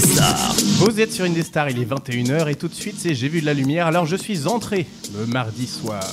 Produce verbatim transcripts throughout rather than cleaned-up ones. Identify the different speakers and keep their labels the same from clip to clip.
Speaker 1: Indestar.
Speaker 2: Vous êtes sur Indestar, il est vingt et une heures et tout de suite c'est J'ai vu de la lumière, alors je suis entré le mardi soir.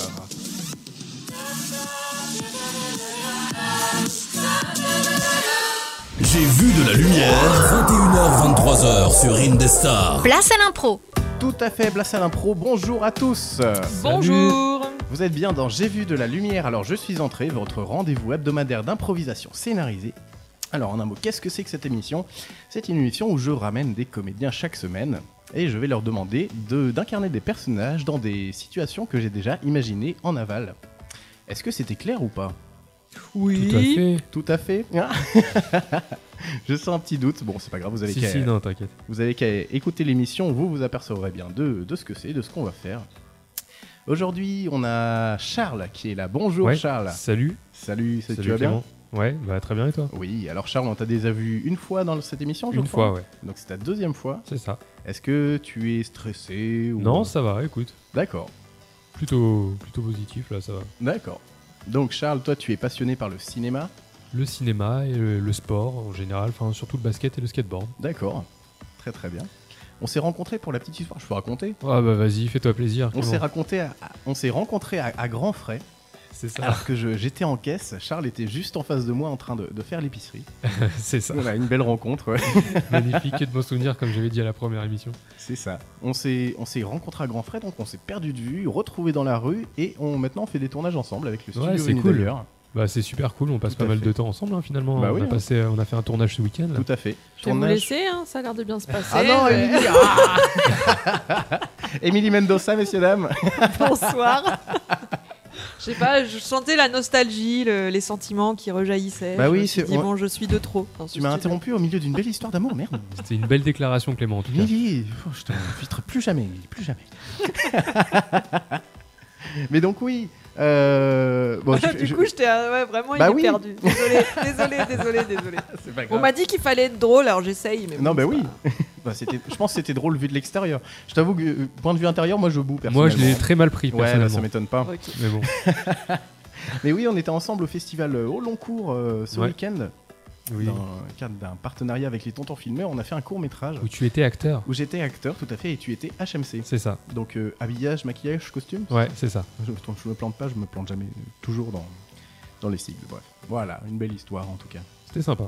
Speaker 1: J'ai vu de la lumière, vingt et une heures vingt-trois heures sur Indestar.
Speaker 3: Place à l'impro.
Speaker 2: Tout à fait, place à l'impro, bonjour à tous.
Speaker 4: Bonjour.
Speaker 2: Vous êtes bien dans J'ai vu de la lumière, alors je suis entré, votre rendez-vous hebdomadaire d'improvisation scénarisée. Alors en un mot, qu'est-ce que c'est que cette émission ? C'est une émission où je ramène des comédiens chaque semaine et je vais leur demander de, d'incarner des personnages dans des situations que j'ai déjà imaginées en aval. Est-ce que c'était clair ou pas ?
Speaker 4: Oui.
Speaker 5: Tout à fait.
Speaker 2: Tout à fait. Je sens un petit doute. Bon, c'est pas grave, vous avez
Speaker 5: Si,
Speaker 2: qu'à,
Speaker 5: si, non, t'inquiète.
Speaker 2: vous avez qu'à écouter l'émission, vous vous apercevrez bien de, de ce que c'est, de ce qu'on va faire. Aujourd'hui, on a Charles qui est là. Bonjour
Speaker 5: Ouais,
Speaker 2: Charles.
Speaker 5: Salut.
Speaker 2: Salut, ça,
Speaker 5: Salut,
Speaker 2: tu vas bien ?
Speaker 5: Clément. Ouais, bah très bien et toi ?
Speaker 2: Oui, alors Charles, on t'a déjà vu une fois dans cette émission, je
Speaker 5: Une
Speaker 2: crois.
Speaker 5: fois, ouais.
Speaker 2: Donc c'est ta deuxième fois.
Speaker 5: C'est ça.
Speaker 2: Est-ce que tu es stressé ou...
Speaker 5: Non, ça va, écoute.
Speaker 2: D'accord,
Speaker 5: Plutôt, plutôt positif, là, ça va.
Speaker 2: d'accord. Donc Charles, toi tu es passionné par le cinéma.
Speaker 5: Le cinéma et le, le sport en général, enfin surtout le basket et le skateboard.
Speaker 2: D'accord, très très bien. On s'est rencontrés pour la petite histoire, je peux raconter.
Speaker 5: Ah bah vas-y, fais-toi plaisir.
Speaker 2: On
Speaker 5: Clément.
Speaker 2: s'est, raconté à- à- on s'est rencontrés à, à grands frais,
Speaker 5: C'est ça.
Speaker 2: alors que je- j'étais en caisse. Charles était juste en face de moi en train de, de faire l'épicerie.
Speaker 5: C'est ça.
Speaker 2: Voilà, une belle rencontre, ouais.
Speaker 5: Magnifique et de bons souvenirs, comme j'avais dit à la première émission.
Speaker 2: C'est ça. On s'est, on s'est rencontrés à grands frais, donc on s'est perdu de vue, retrouvés dans la rue, et on, maintenant on fait des tournages ensemble avec le studio
Speaker 5: Ouais, c'est
Speaker 2: Venu
Speaker 5: cool.
Speaker 2: d'ailleurs.
Speaker 5: Bah c'est super cool, on passe
Speaker 2: Tout
Speaker 5: pas
Speaker 2: à
Speaker 5: mal
Speaker 2: fait.
Speaker 5: de temps ensemble hein, finalement.
Speaker 2: Bah
Speaker 5: on,
Speaker 2: oui,
Speaker 5: a
Speaker 2: hein.
Speaker 5: passé, on a fait un tournage ce week-end. Là.
Speaker 2: Tout à fait.
Speaker 4: Je vais vous
Speaker 2: Tournage-
Speaker 4: laisser, hein, ça a l'air de bien se passer.
Speaker 2: Ah non,
Speaker 4: mais-
Speaker 2: Émilie ah Émilie Mendoza, messieurs, dames.
Speaker 4: Bonsoir. Je sais pas, je sentais la nostalgie, le- les sentiments qui rejaillissaient.
Speaker 2: Bah
Speaker 4: je
Speaker 2: oui,
Speaker 4: me suis
Speaker 2: c'est-
Speaker 4: dit,
Speaker 2: ouais.
Speaker 4: bon, je suis de trop. dans ce
Speaker 2: Tu m'as
Speaker 4: studio.
Speaker 2: interrompu au milieu d'une belle histoire d'amour, merde.
Speaker 5: C'était une belle déclaration Clément en tout cas.
Speaker 2: Émilie, oh, je te filtre plus jamais, Émilie, plus jamais. Mais donc oui. Euh... Bon, je-
Speaker 4: du
Speaker 2: je-
Speaker 4: coup, j'étais euh, ouais, vraiment
Speaker 2: Bah
Speaker 4: il est
Speaker 2: oui.
Speaker 4: perdu. Désolé, désolé, désolé, désolé.
Speaker 2: c'est pas
Speaker 4: On
Speaker 2: grave.
Speaker 4: m'a dit qu'il fallait être drôle, alors j'essaye. Mais
Speaker 2: Non,
Speaker 4: bon,
Speaker 2: bah
Speaker 4: c'est
Speaker 2: oui.
Speaker 4: pas-
Speaker 2: Bah, c'était... Je pense que c'était drôle vu de l'extérieur. Je t'avoue que, euh, point de vue intérieur, moi je boue
Speaker 5: Moi
Speaker 2: personnellement.
Speaker 5: je l'ai très mal pris
Speaker 2: Ouais, bah,
Speaker 5: personnellement.
Speaker 2: ça m'étonne pas.
Speaker 4: Ok.
Speaker 5: Mais bon,
Speaker 2: Mais oui, on était ensemble au festival euh, au long cours euh, ce
Speaker 5: Ouais.
Speaker 2: week-end.
Speaker 5: oui.
Speaker 2: Dans le cadre d'un partenariat avec les Tontons Filmeurs, on a fait un court métrage
Speaker 5: Où tu étais acteur.
Speaker 2: où j'étais acteur, tout à fait, et tu étais H M C.
Speaker 5: C'est ça.
Speaker 2: Donc euh, habillage, maquillage, costume.
Speaker 5: Ouais, c'est ça.
Speaker 2: Je, je me plante pas, je me plante jamais, euh, toujours dans, dans les sigles. Bref, voilà, une belle histoire en tout cas.
Speaker 5: C'était sympa.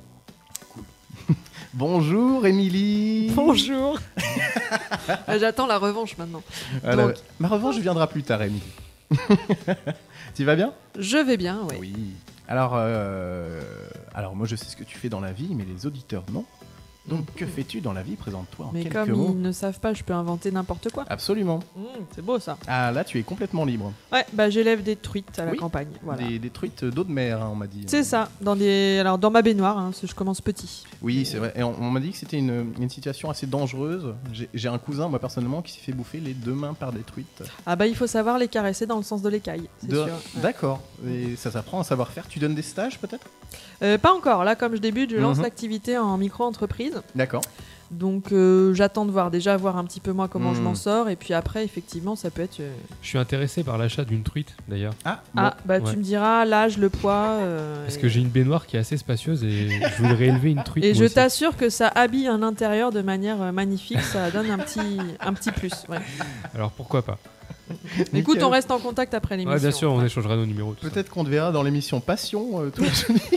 Speaker 2: Bonjour Émilie.
Speaker 4: Bonjour. Là, j'attends la revanche maintenant.
Speaker 2: Voilà.
Speaker 4: Donc-
Speaker 2: Ma revanche viendra plus tard, Émilie. Tu vas bien?
Speaker 4: Je vais bien, oui.
Speaker 2: Oui. Alors, euh, alors moi je sais ce que tu fais dans la vie, mais les auditeurs non. Donc que fais-tu dans la vie? Présente-toi en
Speaker 4: Mais
Speaker 2: quelques
Speaker 4: comme
Speaker 2: mots.
Speaker 4: ils ne savent pas, je peux inventer n'importe quoi.
Speaker 2: Absolument.
Speaker 4: Mmh, c'est beau ça.
Speaker 2: Ah là tu es complètement libre.
Speaker 4: Ouais, bah j'élève des truites à la
Speaker 2: Oui.
Speaker 4: campagne. Voilà.
Speaker 2: Des, des truites d'eau de mer, hein, on m'a dit.
Speaker 4: C'est ça, dans des, alors dans ma baignoire, hein, parce que je commence petit.
Speaker 2: Oui, c'est vrai. Et on, on m'a dit que c'était une, une situation assez dangereuse. J'ai, j'ai un cousin, moi personnellement, qui s'est fait bouffer les deux mains par des truites.
Speaker 4: Ah bah il faut savoir les caresser dans le sens de l'écaille, c'est
Speaker 2: De-
Speaker 4: sûr. Ouais.
Speaker 2: D'accord. Et ça s'apprend à savoir-faire. Tu donnes des stages peut-être?
Speaker 4: Euh, pas encore, là comme je débute, je lance
Speaker 2: Mhm.
Speaker 4: l'activité en micro-entreprise.
Speaker 2: D'accord.
Speaker 4: Donc euh, j'attends de voir, déjà voir un petit peu moi comment je
Speaker 2: Mhm.
Speaker 4: m'en sors, et puis après effectivement ça peut être... euh,
Speaker 5: Je suis intéressé par l'achat d'une truite d'ailleurs.
Speaker 2: Ah, bon.
Speaker 4: Ah bah
Speaker 5: ouais.
Speaker 4: tu me diras l'âge, le poids... euh,
Speaker 5: Parce
Speaker 4: et-
Speaker 5: que j'ai une baignoire qui est assez spacieuse et je voudrais élever une truite.
Speaker 4: Et
Speaker 5: moi
Speaker 4: je
Speaker 5: aussi.
Speaker 4: t'assure que ça habille un intérieur de manière euh, magnifique, ça donne un petit, un petit plus. Ouais.
Speaker 5: Alors pourquoi pas.
Speaker 4: Écoute,
Speaker 2: Nickel.
Speaker 4: on reste en contact après l'émission.
Speaker 5: Ouais, bien sûr, on échangera nos numéros. tout ça.
Speaker 2: Peut-être qu'on te verra dans l'émission Passion euh, tous les jeudis.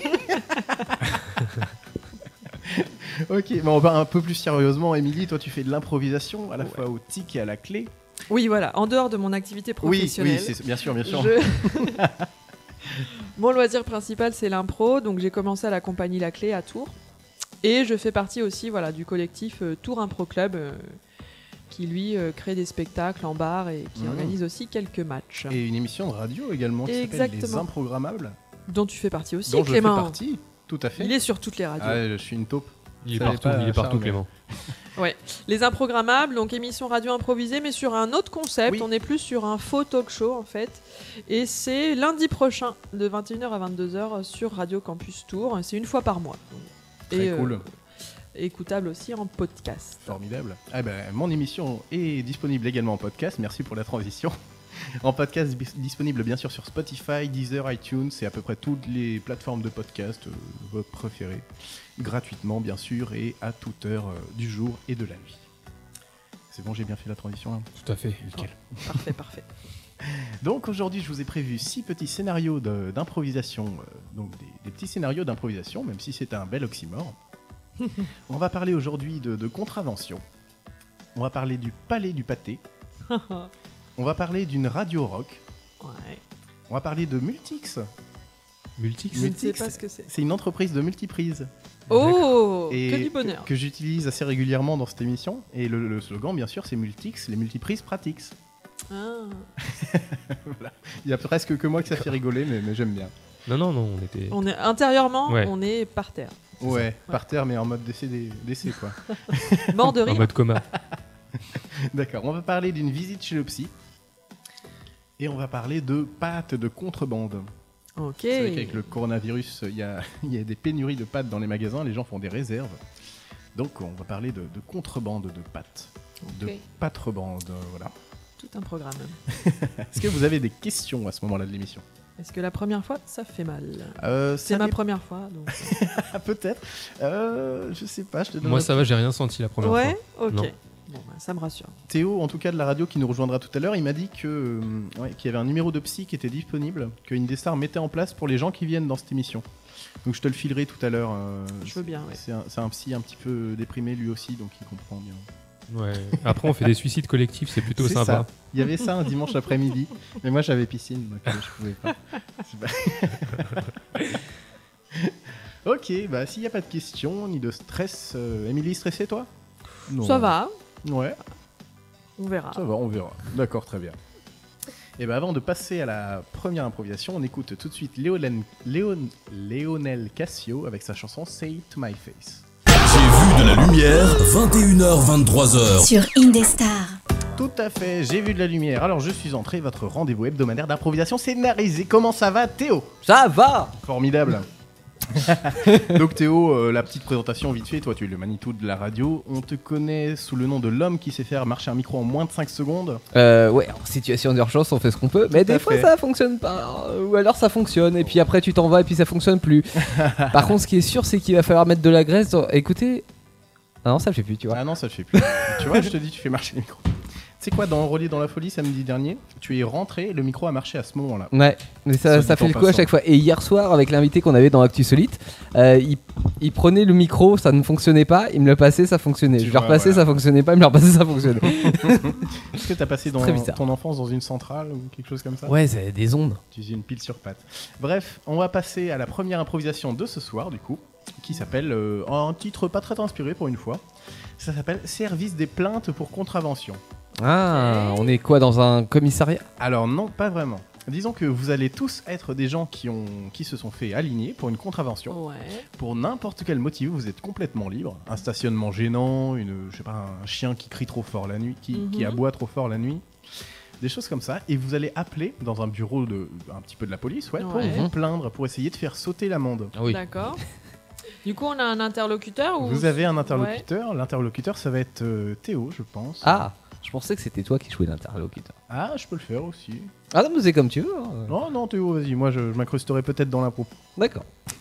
Speaker 2: Ok, mais on va un peu plus sérieusement. Émilie, toi tu fais de l'improvisation à la
Speaker 4: Ouais.
Speaker 2: fois au tic et à la clé.
Speaker 4: Oui, voilà, en dehors de mon activité
Speaker 2: Oui, oui,
Speaker 4: professionnelle.
Speaker 2: c'est, bien sûr, bien sûr.
Speaker 4: je- Mon loisir principal, c'est l'impro, donc j'ai commencé à la compagnie La Clé à Tours. Et je fais partie aussi voilà, du collectif euh, Tours Impro Club, euh, qui lui euh, crée des spectacles en bar et qui
Speaker 2: Mmh.
Speaker 4: organise aussi quelques matchs.
Speaker 2: Et une émission de radio également qui s'appelle Les
Speaker 4: Exactement.
Speaker 2: Improgrammables,
Speaker 4: Dont tu fais partie aussi,
Speaker 2: dont je
Speaker 4: Clément.
Speaker 2: fais partie. Tout à fait.
Speaker 4: Il est sur toutes les radios.
Speaker 2: Ah, je suis une taupe.
Speaker 5: Il est
Speaker 2: Ça allait
Speaker 5: partout,
Speaker 2: pas,
Speaker 5: il est partout
Speaker 2: Charles,
Speaker 5: Clément.
Speaker 4: Ouais. Les Improgrammables, donc émission radio improvisée, mais sur un autre concept.
Speaker 2: Oui.
Speaker 4: On est plus sur un faux talk show en fait. Et c'est lundi prochain, de vingt et une heures à vingt-deux heures sur Radio Campus Tours. C'est une fois par mois.
Speaker 2: Très
Speaker 4: et, euh,
Speaker 2: cool.
Speaker 4: écoutable aussi en podcast.
Speaker 2: Formidable. Ah ben, mon émission est disponible également en podcast. Merci pour la transition. En podcast bis- disponible bien sûr sur Spotify, Deezer, iTunes et à peu près toutes les plateformes de podcast, euh, votre préférée. Gratuitement bien sûr et à toute heure euh, du jour et de la nuit. C'est bon, j'ai bien fait la transition là.
Speaker 5: Tout à fait.
Speaker 2: Nickel.
Speaker 4: Parfait, parfait.
Speaker 2: Donc aujourd'hui, je vous ai prévu six petits scénarios de- d'improvisation, euh, donc des, des petits scénarios d'improvisation, même si c'est un bel oxymore. On va parler aujourd'hui de, de contravention. On va parler du palais du pâté. On va parler d'une radio rock.
Speaker 4: Ouais.
Speaker 2: On va parler de Multix.
Speaker 5: Multix.
Speaker 4: Je ne sais
Speaker 2: Multix,
Speaker 4: pas ce que c'est.
Speaker 2: C'est une entreprise de multiprise
Speaker 4: Oh,
Speaker 2: et
Speaker 4: que du bonheur.
Speaker 2: que, que j'utilise assez régulièrement dans cette émission. Et le, le slogan, bien sûr, c'est Multix, les multiprises pratiques.
Speaker 4: Ah.
Speaker 2: Il y a presque que moi que ça fait rigoler, mais, mais j'aime bien.
Speaker 5: Non, non, non, on était.
Speaker 4: On est intérieurement,
Speaker 5: Ouais.
Speaker 4: on est par terre.
Speaker 2: Ouais, par terre, mais en mode décès, décès quoi.
Speaker 4: Mort de
Speaker 5: En
Speaker 4: rire.
Speaker 5: mode coma.
Speaker 2: D'accord, on va parler d'une visite chez le psy. Et on va parler de pâtes de contrebande.
Speaker 4: Ok.
Speaker 2: C'est vrai qu'avec le coronavirus, il y a, il y a des pénuries de pâtes dans les magasins, les gens font des réserves. Donc on va parler de, de contrebande de pâtes. De
Speaker 4: Ok.
Speaker 2: pâtrebande, euh, voilà.
Speaker 4: Tout un programme.
Speaker 2: Est-ce que vous avez des questions à ce moment-là de l'émission?
Speaker 4: Est-ce que la première fois, ça fait mal?
Speaker 2: euh,
Speaker 4: C'est
Speaker 2: ça
Speaker 4: ma
Speaker 2: dépend,
Speaker 4: première fois, donc.
Speaker 2: peut-être. Euh, je sais pas, je te donne
Speaker 5: Moi,
Speaker 2: la-
Speaker 5: ça va, j'ai rien senti la première
Speaker 4: Ouais,
Speaker 5: fois.
Speaker 4: ok.
Speaker 5: Non.
Speaker 4: Bon, bah, ça me rassure.
Speaker 2: Théo, en tout cas de la radio qui nous rejoindra tout à l'heure, il m'a dit que, euh, ouais, qu'il y avait un numéro de psy qui était disponible, que Indestar mettait en place pour les gens qui viennent dans cette émission. Donc je te le filerai tout à l'heure. euh,
Speaker 4: Je veux bien, ouais.
Speaker 2: C'est un, c'est un psy un petit peu déprimé lui aussi, donc il comprend bien.
Speaker 5: Ouais. Après, on fait des suicides collectifs, c'est plutôt
Speaker 2: C'est
Speaker 5: sympa.
Speaker 2: ça. Il y avait ça un dimanche après-midi, mais moi j'avais piscine, donc euh, je pouvais pas. C'est pas- Ok, bah s'il n'y a pas de questions ni de stress, euh, Émilie, stressée toi? Non.
Speaker 4: Ça va,
Speaker 2: Ouais,
Speaker 4: on verra.
Speaker 2: ça va, on verra. D'accord, très bien. Et bah avant de passer à la première improvisation, on écoute tout de suite Léolen- Léon- Léonel Cassio avec sa chanson Say It to My Face.
Speaker 1: J'ai vu de la lumière, vingt et une heures vingt-trois heures.
Speaker 3: Sur Indestar.
Speaker 2: Tout à fait, j'ai vu de la lumière. Alors je suis entré, votre rendez-vous hebdomadaire d'improvisation scénarisée. Comment ça va, Théo?
Speaker 6: Ça va.
Speaker 2: Formidable. Donc Théo, euh, la petite présentation vite fait, toi tu es le Manitou de la radio, on te connaît sous le nom de l'homme qui sait faire marcher un micro en moins de cinq secondes.
Speaker 6: Euh, ouais, en situation d'urgence, on fait ce qu'on peut, mais
Speaker 2: Tout à
Speaker 6: des fois
Speaker 2: fait.
Speaker 6: ça fonctionne pas, euh, ou alors ça fonctionne, et puis après tu t'en vas et puis ça fonctionne plus. Par contre, ce qui est sûr, c'est qu'il va falloir mettre de la graisse dans... Écoutez... Ah non, ça le fait plus, tu vois.
Speaker 2: Ah non, ça le fait plus. Tu vois, je te dis, tu fais marcher le micro. Tu sais quoi, dans Relié dans la folie samedi dernier, tu es rentré, le micro a marché à ce moment-là.
Speaker 6: Ouais, mais ça,
Speaker 2: Soit
Speaker 6: ça
Speaker 2: dit
Speaker 6: fait
Speaker 2: en
Speaker 6: le coup à
Speaker 2: passant.
Speaker 6: chaque fois. Et hier soir, avec l'invité qu'on avait dans Actu Solite, euh, il, il prenait le micro, ça ne fonctionnait pas, il me le passait, ça fonctionnait.
Speaker 2: Tu
Speaker 6: Je le
Speaker 2: vois,
Speaker 6: repassais,
Speaker 2: voilà.
Speaker 6: ça fonctionnait pas, il me le repassait, ça fonctionnait.
Speaker 2: Est-ce que t'as passé dans
Speaker 6: Très bizarre.
Speaker 2: ton enfance dans une centrale ou quelque chose comme ça?
Speaker 6: Ouais, c'est des ondes.
Speaker 2: Tu es une pile sur pattes. Bref, on va passer à la première improvisation de ce soir, du coup, qui s'appelle, euh, un titre pas très inspiré pour une fois, ça s'appelle Service des plaintes pour contravention.
Speaker 6: Ah, on est quoi, dans un commissariat?
Speaker 2: Alors non, pas vraiment. Disons que vous allez tous être des gens qui, ont, qui se sont fait aligner pour une contravention.
Speaker 4: Ouais.
Speaker 2: Pour n'importe quel motif, vous êtes complètement libre. Un stationnement gênant, une, je sais pas, un chien qui crie trop fort la nuit, qui,
Speaker 4: Mhm.
Speaker 2: qui aboie trop fort la nuit. Des choses comme ça. Et vous allez appeler dans un bureau de, un petit peu de la police, ouais, pour
Speaker 4: Ouais.
Speaker 2: vous plaindre, pour essayer de faire sauter l'amende.
Speaker 6: Ah oui.
Speaker 4: D'accord. Du coup, on a un interlocuteur ou...
Speaker 2: Vous avez un interlocuteur. L'interlocuteur, ça va être euh, Théo, je pense.
Speaker 6: Ah, je pensais que c'était toi qui jouais l'interlocuteur.
Speaker 2: Ah, je peux le faire aussi.
Speaker 6: Ah non, mais c'est comme tu veux. hein.
Speaker 2: Non, non, Théo, vas-y. Moi, je, je m'incrusterai peut-être dans l'impro.
Speaker 6: D'accord.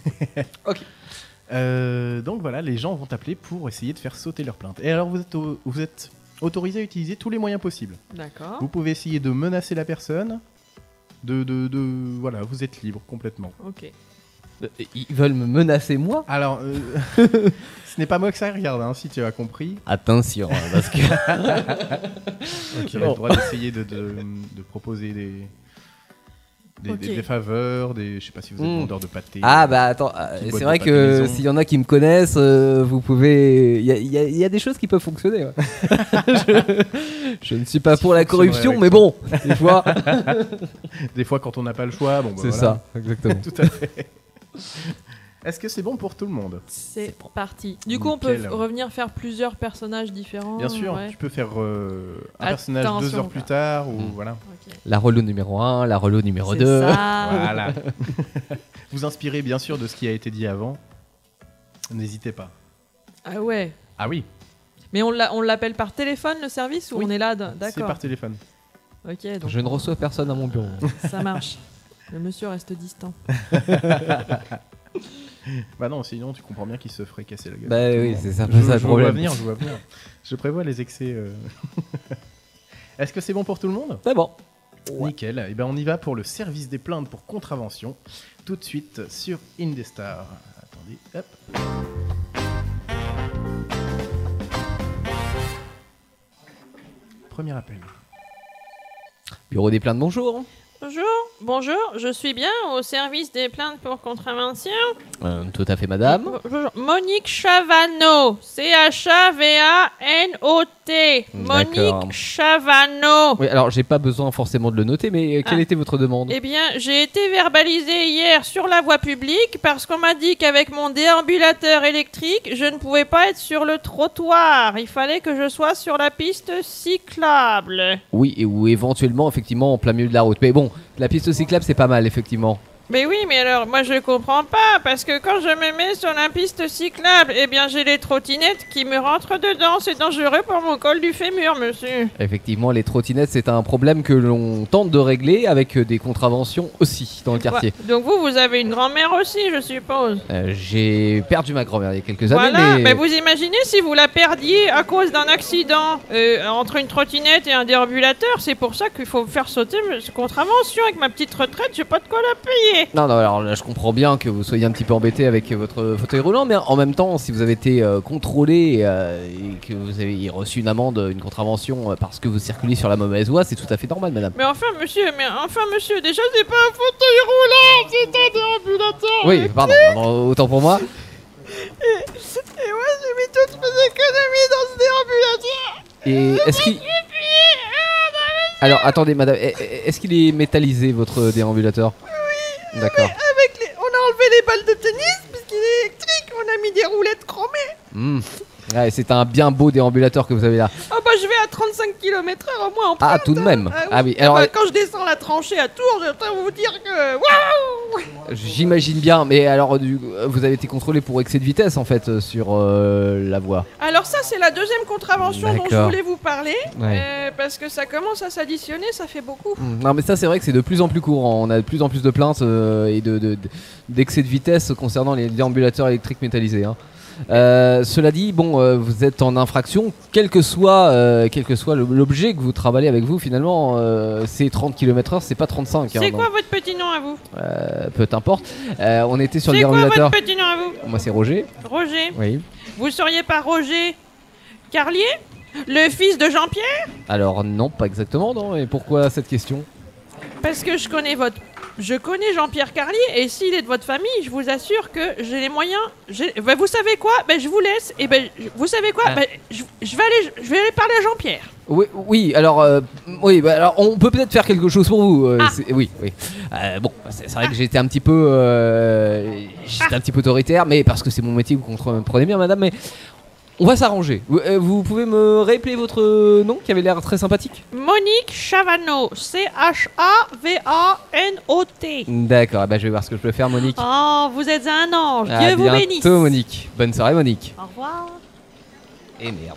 Speaker 2: Euh, donc voilà, les gens vont t'appeler pour essayer de faire sauter leur plainte. Et alors, vous êtes, au- vous êtes autorisé à utiliser tous les moyens possibles.
Speaker 4: D'accord.
Speaker 2: Vous pouvez essayer de menacer la personne. De, de, de- voilà, vous êtes libre complètement.
Speaker 4: Ok.
Speaker 6: Euh, Ils veulent me menacer moi?
Speaker 2: Alors, euh, ce n'est pas moi que ça regarde, hein, si tu as compris.
Speaker 6: Attention, hein, parce que...
Speaker 2: Tu as le droit d'essayer de, de, de proposer des, des,
Speaker 4: Ok.
Speaker 2: des- des faveurs, des, je sais pas si vous êtes
Speaker 6: Mm.
Speaker 2: vendeur de pâté.
Speaker 6: Ah bah attends, euh,
Speaker 2: Petite boîte
Speaker 6: c'est
Speaker 2: de
Speaker 6: vrai
Speaker 2: pâté
Speaker 6: que
Speaker 2: maison.
Speaker 6: s'il y en a qui me connaissent, euh, vous pouvez... Il y a, il y a- il y a des choses qui peuvent fonctionner. Ouais. je, je ne suis pas
Speaker 2: Si
Speaker 6: pour la
Speaker 2: fonctionnerait
Speaker 6: corruption,
Speaker 2: avec
Speaker 6: mais bon, des fois...
Speaker 2: Des fois, quand on n'a pas le choix, bon, bah,
Speaker 6: c'est
Speaker 2: voilà.
Speaker 6: ça, exactement.
Speaker 2: Tout à fait. Est-ce que c'est bon pour tout le monde?
Speaker 4: C'est parti. Du coup, on peut
Speaker 2: Nickel.
Speaker 4: f- revenir faire plusieurs personnages différents.
Speaker 2: Bien sûr,
Speaker 4: ouais.
Speaker 2: tu peux faire euh, un
Speaker 4: Attention,
Speaker 2: personnage deux heures plus
Speaker 4: quoi.
Speaker 2: tard, ou
Speaker 6: Mm.
Speaker 2: voilà.
Speaker 4: Ok.
Speaker 6: La relou numéro un, la relou numéro
Speaker 4: C'est
Speaker 6: deux.
Speaker 4: ça.
Speaker 2: Voilà. Vous inspirez bien sûr de ce qui a été dit avant. N'hésitez pas.
Speaker 4: Ah ouais.
Speaker 2: Ah oui,
Speaker 4: Mais on l'a- on l'appelle par téléphone le service ou
Speaker 2: Oui.
Speaker 4: on est là d-
Speaker 2: c'est
Speaker 4: D'accord.
Speaker 2: par téléphone.
Speaker 4: Ok, donc
Speaker 6: Je ne reçois personne à mon bureau.
Speaker 4: ça marche. Le monsieur reste distant.
Speaker 2: Bah non, sinon tu comprends bien qu'il se ferait casser la gueule.
Speaker 6: Bah
Speaker 2: Tout le
Speaker 6: oui,
Speaker 2: monde.
Speaker 6: c'est ça,
Speaker 2: Je,
Speaker 6: ça le
Speaker 2: je vois
Speaker 6: problème.
Speaker 2: venir, je vois venir. Je prévois les excès. euh. Est-ce que c'est bon pour tout le monde?
Speaker 6: C'est bon.
Speaker 2: Nickel. Et ben on y va pour le service des plaintes pour contravention. Tout de suite sur Indestar. Attendez, hop. Premier appel.
Speaker 6: Bureau des plaintes, bonjour.
Speaker 3: Bonjour, bonjour, je suis bien au service des plaintes pour contravention.
Speaker 6: Euh, tout à fait, madame.
Speaker 3: Bonjour, Monique Chavano, C H A V A N O T.
Speaker 6: D'accord.
Speaker 3: Monique Chavano.
Speaker 6: Oui, alors j'ai pas besoin forcément de le noter, mais euh, quelle
Speaker 3: Ah.
Speaker 6: était votre demande?
Speaker 3: Eh bien, j'ai été verbalisée hier sur la voie publique parce qu'on m'a dit qu'avec mon déambulateur électrique, je ne pouvais pas être sur le trottoir. Il fallait que je sois sur la piste cyclable.
Speaker 6: Oui, et ou éventuellement, effectivement, en plein milieu de la route. Mais bon, la piste cyclable, c'est pas mal, effectivement.
Speaker 3: Mais oui, mais alors, moi je comprends pas, parce que quand je me mets sur la piste cyclable, eh bien j'ai les trottinettes qui me rentrent dedans. C'est dangereux pour mon col du fémur, monsieur.
Speaker 6: Effectivement, les trottinettes, c'est un problème que l'on tente de régler avec euh, des contraventions aussi dans le quartier.
Speaker 3: Ouais. Donc vous, vous avez une grand-mère aussi, je suppose.
Speaker 6: Euh, j'ai perdu ma grand-mère il y a quelques années,
Speaker 3: Voilà,
Speaker 6: mais...
Speaker 3: mais vous imaginez si vous la perdiez à cause d'un accident euh, entre une trottinette et un déambulateur. C'est pour ça qu'il faut faire sauter cette contravention. Avec ma petite retraite, j'ai pas de quoi la payer.
Speaker 6: Non, non, alors là, je comprends bien que vous soyez un petit peu embêté avec votre fauteuil roulant, mais en même temps, si vous avez été euh, contrôlé euh, et que vous avez reçu une amende, une contravention euh, parce que vous circulez sur la mauvaise voie, c'est tout à fait normal, madame.
Speaker 3: Mais enfin, monsieur, mais enfin, monsieur, déjà, c'est pas un fauteuil roulant, c'est un déambulateur.
Speaker 6: Oui, pardon, pardon, autant pour moi.
Speaker 3: Et moi, j'ai mis toutes mes économies dans ce déambulateur.
Speaker 6: Et est-ce qu'il... Alors, attendez, madame, est- est-ce qu'il est métallisé, votre déambulateur? Oui. D'accord.
Speaker 3: Avec les... On a enlevé les balles de tennis, puisqu'il est électrique, on a mis des roulettes chromées.
Speaker 6: Hmm. Ouais, c'est un bien beau déambulateur que vous avez là.
Speaker 3: Ah bah, je vais à trente-cinq kilomètres heure au moins en
Speaker 6: Ah,
Speaker 3: pointe,
Speaker 6: tout de
Speaker 3: hein.
Speaker 6: même.
Speaker 3: Ah oui.
Speaker 6: Ah oui,
Speaker 3: Ah
Speaker 6: alors...
Speaker 3: bah, quand je descends la tranchée à Tours, je peux vous dire que... Waouh.
Speaker 6: J'imagine bien, mais alors du, vous avez été contrôlé pour excès de vitesse en fait euh, sur euh, la voie.
Speaker 3: Alors ça, c'est la deuxième contravention dont je
Speaker 6: D'accord.
Speaker 3: voulais vous parler,
Speaker 6: Ouais.
Speaker 3: euh, parce que ça commence à s'additionner, ça fait beaucoup.
Speaker 6: Mm, Non mais ça c'est vrai que c'est de plus en plus courant, on a de plus en plus de plaintes euh, et de, de- de- d'excès de vitesse concernant les déambulateurs électriques métallisés. hein. Euh, cela dit, bon, euh, vous êtes en infraction, quel que soit, euh, quel que soit le- l'objet que vous travaillez avec vous finalement, euh, c'est trente kilomètres heure, c'est pas trente-cinq.
Speaker 3: C'est
Speaker 6: hein,
Speaker 3: quoi
Speaker 6: donc,
Speaker 3: votre petit nom à vous
Speaker 6: euh, peu importe. Euh, on était sur le
Speaker 3: C'est quoi
Speaker 6: déambulateur.
Speaker 3: votre petit nom à vous
Speaker 6: Moi c'est Roger.
Speaker 3: Roger.
Speaker 6: Oui.
Speaker 3: Vous seriez pas Roger Carlier, le fils de Jean-Pierre?
Speaker 6: Alors non, pas exactement, non. Et pourquoi cette question?
Speaker 3: Parce que je connais votre... Je connais Jean-Pierre Carlier, et s'il est de votre famille, je vous assure que j'ai les moyens... j'ai- bah, vous savez quoi? Ben je vous laisse, et ben je- vous savez quoi?
Speaker 6: Ah.
Speaker 3: Ben, je, je vais aller, je vais aller parler à Jean-Pierre.
Speaker 6: Oui, oui, alors, euh, oui, bah, alors on peut peut-être faire quelque chose pour vous. euh,
Speaker 3: Ah.
Speaker 6: c'est- Oui, oui. Euh, bon, c'est c'est vrai que j'étais un petit peu, euh, j'étais un petit peu autoritaire, mais parce que c'est mon métier, vous comprenez bien, madame. Mais on va s'arranger. Vous, euh, vous pouvez me réappeler votre nom qui avait l'air très sympathique?
Speaker 3: Monique Chavano, C H A V A N O T.
Speaker 6: D'accord, bah, je vais voir ce que je peux faire, Monique.
Speaker 3: Oh, vous êtes un ange,
Speaker 6: À
Speaker 3: Dieu vous
Speaker 6: bientôt,
Speaker 3: bénisse.
Speaker 6: Monique. Bonne soirée, Monique.
Speaker 3: Au revoir.
Speaker 6: Et merde.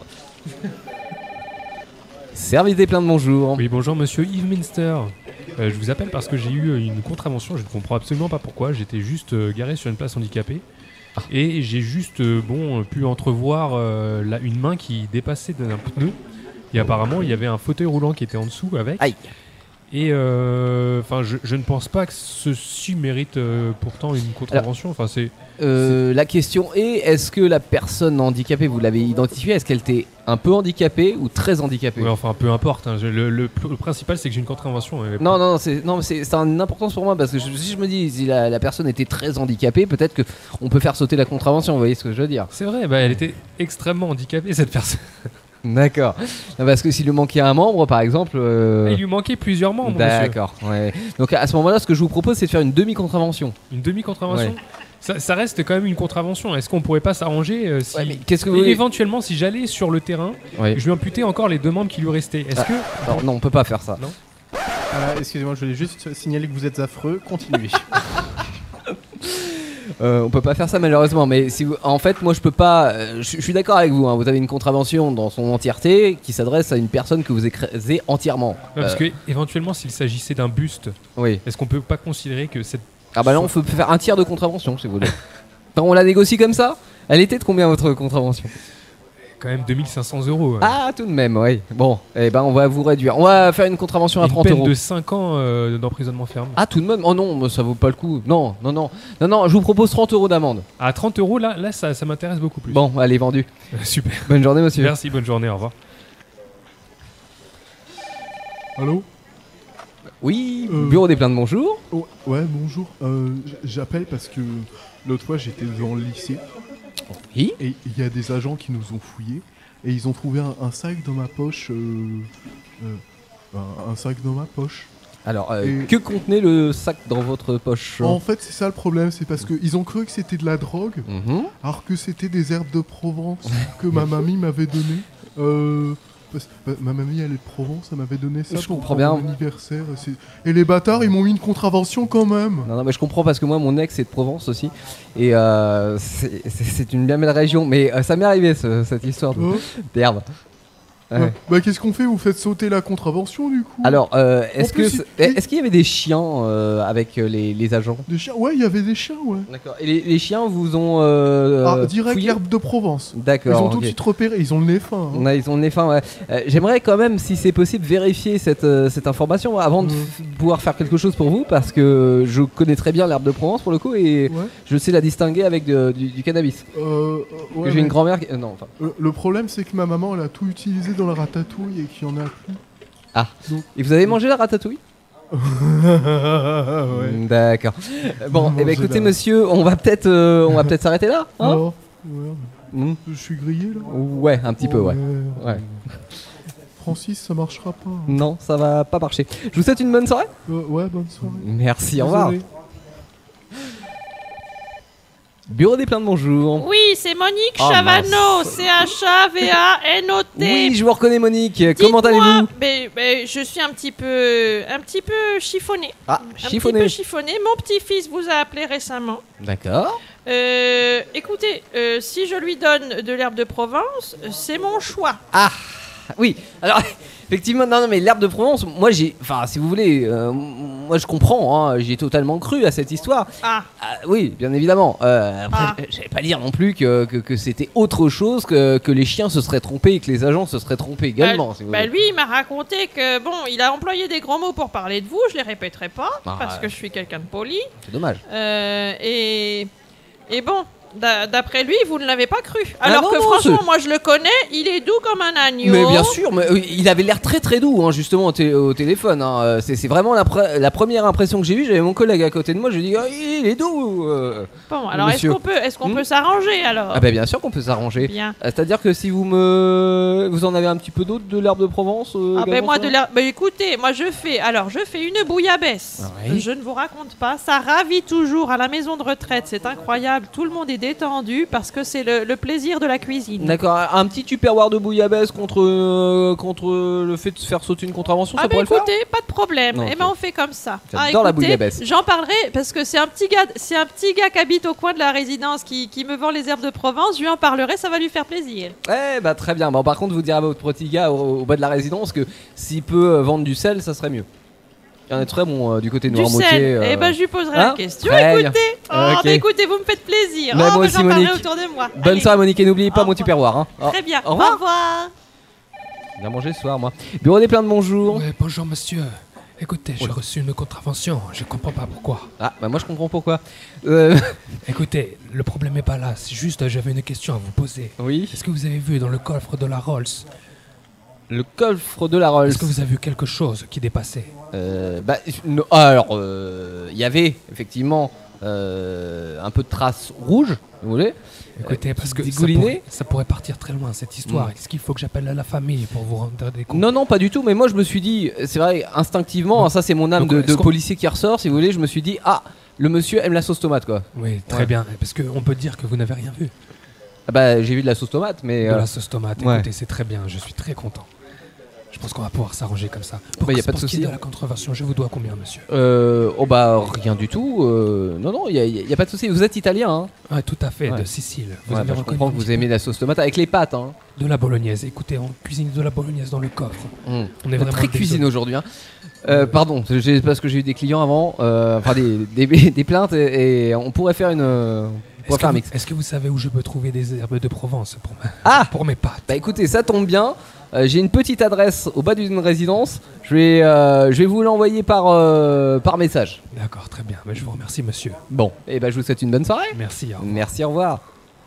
Speaker 6: Service des plaintes, bonjour.
Speaker 5: Oui, bonjour monsieur Yves Minster. Euh, je vous appelle parce que j'ai eu une contravention, je ne comprends absolument pas pourquoi. J'étais juste euh, garé sur une place handicapée et j'ai juste euh, bon, pu entrevoir euh, la- une main qui dépassait d'un pneu. Et apparemment, il y avait un fauteuil roulant qui était en dessous avec.
Speaker 6: Aïe.
Speaker 5: Et euh, enfin, je, je ne pense pas que ceci mérite euh, pourtant une contravention. Enfin, c'est
Speaker 6: Euh, la question est, est-ce que la personne handicapée, vous l'avez identifiée, est-ce qu'elle était un peu handicapée ou très handicapée?
Speaker 5: ouais, enfin peu importe. hein. Je- le, le- le principal, c'est que j'ai une contravention. et-
Speaker 6: Non, non, non, c'est non, mais c'est c'est une importance pour moi parce que je- si je me dis si la, la personne était très handicapée, peut-être que on peut faire sauter la contravention. Vous voyez ce que je veux dire?
Speaker 5: C'est vrai. Bah, elle était extrêmement handicapée cette personne.
Speaker 6: D'accord. Non, parce que s'il lui manquait un membre, par exemple. euh,
Speaker 5: Il lui manquait plusieurs membres. monsieur.
Speaker 6: D'accord. Ouais. Donc à ce moment-là, ce que je vous propose, c'est de faire une demi-contravention.
Speaker 5: Une demi-contravention.
Speaker 6: Ouais.
Speaker 5: Ça, ça reste quand même une contravention. Est-ce qu'on pourrait pas s'arranger euh, si...
Speaker 6: Ouais, mais qu'est-ce que vous
Speaker 5: Et
Speaker 6: voulez
Speaker 5: éventuellement, si j'allais sur le terrain,
Speaker 6: Ouais.
Speaker 5: je lui amputais encore les deux membres qui lui restaient. Est-ce
Speaker 6: Ah.
Speaker 5: que
Speaker 6: Non, non, on peut pas faire ça.
Speaker 2: Euh, Excusez-moi, je voulais juste signaler que vous êtes affreux. Continuez.
Speaker 6: Euh, on peut pas faire ça malheureusement, mais si vous, en fait, moi je peux pas. euh, Je je suis d'accord avec vous. Hein, vous avez une contravention dans son entièreté qui s'adresse à une personne que vous écrasez entièrement.
Speaker 5: Ouais, parce
Speaker 6: Euh,
Speaker 5: que éventuellement, s'il s'agissait d'un buste,
Speaker 6: oui.
Speaker 5: est-ce qu'on peut pas considérer que cette
Speaker 6: Ah bah là, on peut faire un tiers de contravention si vous voulez. Enfin, on la négocie comme ça. Elle était de combien votre contravention?
Speaker 5: quand même deux mille cinq cents euros hein.
Speaker 6: Ah, tout de même, oui. Bon, eh ben on va vous réduire. On va faire une contravention à
Speaker 5: Une
Speaker 6: trente
Speaker 5: peine
Speaker 6: euros.
Speaker 5: de cinq ans euh, d'emprisonnement ferme.
Speaker 6: Ah, tout de même. Oh non, mais ça vaut pas le coup. Non, non, non, non, non. Je vous propose trente euros d'amende.
Speaker 5: À trente euros, là, là ça, ça m'intéresse beaucoup plus.
Speaker 6: Bon, allez, vendu.
Speaker 5: Euh, Super.
Speaker 6: Bonne journée, monsieur.
Speaker 5: Merci, bonne journée, au revoir.
Speaker 7: Allô?
Speaker 6: Oui,
Speaker 7: Euh.
Speaker 6: bureau des plaintes, bonjour.
Speaker 7: Oh, ouais, bonjour. Euh, j- J'appelle parce que l'autre fois j'étais dans le lycée
Speaker 6: Oui.
Speaker 7: et il y a des agents qui nous ont fouillés et ils ont trouvé un, un sac dans ma poche. euh, euh, un, un sac dans ma poche.
Speaker 6: Alors, euh,
Speaker 7: Et-
Speaker 6: que contenait le sac dans votre poche?
Speaker 7: En fait, c'est ça le problème, c'est parce qu'ils ont cru que c'était de la drogue
Speaker 6: Mhm.
Speaker 7: alors que c'était des herbes de Provence que ma mamie m'avait donné. Euh, parce- bah, ma mamie elle est de Provence, elle m'avait donné ça
Speaker 6: Je
Speaker 7: pour
Speaker 6: comprends
Speaker 7: pour mon
Speaker 6: bien.
Speaker 7: anniversaire. Et, c'est- et les bâtards ils m'ont mis une contravention quand même.
Speaker 6: Non, non, mais je comprends parce que moi, mon ex est de Provence aussi. Et euh, c'est c'est- c'est une bien belle région. Mais euh, ça m'est arrivé, ce- cette histoire de-
Speaker 7: Oh.
Speaker 6: d'herbe. Ouais.
Speaker 7: Ouais. Bah qu'est-ce qu'on fait? Vous faites sauter la contravention du coup?
Speaker 6: Alors, euh, est-ce
Speaker 7: En plus,
Speaker 6: que
Speaker 7: il-
Speaker 6: c'est- est-ce qu'il y avait des chiens euh, avec euh, les, les agents?
Speaker 7: Des chiens? Ouais, il y avait des chiens, ouais.
Speaker 6: D'accord. Et les, les chiens vous ont euh,
Speaker 7: ah,
Speaker 6: euh,
Speaker 7: direct
Speaker 6: fouillé
Speaker 7: l'herbe de Provence. Ils
Speaker 6: D'accord.
Speaker 7: ont tout
Speaker 6: ok.
Speaker 7: de suite repéré, ils ont le nez fin. hein.
Speaker 6: Ouais, ils ont le nez fin, ouais. Euh, J'aimerais quand même, si c'est possible, vérifier cette, euh, cette information avant de
Speaker 7: Mhm.
Speaker 6: f- pouvoir faire quelque chose pour vous, parce que je connais très bien l'herbe de Provence pour le coup et
Speaker 7: Ouais.
Speaker 6: je sais la distinguer avec de- du, du cannabis.
Speaker 7: Euh, euh,
Speaker 6: Que
Speaker 7: ouais,
Speaker 6: J'ai une
Speaker 7: mais,
Speaker 6: grand-mère qui... euh, non, enfin...
Speaker 7: euh, le problème, c'est que ma maman, elle a tout utilisé dans la ratatouille et qu'il y en a plus.
Speaker 6: Et vous avez mangé la ratatouille?
Speaker 7: ouais.
Speaker 6: Mm, D'accord. Euh, Bon,
Speaker 7: On
Speaker 6: eh ben,
Speaker 7: mangeait
Speaker 6: écoutez
Speaker 7: la-
Speaker 6: monsieur, on va peut-être euh, on va peut-être s'arrêter là, hein?
Speaker 7: Oh, ouais,
Speaker 6: Mm.
Speaker 7: je suis grillé là.
Speaker 6: Ouais, un petit peu, ouais. Ouais.
Speaker 7: Francis, ça marchera pas. hein.
Speaker 6: Non, ça va pas marcher. Je vous souhaite une bonne soirée.
Speaker 7: Euh, ouais, bonne soirée.
Speaker 6: Merci, au revoir.
Speaker 7: Désolé.
Speaker 6: Bureau des plaintes, bonjour.
Speaker 3: Oui, c'est Monique
Speaker 6: Oh,
Speaker 3: Chavano, C H A V A N O T.
Speaker 6: Oui, je vous reconnais Monique. Comment
Speaker 3: Dites-moi,
Speaker 6: allez-vous?
Speaker 3: mais, mais je suis un petit peu, un petit peu chiffonnée.
Speaker 6: Ah,
Speaker 3: Un petit peu
Speaker 6: chiffonné.
Speaker 3: chiffonnée. Mon petit-fils vous a appelé récemment.
Speaker 6: D'accord.
Speaker 3: Euh, écoutez, euh, si je lui donne de l'herbe de Provence, euh, c'est mon choix.
Speaker 6: Oui, alors effectivement, non, non, mais l'herbe de Provence, moi j'ai, enfin, si vous voulez, euh, moi je comprends, hein, j'ai totalement cru à cette histoire.
Speaker 3: Ah,
Speaker 6: Ah, oui, bien évidemment. Euh, après,
Speaker 3: Ah.
Speaker 6: j'allais pas dire non plus que, que, que c'était autre chose, que, que les chiens se seraient trompés et que les agents se seraient trompés également. si vous
Speaker 3: bah
Speaker 6: voulez.
Speaker 3: lui, il m'a raconté que bon, il a employé des grands mots pour parler de vous. Je les répéterai pas
Speaker 6: Ah,
Speaker 3: parce
Speaker 6: ouais.
Speaker 3: que je suis quelqu'un de poli.
Speaker 6: C'est dommage.
Speaker 3: Euh, et et bon. d'a- D'après lui, vous ne l'avez pas cru.
Speaker 6: Ah
Speaker 3: Alors
Speaker 6: non,
Speaker 3: que
Speaker 6: non,
Speaker 3: franchement,
Speaker 6: c'est-
Speaker 3: moi je le connais, il est doux comme un agneau.
Speaker 6: Mais bien sûr, mais, euh, il avait l'air très très doux, hein, justement, au, té- au téléphone. hein. Euh, C'est c'est vraiment la, pre- la première impression que j'ai eue. J'avais mon collègue à côté de moi, je lui ai dit, ah, il est doux. euh.
Speaker 3: Bon, alors est-ce
Speaker 6: Monsieur.
Speaker 3: qu'on peut, est-ce qu'on
Speaker 6: Hmm
Speaker 3: peut s'arranger alors
Speaker 6: Ah, bah bien sûr qu'on peut s'arranger.
Speaker 3: Bien.
Speaker 6: Euh, C'est-à-dire que si vous me. Vous en avez un petit peu d'autre de l'herbe de Provence euh,
Speaker 3: Ah ben
Speaker 6: également,
Speaker 3: moi
Speaker 6: ça
Speaker 3: de la... bah écoutez, moi je fais alors je fais une bouillabaisse.
Speaker 6: Oui.
Speaker 3: Je ne vous raconte pas, ça ravit toujours à la maison de retraite, c'est incroyable. Tout le monde est détendu parce que c'est le, le plaisir de la cuisine.
Speaker 6: D'accord, un petit tupperware de bouillabaisse contre, euh, contre le fait de faire sauter une contravention,
Speaker 3: Ah
Speaker 6: ça
Speaker 3: ben
Speaker 6: pourrait
Speaker 3: écoutez, pas de problème.
Speaker 6: Non,
Speaker 3: Eh
Speaker 6: ok.
Speaker 3: ben on fait comme ça.
Speaker 6: J'adore la
Speaker 3: écoutez,
Speaker 6: bouillabaisse.
Speaker 3: J'en parlerai parce que c'est un petit gars, c'est un petit gars qui habite au coin de la résidence qui, qui me vend les herbes de Provence. Je lui en parlerai, ça va lui faire plaisir.
Speaker 6: le faire. Eh bah très bien. Bon, par contre, vous direz à votre petit gars au, au bas de la résidence que s'il peut euh, vendre du sel, ça serait mieux. Il y en a très bon euh, du côté de
Speaker 3: Du
Speaker 6: Noirmoutier.
Speaker 3: sel.
Speaker 6: euh,
Speaker 3: Eh ben je lui poserai
Speaker 6: hein
Speaker 3: la question.
Speaker 6: Très bien.
Speaker 3: Écoutez, oh,
Speaker 6: Ok.
Speaker 3: ben, écoutez, vous me faites plaisir.
Speaker 6: Mais
Speaker 3: oh,
Speaker 6: moi
Speaker 3: ben,
Speaker 6: aussi,
Speaker 3: j'en parlerai
Speaker 6: Monique.
Speaker 3: autour de moi.
Speaker 6: Bonne
Speaker 3: Allez.
Speaker 6: soirée, Monique, et n'oubliez pas
Speaker 3: Au
Speaker 6: mon
Speaker 3: revoir.
Speaker 6: tupperware. Hein. Oh,
Speaker 3: Très bien.
Speaker 6: Au revoir.
Speaker 3: Au revoir.
Speaker 6: Bien manger ce soir, moi. Bureau des plaintes, bonjour.
Speaker 5: Ouais, bonjour monsieur. Écoutez, j'ai
Speaker 6: Oula.
Speaker 5: reçu une contravention, je comprends pas pourquoi.
Speaker 6: Ah, bah moi je comprends pourquoi. Euh,
Speaker 5: Écoutez, le problème est pas là, c'est juste euh, j'avais une question à vous poser.
Speaker 6: oui.
Speaker 5: Est-ce que vous avez vu dans le coffre de la Rolls,
Speaker 6: Le coffre de la Rolls.
Speaker 5: est-ce que vous avez vu quelque chose qui dépassait?
Speaker 6: Euh, bah, no- alors, euh, il y avait effectivement euh, un peu de traces rouges, vous voulez.
Speaker 5: Écoutez, parce que ça
Speaker 6: dégouliné.
Speaker 5: pourrait, ça pourrait partir très loin cette histoire.
Speaker 6: Mm.
Speaker 5: Est-ce qu'il faut que j'appelle la famille pour vous rendre des comptes?
Speaker 6: Non, non, pas du tout, mais moi je me suis dit, c'est vrai, instinctivement, hein, ça c'est mon âme
Speaker 5: Donc,
Speaker 6: de,
Speaker 5: est-ce
Speaker 6: de
Speaker 5: qu'on-
Speaker 6: policier qui ressort, si vous voulez, je me suis dit, ah, le monsieur aime la sauce tomate, quoi.
Speaker 5: Oui, très
Speaker 6: Ouais.
Speaker 5: bien, parce qu'on peut dire que vous n'avez rien vu
Speaker 6: Ah bah, j'ai vu de la sauce tomate, mais.
Speaker 5: de
Speaker 6: euh,
Speaker 5: la sauce tomate.
Speaker 6: ouais.
Speaker 5: Écoutez, c'est très bien, je suis très content. Je pense qu'on va pouvoir s'arranger comme ça.
Speaker 6: Bah, y a pas de
Speaker 5: pour ce qui est
Speaker 6: souci.
Speaker 5: de la contravention, je vous dois combien, monsieur?
Speaker 6: Euh, oh bah rien du tout. euh, non, non, il n'y a, y a pas de souci. Vous êtes italien, hein?
Speaker 5: Ah, tout à fait,
Speaker 6: Ouais.
Speaker 5: de Sicile. Vous
Speaker 6: Ouais,
Speaker 5: avez
Speaker 6: bah, je
Speaker 5: reconnu
Speaker 6: comprends que
Speaker 5: un
Speaker 6: vous
Speaker 5: petit
Speaker 6: aimez la sauce tomate avec les pâtes, hein.
Speaker 5: peu de la bolognaise. Écoutez, on cuisine de la bolognaise dans le coffre.
Speaker 6: Mmh.
Speaker 5: On est
Speaker 6: On est
Speaker 5: vraiment
Speaker 6: très
Speaker 5: des
Speaker 6: cuisine
Speaker 5: hommes.
Speaker 6: aujourd'hui. Hein. Euh, pardon, j'ai- parce que j'ai eu des clients avant, euh, enfin des, des, des plaintes et, et on pourrait faire une, euh, on pourrait
Speaker 5: Est-ce
Speaker 6: faire un
Speaker 5: que,
Speaker 6: mix.
Speaker 5: vous- est-ce que vous savez où je peux trouver des herbes de Provence pour, ma-
Speaker 6: Ah,
Speaker 5: pour mes pâtes?
Speaker 6: bah écoutez, ça tombe bien. Euh, j'ai une petite adresse au bas d'une résidence. Je vais, euh, je vais vous l'envoyer par, euh, par message.
Speaker 5: D'accord, très bien. Mais je vous remercie, monsieur.
Speaker 6: Bon, et ben je vous souhaite une bonne soirée.
Speaker 5: Merci. au revoir.
Speaker 6: Merci, au revoir.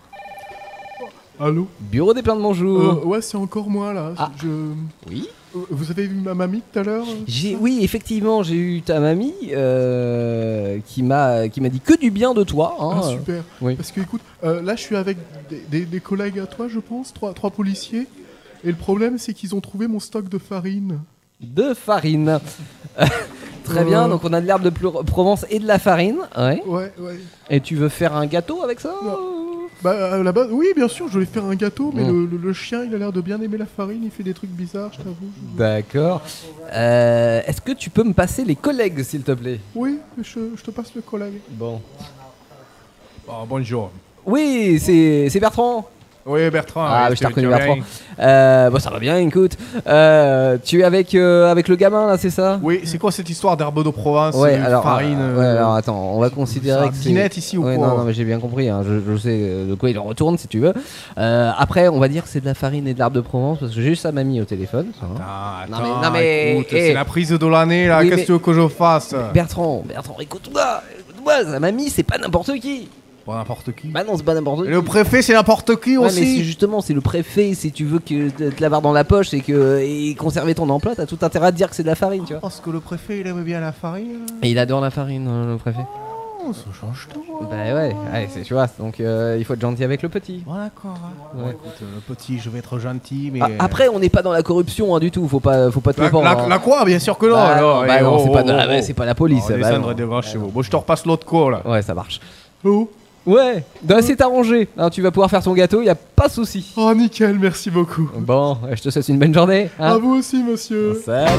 Speaker 7: Allô
Speaker 6: Bureau des plaintes, bonjour.
Speaker 7: Euh, Ouais, c'est encore moi là.
Speaker 6: Ah.
Speaker 7: Je...
Speaker 6: Oui.
Speaker 7: Euh, Vous avez vu ma mamie tout à l'heure?
Speaker 6: J'ai, oui, effectivement, j'ai eu ta mamie euh, qui m'a qui m'a dit que du bien de toi. Hein.
Speaker 7: Ah, super.
Speaker 6: oui.
Speaker 7: Parce que écoute, euh, là je suis avec des, des- des collègues à toi, je pense, trois, trois policiers. Et le problème, c'est qu'ils ont trouvé mon stock de farine.
Speaker 6: De farine. Très
Speaker 7: Euh.
Speaker 6: bien, donc on a de l'herbe de Pleu- Provence et de la farine. Ouais.
Speaker 7: Ouais, ouais.
Speaker 6: Et tu veux faire un gâteau avec ça?
Speaker 7: Non. Bah à la base, oui, bien sûr, je voulais faire un gâteau, mais
Speaker 6: Mm.
Speaker 7: le, le- le chien, il a l'air de bien aimer la farine, il fait des trucs bizarres, je t'avoue.
Speaker 6: D'accord. Euh, est-ce que tu peux me passer les collègues, s'il te plaît?
Speaker 7: Oui, je, je te passe le collègue.
Speaker 6: Bon.
Speaker 2: Oh, bonjour.
Speaker 6: Oui, c'est c'est Bertrand.
Speaker 2: Oui, Bertrand.
Speaker 6: Ah,
Speaker 2: oui,
Speaker 6: mais je t'ai
Speaker 2: tu- tu
Speaker 6: reconnu,
Speaker 2: vas
Speaker 6: Bertrand.
Speaker 2: bien.
Speaker 6: Euh, bon, ça va bien, écoute. Euh, tu es avec, euh, avec le gamin, là, c'est ça?
Speaker 2: Oui, c'est quoi cette histoire d'herbe de Provence,
Speaker 6: Ouais,
Speaker 2: euh,
Speaker 6: alors,
Speaker 2: farine
Speaker 6: euh,
Speaker 2: euh,
Speaker 6: ouais, alors attends, on va considérer
Speaker 2: c'est
Speaker 6: que
Speaker 2: un
Speaker 6: c'est
Speaker 2: dinette ici ou
Speaker 6: ouais,
Speaker 2: quoi
Speaker 6: non, non, mais j'ai bien compris. Hein, je, je sais euh, de quoi il en retourne si tu veux. Euh, après, on va dire que c'est de la farine et de l'herbe de Provence parce que j'ai juste sa mamie au téléphone. ça, hein.
Speaker 2: Ah,
Speaker 6: Non,
Speaker 2: attends,
Speaker 6: mais- non, mais-
Speaker 2: écoute,
Speaker 6: eh.
Speaker 2: c'est la prise de l'année là,
Speaker 6: Oui,
Speaker 2: qu'est-ce
Speaker 6: mais-
Speaker 2: que tu veux que je fasse?
Speaker 6: Bertrand, Bertrand, écoute-moi, écoute-moi, sa mamie, c'est pas n'importe qui.
Speaker 2: Pas n'importe qui.
Speaker 6: Bah non, c'est pas n'importe
Speaker 2: Et
Speaker 6: qui.
Speaker 2: le préfet, c'est n'importe qui
Speaker 6: Ouais, mais c'est
Speaker 2: aussi.
Speaker 6: justement, c'est le préfet. Si tu veux que te te l'avoir dans la poche et que et conserver ton emploi, t'as tout intérêt à te dire que c'est de la farine, tu vois.
Speaker 2: Parce que le préfet, il aime bien la farine.
Speaker 6: Et il adore la farine, euh, le préfet.
Speaker 2: Oh, ça change tout.
Speaker 6: Bah ouais, ouais, c'est, tu vois, donc euh, il faut être gentil avec le petit.
Speaker 2: Bon, d'accord. hein. Bon,
Speaker 6: Ouais.
Speaker 2: écoute, euh, le petit, je vais être gentil, mais.
Speaker 6: Ah, après, on n'est pas dans la corruption hein, du tout. Faut pas, faut pas te
Speaker 2: La,
Speaker 6: le prendre.
Speaker 2: la-
Speaker 6: hein.
Speaker 2: la quoi? Bien sûr que non.
Speaker 6: Bah,
Speaker 2: alors,
Speaker 6: bah
Speaker 2: eh,
Speaker 6: non,
Speaker 2: oh,
Speaker 6: c'est pas,
Speaker 2: oh,
Speaker 6: de la-
Speaker 2: oh,
Speaker 6: ouais,
Speaker 2: oh.
Speaker 6: c'est pas la police.
Speaker 2: Oh,
Speaker 6: bah
Speaker 2: descendre
Speaker 6: non.
Speaker 2: des bras chez vous. Bon, je te repasse l'autre quoi là.
Speaker 6: Ouais, ça marche.
Speaker 7: Oh,
Speaker 6: Ouais, bah, c'est arrangé. Hein, tu vas pouvoir faire ton gâteau, y a pas de souci.
Speaker 7: oh nickel, merci beaucoup.
Speaker 6: Bon, je te souhaite une bonne journée. hein.
Speaker 7: À vous aussi, monsieur.
Speaker 6: Salut.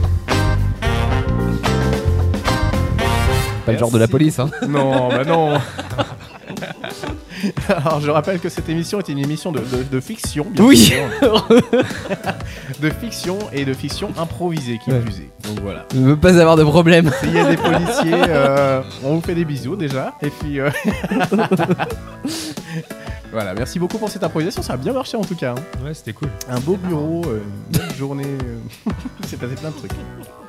Speaker 6: Pas le genre de la
Speaker 2: Merci.
Speaker 6: police, hein.
Speaker 2: Non, bah non. Alors, je rappelle que cette émission est une émission de, de- de fiction, bien
Speaker 6: Oui.
Speaker 2: sûr. De fiction et de fiction improvisée, qui
Speaker 6: Ouais.
Speaker 2: plus est. Donc voilà.
Speaker 6: Je veux pas avoir de problème.
Speaker 2: S'il y a des policiers, euh, on vous fait des bisous déjà. Et puis. euh, Voilà, merci beaucoup pour cette improvisation, ça a bien marché en tout cas. hein.
Speaker 5: Ouais, c'était cool.
Speaker 2: Un beau bureau, euh, une belle journée. euh, Il s'est passé plein de trucs.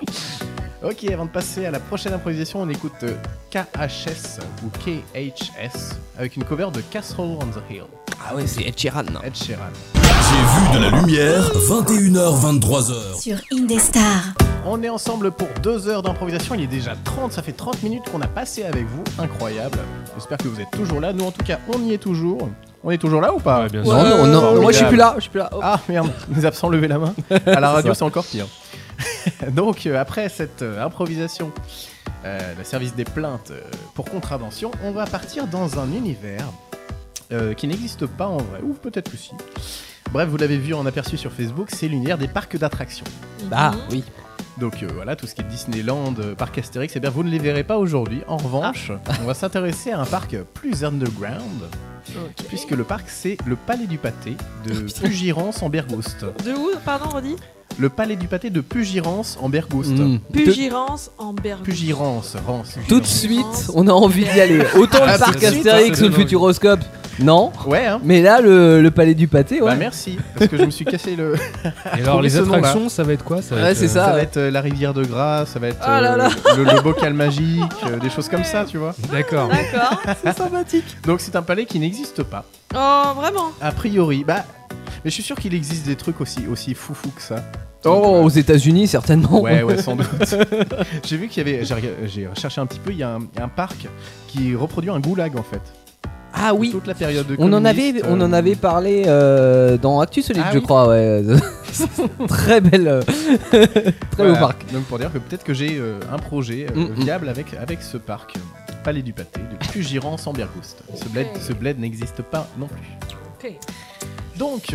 Speaker 2: Ok, avant de passer à la prochaine improvisation, on écoute euh, K H S ou K H S avec une cover de Castle on the Hill.
Speaker 6: Ah ouais, c'est Ed Sheeran.
Speaker 2: Ed Sheeran.
Speaker 1: J'ai vu de la lumière, vingt et une heures vingt-trois heures.
Speaker 8: Sur Indestar.
Speaker 2: On est ensemble pour deux heures d'improvisation. Il est déjà trente, ça fait trente minutes qu'on a passé avec vous. Incroyable. J'espère que vous êtes toujours là. Nous, en tout cas, on y est toujours. On est toujours là ou pas?
Speaker 5: Ouais, bien
Speaker 6: Non,
Speaker 5: sûr.
Speaker 6: non, non,
Speaker 2: Formidable.
Speaker 6: moi je suis plus là, je suis plus là. Oh.
Speaker 2: Ah merde, les absents levez la main. À la radio,
Speaker 6: ça.
Speaker 2: c'est encore pire. Donc, euh, après cette euh, improvisation, euh, le service des plaintes euh, pour contravention, on va partir dans un univers euh, qui n'existe pas en vrai, ou peut-être que si. Bref, vous l'avez vu en aperçu sur Facebook, c'est l'univers des parcs d'attractions.
Speaker 6: Ah oui.
Speaker 2: Donc euh, voilà, tout ce qui est Disneyland, euh, parc Astérix, eh bien vous ne les verrez pas aujourd'hui. En revanche, on va s'intéresser à un parc plus underground, puisque le parc c'est le Palais du Pâté de Pugirance en Bergouste.
Speaker 4: De où, pardon, redis?
Speaker 2: Le Palais du Pâté de Pugirance en Bergouste.
Speaker 6: Mm.
Speaker 4: Pugirance en Bergouste.
Speaker 2: Pugirance, Rance.
Speaker 6: Tout de suite, on a envie d'y aller. Autant
Speaker 2: Ah,
Speaker 6: le parc
Speaker 2: tout de suite,
Speaker 6: Astérix
Speaker 5: ça
Speaker 6: ou le
Speaker 5: donne envie.
Speaker 6: Futuroscope, non.
Speaker 2: Ouais, hein.
Speaker 6: Mais là, le, le palais du pâté, ouais.
Speaker 2: Bah merci, parce que je me suis cassé le.
Speaker 5: Et alors,
Speaker 2: Trouver
Speaker 5: les
Speaker 2: ce nom-là.
Speaker 5: attractions, ça va être quoi ça va
Speaker 6: Ouais,
Speaker 5: être,
Speaker 6: c'est
Speaker 5: euh,
Speaker 6: ça.
Speaker 2: Ça va
Speaker 6: ouais.
Speaker 2: être euh, la rivière de Gras, ça va être
Speaker 4: Ah là
Speaker 2: euh,
Speaker 4: là.
Speaker 2: le, le bocal magique, euh, des choses comme ça, tu vois.
Speaker 5: D'accord.
Speaker 4: D'accord.
Speaker 6: C'est sympathique.
Speaker 2: Donc c'est un palais qui n'existe pas.
Speaker 4: Oh, vraiment?
Speaker 2: A priori, bah. Mais je suis sûr qu'il existe des trucs aussi, aussi foufou que ça.
Speaker 6: Oh, aux États-Unis, certainement.
Speaker 2: Ouais, ouais, sans doute. J'ai vu qu'il y avait. J'ai rega- j'ai recherché un petit peu, il y a un, un parc qui reproduit un goulag en fait.
Speaker 6: Ah oui.
Speaker 2: Toute la période de
Speaker 6: On en
Speaker 2: communiste,
Speaker 6: avait, on en
Speaker 2: euh,
Speaker 6: avait parlé euh, dans Actu Solide,
Speaker 2: Ah
Speaker 6: je
Speaker 2: oui.
Speaker 6: crois. Ouais. Très belle, euh, très beau
Speaker 2: voilà.
Speaker 6: parc.
Speaker 2: Donc pour dire que peut-être que j'ai euh, un projet euh,
Speaker 6: Mm, mm.
Speaker 2: viable avec, avec ce parc. euh, Palais du Pâté de Pugirance en Bergouste. Ce bled,
Speaker 4: Ok.
Speaker 2: ce bled n'existe pas non plus.
Speaker 4: Ok.
Speaker 2: Donc, euh,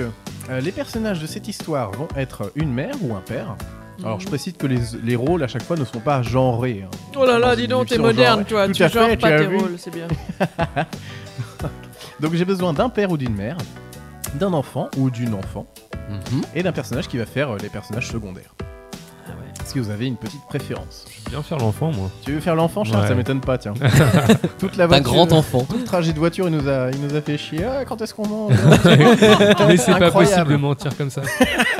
Speaker 2: Euh, les personnages de cette histoire vont être une mère ou un père. Alors je précise que les, les rôles à chaque fois ne sont pas genrés. Hein.
Speaker 4: Oh là là,
Speaker 2: Dans
Speaker 4: dis
Speaker 2: une
Speaker 4: donc, t'es
Speaker 2: émission
Speaker 4: moderne,
Speaker 2: genrée.
Speaker 4: toi.
Speaker 2: Tout
Speaker 4: Tu
Speaker 2: à fait,
Speaker 4: genres
Speaker 2: tu
Speaker 4: pas
Speaker 2: as
Speaker 4: tes
Speaker 2: vu.
Speaker 4: rôles, c'est bien.
Speaker 2: Donc j'ai besoin d'un père ou d'une mère, d'un enfant ou d'une enfant,
Speaker 6: Mhm.
Speaker 2: et d'un personnage qui va faire euh, les personnages secondaires. Est-ce que vous avez une petite préférence?
Speaker 5: Je veux bien faire l'enfant, moi.
Speaker 2: Tu veux faire l'enfant, Charles?
Speaker 5: Ouais.
Speaker 2: Ça m'étonne pas, tiens. Toute la
Speaker 6: Un
Speaker 2: voiture,
Speaker 6: grand enfant.
Speaker 2: tout le trajet de voiture, il nous a, il nous a fait chier. Ah, quand est-ce qu'on mange?
Speaker 5: Mais c'est pas
Speaker 2: Incroyable.
Speaker 5: possible de mentir comme ça.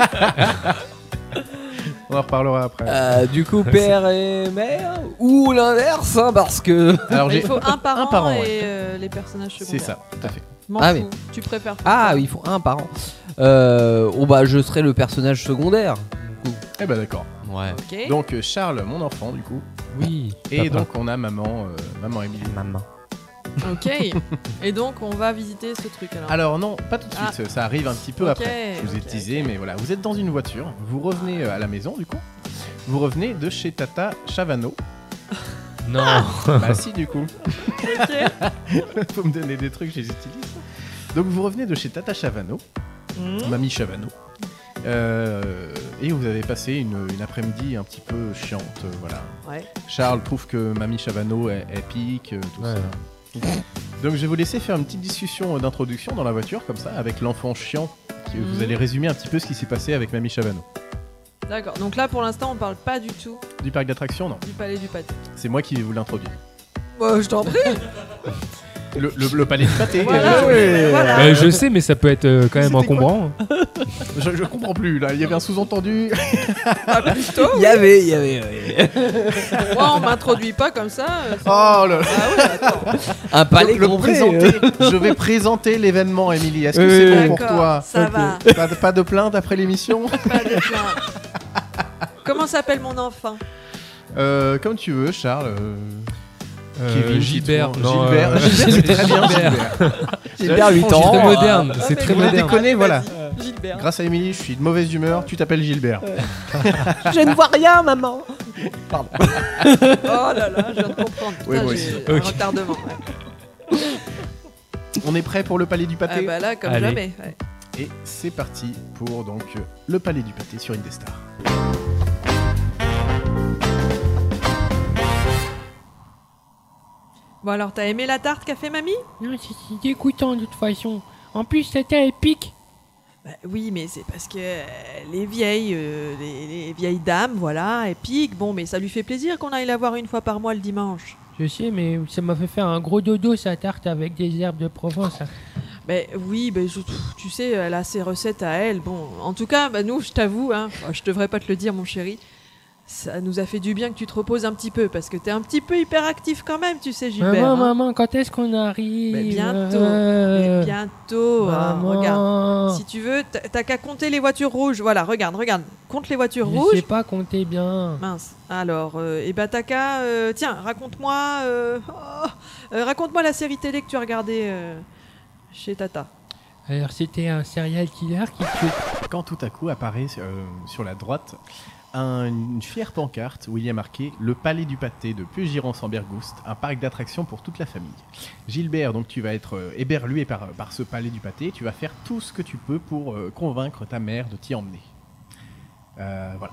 Speaker 2: On en reparlera après.
Speaker 6: Euh, du coup, père et mère ou l'inverse, hein, parce que.
Speaker 2: Alors
Speaker 4: Mais
Speaker 2: j'ai
Speaker 4: il faut un parent,
Speaker 2: un parent,
Speaker 4: et
Speaker 2: ouais.
Speaker 4: euh, les personnages secondaires.
Speaker 2: C'est ça, tout à fait.
Speaker 4: M'en
Speaker 6: Ah
Speaker 4: fous.
Speaker 6: oui.
Speaker 4: Tu préfères
Speaker 6: Ah, oui, il faut un par an. Euh, oh bah, je serai le personnage secondaire.
Speaker 2: Eh ben d'accord.
Speaker 6: Ouais.
Speaker 4: Ok.
Speaker 2: Donc euh, Charles, mon enfant, du coup.
Speaker 5: Oui.
Speaker 2: Et
Speaker 5: papa.
Speaker 2: donc on a maman, euh, maman Émilie.
Speaker 6: Maman.
Speaker 4: Ok. Et donc, on va visiter ce truc alors.
Speaker 2: Alors non, pas tout de
Speaker 4: Ah.
Speaker 2: suite, ça arrive un petit peu
Speaker 4: Ok,
Speaker 2: après. Je vous ai
Speaker 4: ok,
Speaker 2: teasé,
Speaker 4: ok.
Speaker 2: mais voilà, vous êtes dans une voiture, vous revenez euh, à la maison du coup. Vous revenez de chez Tata Chavano.
Speaker 5: Non.
Speaker 2: Bah si du coup.
Speaker 4: Ok.
Speaker 2: Faut me donner des trucs, je les utilise. Donc vous revenez de chez Tata Chavano,
Speaker 4: Mhm.
Speaker 2: Mamie Chavano. Euh, et vous avez passé une, une après-midi un petit peu chiante, euh, voilà.
Speaker 4: Ouais.
Speaker 2: Charles trouve que Mamie Chavano est, est pique, euh, tout
Speaker 5: Ouais.
Speaker 2: ça. Donc je vais vous laisser faire une petite discussion euh, d'introduction dans la voiture, comme ça, avec l'enfant chiant. Qui, Vous
Speaker 4: Mhm.
Speaker 2: allez résumer un petit peu ce qui s'est passé avec Mamie Chavano.
Speaker 4: D'accord. Donc là, pour l'instant, on parle pas du tout
Speaker 2: Du parc d'attractions, non.
Speaker 4: du palais du pâté.
Speaker 2: C'est moi qui vais vous l'introduire.
Speaker 4: Bah, je t'en prie.
Speaker 2: Le, le- le palais du pâté.
Speaker 4: Voilà,
Speaker 2: euh,
Speaker 4: oui, voilà.
Speaker 5: Euh, je sais, mais ça peut être euh, quand même
Speaker 2: C'était quoi
Speaker 5: encombrant.
Speaker 2: je, je comprends plus, là. Il y avait un sous-entendu.
Speaker 4: Ah, plutôt.
Speaker 6: Il y avait, il y avait. ouais.
Speaker 4: Moi, on m'introduit pas comme ça. euh, c'est-
Speaker 2: Oh là là.
Speaker 4: Ah ouais, attends.
Speaker 6: Un palais
Speaker 2: Donc, le
Speaker 6: complet.
Speaker 2: présenter. Je vais présenter l'événement, Émilie. Est-ce que
Speaker 6: Oui,
Speaker 2: c'est
Speaker 6: oui,
Speaker 2: bon pour
Speaker 4: D'accord,
Speaker 2: toi?
Speaker 4: ça
Speaker 2: Ok.
Speaker 4: va.
Speaker 2: Pas, de- pas de plainte après l'émission?
Speaker 4: Pas de plainte. Comment s'appelle mon enfant?
Speaker 2: Euh, Comme tu veux, Charles. euh,
Speaker 5: Euh,
Speaker 2: Kevin,
Speaker 5: Gilbert.
Speaker 2: dis-toi.
Speaker 5: Non,
Speaker 2: Gilbert.
Speaker 5: euh,
Speaker 2: Gilbert, c'est très bien,
Speaker 5: Gilbert.
Speaker 2: Gilbert.
Speaker 6: Gilbert, huit
Speaker 5: C'est
Speaker 6: ans.
Speaker 5: très
Speaker 6: euh,
Speaker 5: moderne. C'est
Speaker 4: mais
Speaker 5: très
Speaker 2: vous
Speaker 4: bon,
Speaker 5: moderne.
Speaker 2: déconnez, voilà.
Speaker 4: Gilbert.
Speaker 2: Grâce à Émilie, je suis de mauvaise humeur. Tu t'appelles Gilbert.
Speaker 6: Je ne vois rien, maman.
Speaker 4: Oh là là, je viens de comprendre.
Speaker 2: Oui,
Speaker 4: Putain,
Speaker 2: moi
Speaker 4: j'ai
Speaker 2: aussi.
Speaker 4: un
Speaker 5: Ok.
Speaker 4: retardement. ouais.
Speaker 2: On est prêt pour le palais du
Speaker 4: Ah
Speaker 2: pâté?
Speaker 4: bah là, comme
Speaker 5: Allez.
Speaker 4: jamais. ouais.
Speaker 2: Et c'est parti pour donc euh, le palais du pâté sur Indestar.
Speaker 4: Bon alors, t'as aimé la tarte qu'a fait mamie?
Speaker 8: Non, c'est c'est dégoûtant de toute façon. En plus, c'était épique.
Speaker 4: Bah oui, mais c'est parce que euh, les vieilles, euh, les, les vieilles dames, voilà, elles piquent. Bon, mais ça lui fait plaisir qu'on aille la voir une fois par mois le dimanche.
Speaker 8: Je sais, mais ça m'a fait faire un gros dodo sa tarte avec des herbes de Provence.
Speaker 4: Ben oui, ben je, pff, tu sais, elle a ses recettes à elle. Bon, en tout cas, bah, nous, je t'avoue, hein, enfin, je devrais pas te le dire, mon chéri, ça nous a fait du bien que tu te reposes un petit peu, parce que t'es un petit peu hyperactif quand même, tu sais, Gilbert.
Speaker 8: Maman,
Speaker 4: hein.
Speaker 8: maman, quand est-ce qu'on arrive?
Speaker 4: Mais bientôt,
Speaker 8: Euh,
Speaker 4: mais bientôt, hein,
Speaker 8: maman.
Speaker 4: regarde. Si tu veux, t'as t'as qu'à compter les voitures rouges. Voilà, regarde, regarde. Compte les voitures
Speaker 8: Je
Speaker 4: rouges.
Speaker 8: sais pas compter bien.
Speaker 4: Mince. Alors, euh, et bah t'as qu'à, euh, tiens, raconte-moi, euh, oh, euh, raconte-moi la série télé que tu as regardée euh, chez Tata.
Speaker 8: Alors, c'était un serial killer qui tuait.
Speaker 2: Quand tout à coup apparaît euh, sur la droite un- une fière pancarte où il y a marqué « Le palais du pâté de Puy-Giron-Sambergouste, un parc d'attractions pour toute la famille ». Gilbert, donc tu vas être euh, éberlué par, par ce palais du pâté, tu vas faire tout ce que tu peux pour euh, convaincre ta mère de t'y emmener. Euh, voilà.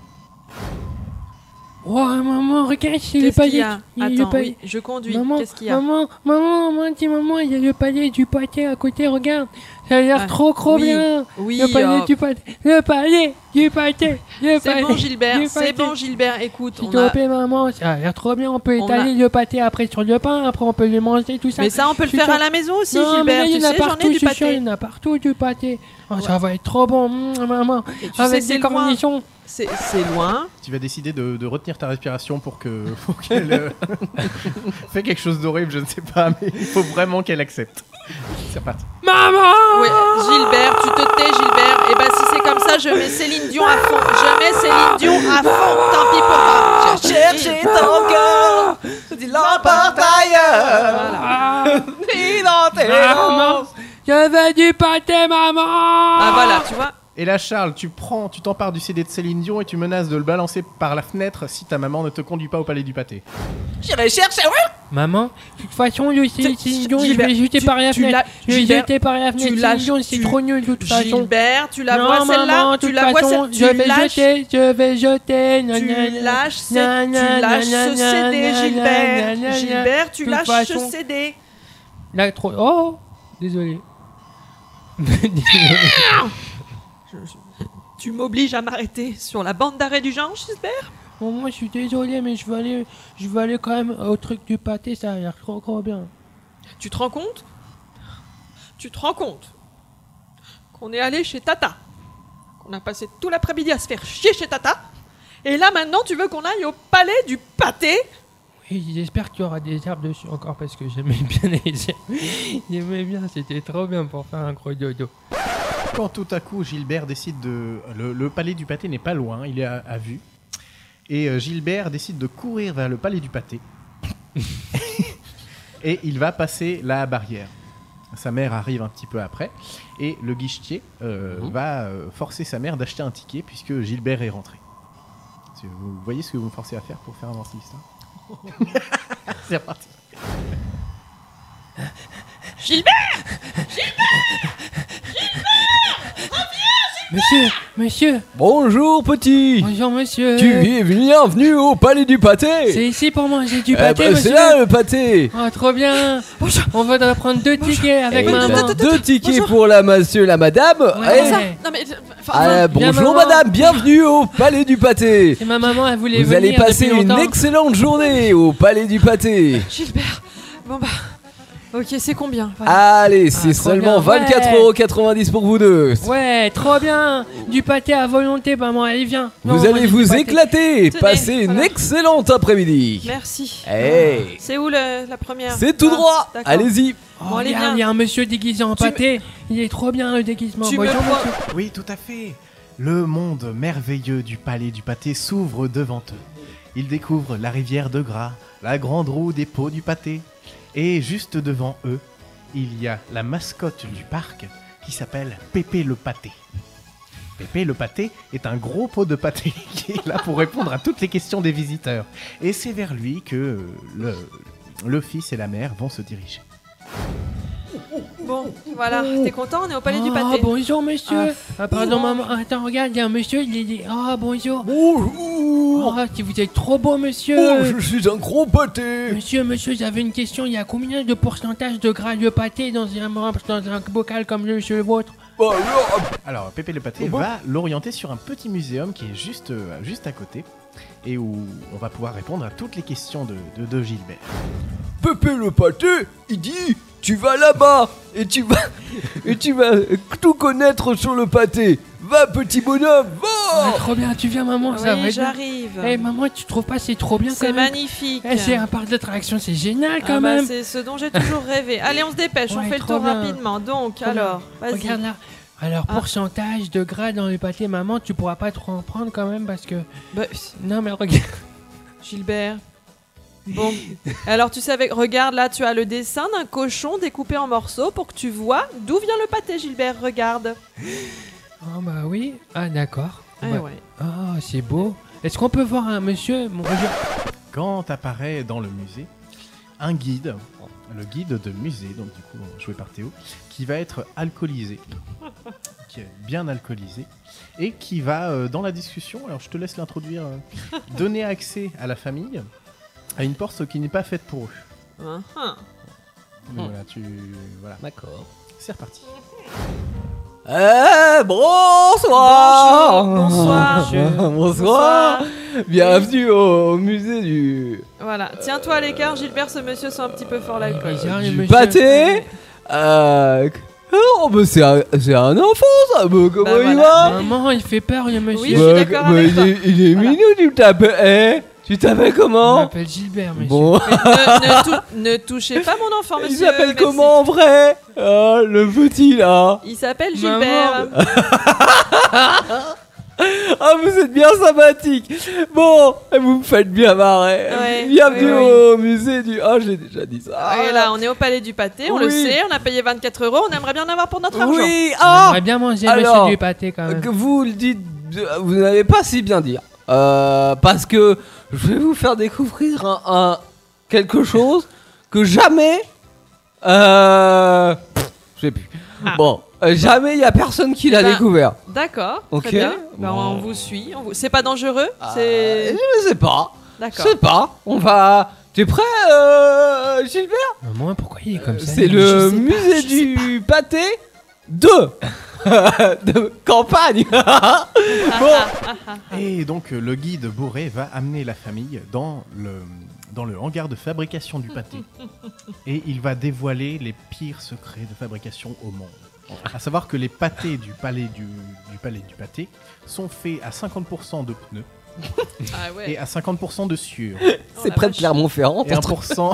Speaker 8: Oh, maman, regarde, c'est le
Speaker 4: Qu'est-ce qu'il
Speaker 8: palais.
Speaker 4: y a
Speaker 8: il y a le
Speaker 4: Attends,
Speaker 8: palais.
Speaker 4: oui, je conduis.
Speaker 8: Maman,
Speaker 4: Qu'est-ce qu'il y a
Speaker 8: maman, maman, maman, dis maman, il y a le palais du pâté à côté, regarde. Ça a l'air
Speaker 4: Ah,
Speaker 8: trop, trop
Speaker 4: oui,
Speaker 8: bien.
Speaker 4: Oui,
Speaker 8: Le palais
Speaker 4: oh,
Speaker 8: du pâté. Le palais du pâté. Le
Speaker 4: c'est
Speaker 8: palais
Speaker 4: bon Gilbert,
Speaker 8: du
Speaker 4: c'est
Speaker 8: pâté.
Speaker 4: bon Gilbert. Écoute,
Speaker 8: S'il
Speaker 4: on
Speaker 8: te
Speaker 4: a...
Speaker 8: plaît, maman, ça a l'air trop bien. On peut
Speaker 4: On
Speaker 8: étaler le pâté après sur le pain, après on peut le manger, tout ça.
Speaker 4: mais ça on peut le
Speaker 8: Je suis
Speaker 4: faire à
Speaker 8: sûr-
Speaker 4: la maison aussi,
Speaker 8: non, mais
Speaker 4: Gilbert.
Speaker 8: là, il
Speaker 4: Tu
Speaker 8: y en a
Speaker 4: sais, j'en ai
Speaker 8: partout,
Speaker 4: du
Speaker 8: je suis sûr,
Speaker 4: pâté.
Speaker 8: il y en a partout du pâté. Oh, ça va être trop bon, mmh, maman.
Speaker 4: Et tu
Speaker 8: Avec
Speaker 4: sais,
Speaker 8: des
Speaker 4: c'est loin.
Speaker 8: cornichons.
Speaker 4: C'est c'est loin.
Speaker 2: Tu vas décider de, de retenir ta respiration pour que pour qu'elle euh, fait quelque chose d'horrible, je ne sais pas, mais il faut vraiment qu'elle accepte. C'est reparti.
Speaker 8: Maman.
Speaker 4: Ouais, Gilbert, tu te tais, Gilbert. Et bah si c'est comme ça, je mets Céline Dion à fond. Je mets Céline Dion à fond. Tant pis pour moi.
Speaker 6: J'ai cherché ton cœur, dis l'emporte ailleurs.
Speaker 8: Ah,
Speaker 6: Ni dans tes
Speaker 8: maman.
Speaker 6: roses.
Speaker 8: Je veux du pâté, maman.
Speaker 4: Ah voilà, tu vois.
Speaker 2: Et là, Charles, tu prends, tu t'empares du C D de Céline Dion et tu menaces de le balancer par la fenêtre si ta maman ne te conduit pas au Palais du Pâté.
Speaker 9: J'irai chercher, ouais.
Speaker 8: Maman, de toute façon, le
Speaker 9: Tu-
Speaker 8: Céline Dion, je
Speaker 9: Gilbert,
Speaker 8: vais le jeter
Speaker 9: tu-
Speaker 8: par la
Speaker 9: tu
Speaker 8: fenêtre.
Speaker 9: l'as-
Speaker 8: Je vais le
Speaker 9: Gilbert,
Speaker 8: jeter par la fenêtre.
Speaker 9: tu
Speaker 8: Céline
Speaker 9: lâches-
Speaker 8: Dion, c'est
Speaker 9: tu-
Speaker 8: trop nul de toute façon.
Speaker 9: Gilbert, tu la
Speaker 8: Non,
Speaker 9: vois celle-là
Speaker 8: maman, de
Speaker 9: Tu
Speaker 8: toute
Speaker 9: la vois
Speaker 8: façon,
Speaker 9: celle-là
Speaker 8: je
Speaker 9: Tu
Speaker 8: vais
Speaker 9: lâches,
Speaker 8: jeter, je vais jeter. Gna,
Speaker 9: tu
Speaker 8: gna, gna.
Speaker 9: lâches, ce-
Speaker 8: Gna,
Speaker 9: tu
Speaker 8: gna,
Speaker 9: lâches
Speaker 8: gna,
Speaker 9: ce
Speaker 8: gna,
Speaker 9: C D,
Speaker 8: gna,
Speaker 9: Gilbert.
Speaker 8: gna, gna, gna.
Speaker 9: Gilbert, tu
Speaker 8: De toute
Speaker 9: lâches ce
Speaker 8: façon-
Speaker 9: C D.
Speaker 8: Là, trop. Oh, désolé.
Speaker 9: Tu m'obliges à m'arrêter sur la bande d'arrêt du genre, Gilbert.
Speaker 8: Bon, moi, je suis désolé, mais je veux aller, je veux aller quand même au truc du pâté. Ça a l'air trop, trop bien.
Speaker 9: Tu te rends compte Tu te rends compte qu'on est allé chez Tata, qu'on a passé tout l'après-midi à se faire chier chez Tata, et là maintenant tu veux qu'on aille au Palais du Pâté?
Speaker 8: Oui, j'espère qu'il y aura des herbes dessus encore parce que j'aimais bien les herbes. J'aimais bien, c'était trop bien pour faire un gros dodo.
Speaker 2: Quand tout à coup Gilbert décide de... Le, le Palais du Pâté n'est pas loin, il est à, à vue. Et euh, Gilbert décide de courir vers le Palais du Pâté. Et il va passer la barrière. Sa mère arrive un petit peu après. Et le guichetier euh,
Speaker 6: Mhm.
Speaker 2: va euh, forcer sa mère d'acheter un ticket puisque Gilbert est rentré. Est-ce que Vous voyez ce que vous me forcez à faire pour faire avancer l'histoire? C'est reparti.
Speaker 9: Gilbert
Speaker 8: Monsieur, monsieur,
Speaker 6: Bonjour petit.
Speaker 8: bonjour monsieur.
Speaker 6: Tu es bienvenu au Palais du Pâté.
Speaker 8: C'est ici pour manger du
Speaker 6: Eh
Speaker 8: pâté,
Speaker 6: ben,
Speaker 8: monsieur.
Speaker 6: c'est là le pâté.
Speaker 8: Oh, trop bien.
Speaker 9: Bonjour.
Speaker 8: On voudrait prendre deux tickets avec
Speaker 6: Eh
Speaker 8: maman.
Speaker 6: ben,
Speaker 9: attends,
Speaker 6: deux tickets
Speaker 9: bonjour.
Speaker 6: pour la monsieur, la madame.
Speaker 8: Ouais.
Speaker 6: Et-
Speaker 9: Ça, non mais... enfin,
Speaker 6: Ah,
Speaker 8: Bien,
Speaker 6: bonjour
Speaker 8: maman.
Speaker 6: madame, bienvenue au Palais du Pâté.
Speaker 8: Et ma maman, elle voulait
Speaker 6: Vous
Speaker 8: venir
Speaker 6: allez passer
Speaker 8: depuis
Speaker 6: une
Speaker 8: longtemps.
Speaker 6: excellente journée au Palais du Pâté.
Speaker 9: Gilbert, bon bah... Ok, c'est combien? Voilà.
Speaker 6: Allez, c'est
Speaker 8: Ah, trop
Speaker 6: seulement
Speaker 8: bien, ouais.
Speaker 6: vingt-quatre euros quatre-vingt-dix pour vous deux.
Speaker 8: Ouais, trop bien. Du pâté à volonté, maman, allez, viens.
Speaker 6: Vous
Speaker 8: Non,
Speaker 6: allez
Speaker 8: manger
Speaker 6: vous
Speaker 8: du pâté.
Speaker 6: éclater,
Speaker 9: Tenez,
Speaker 6: passer une
Speaker 9: voilà.
Speaker 6: excellente après-midi.
Speaker 9: Merci.
Speaker 6: Hey,
Speaker 9: C'est où le- la première?
Speaker 6: c'est tout
Speaker 9: Ah,
Speaker 6: droit.
Speaker 9: d'accord.
Speaker 6: Allez-y.
Speaker 8: Oh,
Speaker 9: Bon, allez,
Speaker 8: regarde,
Speaker 9: viens.
Speaker 8: il y a un monsieur déguisé en
Speaker 9: Tu me-
Speaker 8: pâté. Il est trop bien le déguisement.
Speaker 9: Tu me
Speaker 8: Bonjour,
Speaker 9: prends-
Speaker 8: monsieur.
Speaker 2: Oui, tout à fait. Le monde merveilleux du Palais du Pâté s'ouvre devant eux. Ils découvrent la rivière de Gras, la grande roue des pots du pâté. Et juste devant eux, il y a la mascotte du parc qui s'appelle Pépé le Pâté. Pépé le Pâté est un gros pot de pâté qui est là pour répondre à toutes les questions des visiteurs. Et c'est vers lui que euh, le, le fils et la mère vont se diriger.
Speaker 9: Bon, voilà, t'es content? On est au Palais du
Speaker 8: Oh,
Speaker 9: Pâté.
Speaker 8: bonjour, monsieur.
Speaker 9: Ah,
Speaker 8: Ah, pardon,
Speaker 9: bon.
Speaker 8: maman. Attends, regarde, il y a un monsieur, il est dit. Oh, bonjour.
Speaker 6: Bonjour.
Speaker 8: Oh, si vous êtes trop beau, monsieur.
Speaker 6: Oh, je suis un gros pâté.
Speaker 8: Monsieur, monsieur, j'avais une question. Il y a combien de pourcentage de gras de pâté dans un, dans un bocal comme le, monsieur le vôtre?
Speaker 6: Bah alors,
Speaker 2: Alors, Pépé le Pâté
Speaker 8: Oh bon
Speaker 2: va l'orienter sur un petit muséum qui est juste, euh, juste à côté et où on va pouvoir répondre à toutes les questions de, de, de Gilbert.
Speaker 6: Pépé le Pâté, il dit tu vas là-bas et tu vas et tu vas tout connaître sur le pâté. Va petit bonhomme,
Speaker 8: Ah,
Speaker 6: va.
Speaker 8: trop bien, tu viens, maman, ça va
Speaker 9: Oui,
Speaker 8: être bien.
Speaker 9: j'arrive.
Speaker 8: Eh, maman, tu trouves pas c'est trop bien
Speaker 9: C'est
Speaker 8: quand même?
Speaker 9: magnifique.
Speaker 8: Eh, c'est un parc d'attractions, c'est génial quand
Speaker 9: Ah bah,
Speaker 8: même.
Speaker 9: c'est ce dont j'ai toujours rêvé. Allez, on se dépêche, on
Speaker 8: Ouais,
Speaker 9: fait le
Speaker 8: trop
Speaker 9: tour
Speaker 8: bien.
Speaker 9: rapidement. Donc,
Speaker 8: Trop
Speaker 9: alors,
Speaker 8: bien.
Speaker 9: vas-y.
Speaker 8: Regarde là. Alors,
Speaker 9: Ah.
Speaker 8: pourcentage de gras dans le pâté, maman, tu pourras pas trop en prendre quand même parce que.
Speaker 9: Bah,
Speaker 8: Non, mais regarde.
Speaker 9: Gilbert. Bon, alors tu sais, avec... regarde là, tu as le dessin d'un cochon découpé en morceaux pour que tu vois d'où vient le pâté, Gilbert. Regarde.
Speaker 8: Oh, bah oui. Ah, d'accord.
Speaker 9: Ah
Speaker 8: Bah-
Speaker 9: ouais.
Speaker 8: Oh, c'est beau. Est-ce qu'on peut voir un monsieur mon... regarde.
Speaker 2: Quand apparaît dans le musée un guide, le guide de musée, donc du coup joué par Théo, qui va être alcoolisé, qui est bien alcoolisé, et qui va, euh, dans la discussion, alors je te laisse l'introduire, euh, donner accès à la famille à une porte qui n'est pas faite pour eux.
Speaker 9: Hein, hein.
Speaker 2: Mais voilà, tu... Voilà,
Speaker 6: D'accord.
Speaker 2: c'est reparti.
Speaker 6: Eh, bonsoir.
Speaker 9: Bonjour, bonsoir.
Speaker 6: Bonsoir. Bienvenue au, au musée du
Speaker 9: Voilà, tiens-toi à l'écart, Gilbert, ce monsieur sent un petit peu fort l'alcool.
Speaker 8: Regarde, le
Speaker 6: du
Speaker 8: monsieur.
Speaker 6: pâté. Euh, oh, bah c'est un, c'est un enfant ça. Bah, comment
Speaker 9: Bah,
Speaker 6: il
Speaker 9: voilà.
Speaker 6: va?
Speaker 8: Maman, il fait peur, le monsieur.
Speaker 9: Oui, je suis d'accord
Speaker 6: bah,
Speaker 9: avec
Speaker 6: il,
Speaker 9: toi.
Speaker 6: est, il est
Speaker 9: Voilà.
Speaker 6: mignon, tu t'appelles. Eh, tu t'appelles
Speaker 8: Je
Speaker 6: comment?
Speaker 8: m'appelle Gilbert, monsieur.
Speaker 6: Bon,
Speaker 9: ne, ne tou- ne touchez pas mon enfant,
Speaker 6: il
Speaker 9: monsieur.
Speaker 6: s'appelle
Speaker 9: merci.
Speaker 6: comment en vrai? Ah, le petit là.
Speaker 9: Il s'appelle
Speaker 8: Maman.
Speaker 9: Gilbert.
Speaker 6: Ah, vous êtes bien sympathique. Bon, vous me faites bien marrer.
Speaker 9: Ouais,
Speaker 6: Bienvenue
Speaker 9: oui,
Speaker 6: au musée du... Ah, je l'ai déjà dit ça.
Speaker 9: Et là, on est au Palais du Pâté, on le
Speaker 6: Oui.
Speaker 9: sait, on a payé vingt-quatre euros, on aimerait bien en avoir pour notre argent.
Speaker 6: Oui, ah,
Speaker 8: J'aimerais bien manger
Speaker 6: alors,
Speaker 8: monsieur du pâté quand même.
Speaker 6: que vous le dites, vous n'avez pas si bien dire. Euh, parce que je vais vous faire découvrir un, un- quelque chose que jamais... Euh... pff, je sais plus. Bon, euh, jamais il y a personne qui l'a
Speaker 9: Ben,
Speaker 6: découvert.
Speaker 9: D'accord,
Speaker 6: Ok.
Speaker 9: très bien. Ben,
Speaker 6: Bon.
Speaker 9: on vous suit. on vous- C'est pas dangereux
Speaker 6: Euh,
Speaker 9: C'est...
Speaker 6: je sais pas. Je
Speaker 9: D'accord.
Speaker 6: sais pas. On va... T'es prêt, euh, Gilbert?
Speaker 8: Maman, pourquoi il est comme ça?
Speaker 6: C'est
Speaker 8: lui
Speaker 6: le
Speaker 9: je sais pas,
Speaker 6: musée
Speaker 9: je sais
Speaker 6: du pâté de... de campagne. Bon.
Speaker 2: Et donc euh, le guide bourré va amener la famille dans le, dans le hangar de fabrication du pâté. Et il va dévoiler les pires secrets de fabrication au monde. À savoir que les pâtés du palais du, du palais du pâté sont faits à cinquante pour cent de pneus
Speaker 9: Ah ouais.
Speaker 2: et à cinquante pour cent de sueur.
Speaker 6: C'est
Speaker 9: la
Speaker 6: près de
Speaker 9: vache.
Speaker 6: Clermont-Ferrand.
Speaker 2: Et un
Speaker 6: ton
Speaker 2: pour cent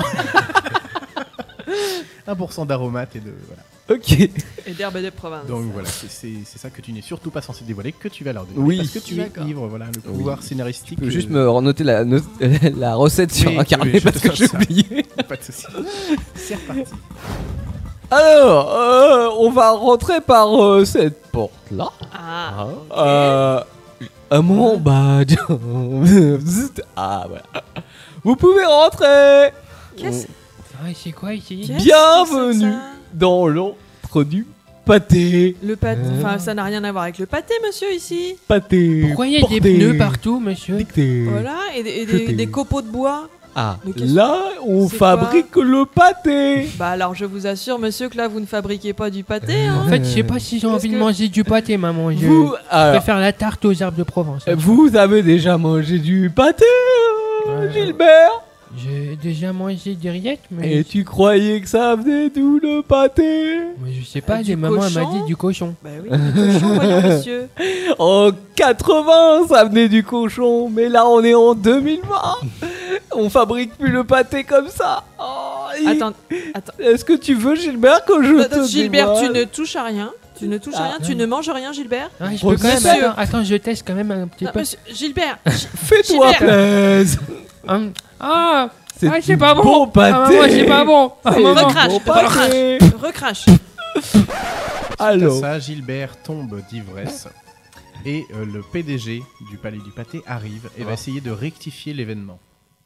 Speaker 2: un pour cent d'aromates et de voilà.
Speaker 6: truc. Ok.
Speaker 9: Et d'herbe de province.
Speaker 2: Donc voilà, c'est- c'est c'est ça que tu n'es surtout pas censé dévoiler, que tu vas leur donner.
Speaker 6: Oui.
Speaker 2: Parce que tu es
Speaker 9: D'accord.
Speaker 2: ivre, voilà, le pouvoir scénaristique.
Speaker 6: Tu peux juste
Speaker 2: euh,
Speaker 6: me noter la, no- la recette sur
Speaker 2: Oui,
Speaker 6: un carnet
Speaker 2: oui, je
Speaker 6: parce
Speaker 2: te
Speaker 6: que j'ai
Speaker 2: fais ça.
Speaker 6: oublié.
Speaker 2: Pas de soucis. C'est reparti.
Speaker 6: Alors, euh, on va rentrer par euh, cette porte-là.
Speaker 9: Ah,
Speaker 6: Euh, un moment, bah... ah, voilà. Vous pouvez rentrer.
Speaker 9: qu'est-ce
Speaker 8: Ah, c'est quoi ici?
Speaker 9: qu'est-ce
Speaker 6: Bienvenue.
Speaker 9: que c'est que ça
Speaker 6: Dans l'entre du pâté.
Speaker 9: Le pâté,
Speaker 8: Euh.
Speaker 9: enfin ça n'a rien à voir avec le pâté, monsieur, ici.
Speaker 6: Pâté.
Speaker 8: Pourquoi il y a des
Speaker 6: porté.
Speaker 8: pneus partout, monsieur?
Speaker 6: Dicté.
Speaker 9: Voilà, et, des- et
Speaker 6: Je
Speaker 9: des,
Speaker 6: t'ai
Speaker 9: des
Speaker 6: vu.
Speaker 9: copeaux de bois.
Speaker 6: Ah,
Speaker 9: Mais qu'est-ce-
Speaker 6: là, on
Speaker 9: c'est quoi
Speaker 6: fabrique le pâté.
Speaker 9: Bah alors je vous assure, monsieur, que là vous ne fabriquez pas du pâté,
Speaker 8: En
Speaker 9: hein.
Speaker 8: fait, je sais pas si j'ai envie de
Speaker 9: que-
Speaker 8: manger du pâté, maman. Je
Speaker 6: Vous, alors,
Speaker 8: préfère la tarte aux herbes de Provence.
Speaker 6: vous avez déjà mangé du pâté, euh,
Speaker 8: Ouais.
Speaker 6: Gilbert?
Speaker 8: J'ai déjà mangé des rillettes, mais,
Speaker 6: Et tu croyais que ça venait d'où le pâté?
Speaker 8: mais je sais pas.
Speaker 9: Du
Speaker 8: Des mamans elle m'a
Speaker 9: cochon
Speaker 8: dit du cochon.
Speaker 9: Bah oui, du cochon, voyons, monsieur.
Speaker 6: En quatre-vingts, ça venait du cochon, mais là on est en deux mille vingt. On fabrique plus le pâté comme ça. Oh, il-
Speaker 9: Attends, attends.
Speaker 6: Est-ce que tu veux, Gilbert, que je
Speaker 9: Attends,
Speaker 6: te
Speaker 9: Gilbert, tu
Speaker 6: dévoile
Speaker 9: ne touches à rien. Tu ne touches à
Speaker 6: Ah,
Speaker 9: rien, tu
Speaker 8: ouais.
Speaker 9: ne manges rien, Gilbert.
Speaker 8: Ah, je
Speaker 6: Oh,
Speaker 8: peux quand même.
Speaker 9: monsieur.
Speaker 8: Attends, attends, je teste quand même un petit
Speaker 9: Ah,
Speaker 8: peu.
Speaker 9: monsieur, Gilbert,
Speaker 6: Fais-toi
Speaker 9: Gilbert.
Speaker 6: plaisir.
Speaker 8: Hum, Ah,
Speaker 6: C'est
Speaker 8: ah, c'est
Speaker 6: du
Speaker 8: pas bon.
Speaker 6: bon pâté.
Speaker 8: Ah, maman, c'est pas bon. Ah,
Speaker 6: C'est
Speaker 8: maman.
Speaker 6: du
Speaker 9: recrache,
Speaker 6: bon
Speaker 9: recrache.
Speaker 6: pâté.
Speaker 9: recrache.
Speaker 2: Suite à
Speaker 6: Alors,
Speaker 2: ça, Gilbert tombe d'ivresse et euh, le P D G du palais du pâté arrive et va essayer de rectifier l'événement.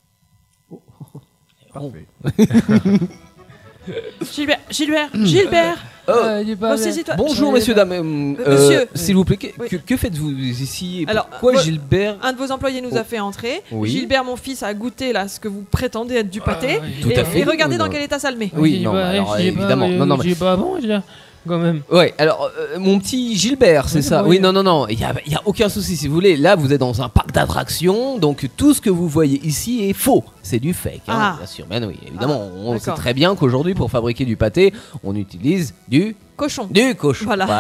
Speaker 2: Parfait.
Speaker 9: Gilbert, Gilbert, Gilbert.
Speaker 8: Ah, j'ai pas-
Speaker 9: Ressaisis-toi.
Speaker 6: bonjour
Speaker 8: Ouais,
Speaker 6: messieurs,
Speaker 8: bah-
Speaker 6: dames.
Speaker 9: Euh,
Speaker 6: Euh,
Speaker 9: monsieur.
Speaker 6: S'il vous plaît, que,
Speaker 9: Oui.
Speaker 6: que- que faites-vous ici et
Speaker 9: Alors,
Speaker 6: pourquoi
Speaker 9: vo-
Speaker 6: Gilbert
Speaker 9: Un de vos employés nous
Speaker 6: Oh.
Speaker 9: a fait entrer.
Speaker 6: Oui.
Speaker 9: Gilbert, mon fils, a goûté là ce que vous prétendez être du pâté.
Speaker 8: Ah, oui.
Speaker 6: Tout
Speaker 9: et,
Speaker 6: à fait.
Speaker 9: et regardez dans
Speaker 6: Non.
Speaker 9: quel état ça le met.
Speaker 6: Oui,
Speaker 8: J'ai
Speaker 6: non,
Speaker 8: pas-
Speaker 6: bah alors,
Speaker 8: j'ai pas-
Speaker 6: évidemment. Non, non, mais-
Speaker 8: J'ai pas bon, là, quand même.
Speaker 6: Ouais, alors euh, mon petit Gilbert, c'est
Speaker 8: Oui,
Speaker 6: ça.
Speaker 8: oui.
Speaker 6: Oui, non, non, non, il y a, il y a aucun souci si vous voulez. Là, vous êtes dans un parc d'attractions, donc tout ce que vous voyez ici est faux. C'est du fake, hein,
Speaker 9: Ah.
Speaker 6: bien sûr. Ben oui, évidemment,
Speaker 9: Ah,
Speaker 6: on sait
Speaker 9: d'accord.
Speaker 6: très bien qu'aujourd'hui, pour fabriquer du pâté, on utilise du
Speaker 9: Cochon.
Speaker 6: du cochon.
Speaker 9: Voilà.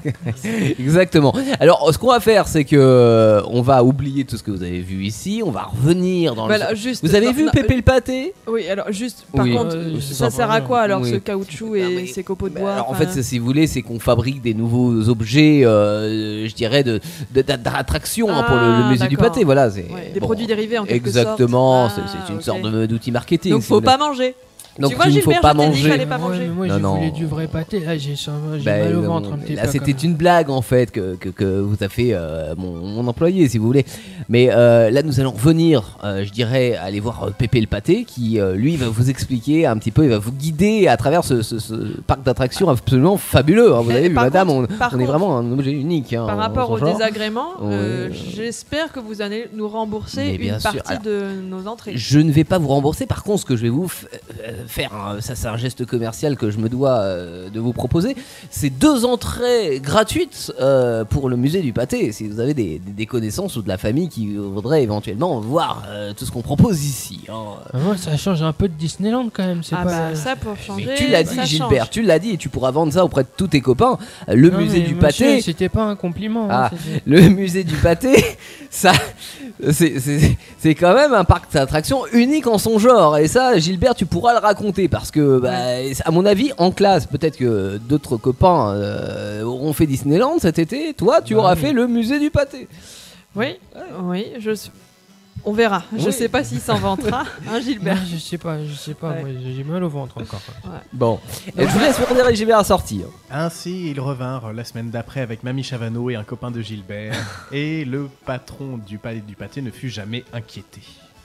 Speaker 6: Exactement. Alors, ce qu'on va faire, c'est que euh, on va oublier tout ce que vous avez vu ici. On va revenir dans
Speaker 9: Voilà,
Speaker 6: le.
Speaker 9: juste,
Speaker 6: Vous avez
Speaker 9: non,
Speaker 6: vu
Speaker 9: non,
Speaker 6: Pépé le pâté?
Speaker 9: Oui, alors juste, par
Speaker 6: Oui.
Speaker 9: contre,
Speaker 8: Euh, je
Speaker 9: ça
Speaker 8: sais
Speaker 9: sert
Speaker 8: pas,
Speaker 9: à quoi alors
Speaker 6: oui.
Speaker 9: ce caoutchouc et
Speaker 6: Non, mais-
Speaker 9: ces copeaux de
Speaker 6: Bah,
Speaker 9: bois
Speaker 6: alors, en
Speaker 9: enfin,
Speaker 6: fait, c'est- si vous voulez, c'est qu'on fabrique des nouveaux objets, euh, je dirais, de, de- d'a- d'attraction hein, pour le, le
Speaker 9: Ah,
Speaker 6: musée du
Speaker 9: d'accord.
Speaker 6: pâté. Voilà, c'est
Speaker 9: ouais, des
Speaker 6: bon,
Speaker 9: produits dérivés en quelque
Speaker 6: Exactement,
Speaker 9: sorte.
Speaker 6: c'est
Speaker 9: Ah,
Speaker 6: c'est une
Speaker 9: ok.
Speaker 6: sorte de- d'outil marketing.
Speaker 9: Donc
Speaker 6: si
Speaker 9: faut
Speaker 6: vous voulez.
Speaker 9: pas manger.
Speaker 6: Donc
Speaker 9: tu vois,
Speaker 6: il ne faut
Speaker 9: Gilbert,
Speaker 6: pas
Speaker 9: je t'ai dit qu'il
Speaker 6: manger.
Speaker 9: fallait pas
Speaker 8: Ouais,
Speaker 9: manger.
Speaker 8: mais moi,
Speaker 6: Non,
Speaker 8: je
Speaker 6: non.
Speaker 8: voulais du vrai pâté. Là, j'ai ça- j'ai
Speaker 6: Bah,
Speaker 8: mal au
Speaker 6: non,
Speaker 8: ventre un
Speaker 6: mais
Speaker 8: petit
Speaker 6: là,
Speaker 8: peu.
Speaker 6: c'était
Speaker 8: quand même.
Speaker 6: une blague en fait que, que, que vous a fait euh, mon, mon employé, si vous voulez. Mais euh, là, nous allons revenir, euh, je dirais, aller voir euh, Pépé le pâté, qui euh, lui va vous expliquer un petit peu, il va vous guider à travers ce, ce- ce parc d'attractions absolument fabuleux. hein. Vous
Speaker 9: Mais
Speaker 6: avez vu,
Speaker 9: par
Speaker 6: madame,
Speaker 9: contre-
Speaker 6: on,
Speaker 9: par
Speaker 6: on est
Speaker 9: contre,
Speaker 6: vraiment un objet unique. hein,
Speaker 9: Par
Speaker 6: en
Speaker 9: rapport
Speaker 6: son
Speaker 9: au
Speaker 6: genre.
Speaker 9: désagrément, euh,
Speaker 6: Ouais.
Speaker 9: j'espère que vous allez nous
Speaker 6: Mais
Speaker 9: rembourser
Speaker 6: bien
Speaker 9: une
Speaker 6: sûr.
Speaker 9: partie
Speaker 6: Alors,
Speaker 9: de nos entrées.
Speaker 6: Je ne vais pas vous rembourser. Par contre, ce que je vais vous f- euh, faire, hein, ça c'est un geste commercial que je me dois euh, de vous proposer, c'est deux entrées gratuites euh, pour le musée du pâté. Si vous avez des, des- des connaissances ou de la famille qui voudraient éventuellement voir euh, tout ce qu'on propose ici. hein.
Speaker 8: Ah, moi, ça change un peu de Disneyland quand même. C'est
Speaker 9: Ah
Speaker 8: pas.
Speaker 9: bah ça pour changer.
Speaker 6: Mais tu l'as
Speaker 9: ça
Speaker 6: dit, Gilbert,
Speaker 9: change.
Speaker 6: tu l'as dit, et tu pourras vendre ça auprès de tous tes copains. Le
Speaker 8: Non,
Speaker 6: musée
Speaker 8: mais
Speaker 6: du
Speaker 8: monsieur,
Speaker 6: pâté.
Speaker 8: C'était pas un compliment.
Speaker 6: Ah.
Speaker 8: hein, c'était-
Speaker 6: Le musée du pâté, ça, c'est- c'est c'est quand même un parc d'attractions unique en son genre. Et ça, Gilbert, tu pourras le raconter parce que, bah, à mon avis, en classe, peut-être que d'autres copains euh, auront fait Disneyland cet été. Toi, tu
Speaker 2: Bah
Speaker 6: auras
Speaker 2: oui.
Speaker 6: fait le musée du pâté.
Speaker 4: Oui, oui, je suis- On verra. Je
Speaker 6: Oui.
Speaker 4: sais pas s'il s'en vantera, hein, Gilbert.
Speaker 8: Je sais pas, je sais pas,
Speaker 4: Ouais.
Speaker 8: moi j'ai mal au ventre encore.
Speaker 6: Bon, et je vous laisse faire des Gilbert à sortir.
Speaker 2: Ainsi, ils revinrent la semaine d'après avec Mamie Chavano et un copain de Gilbert. Et le patron du palais du pâté ne fut jamais inquiété.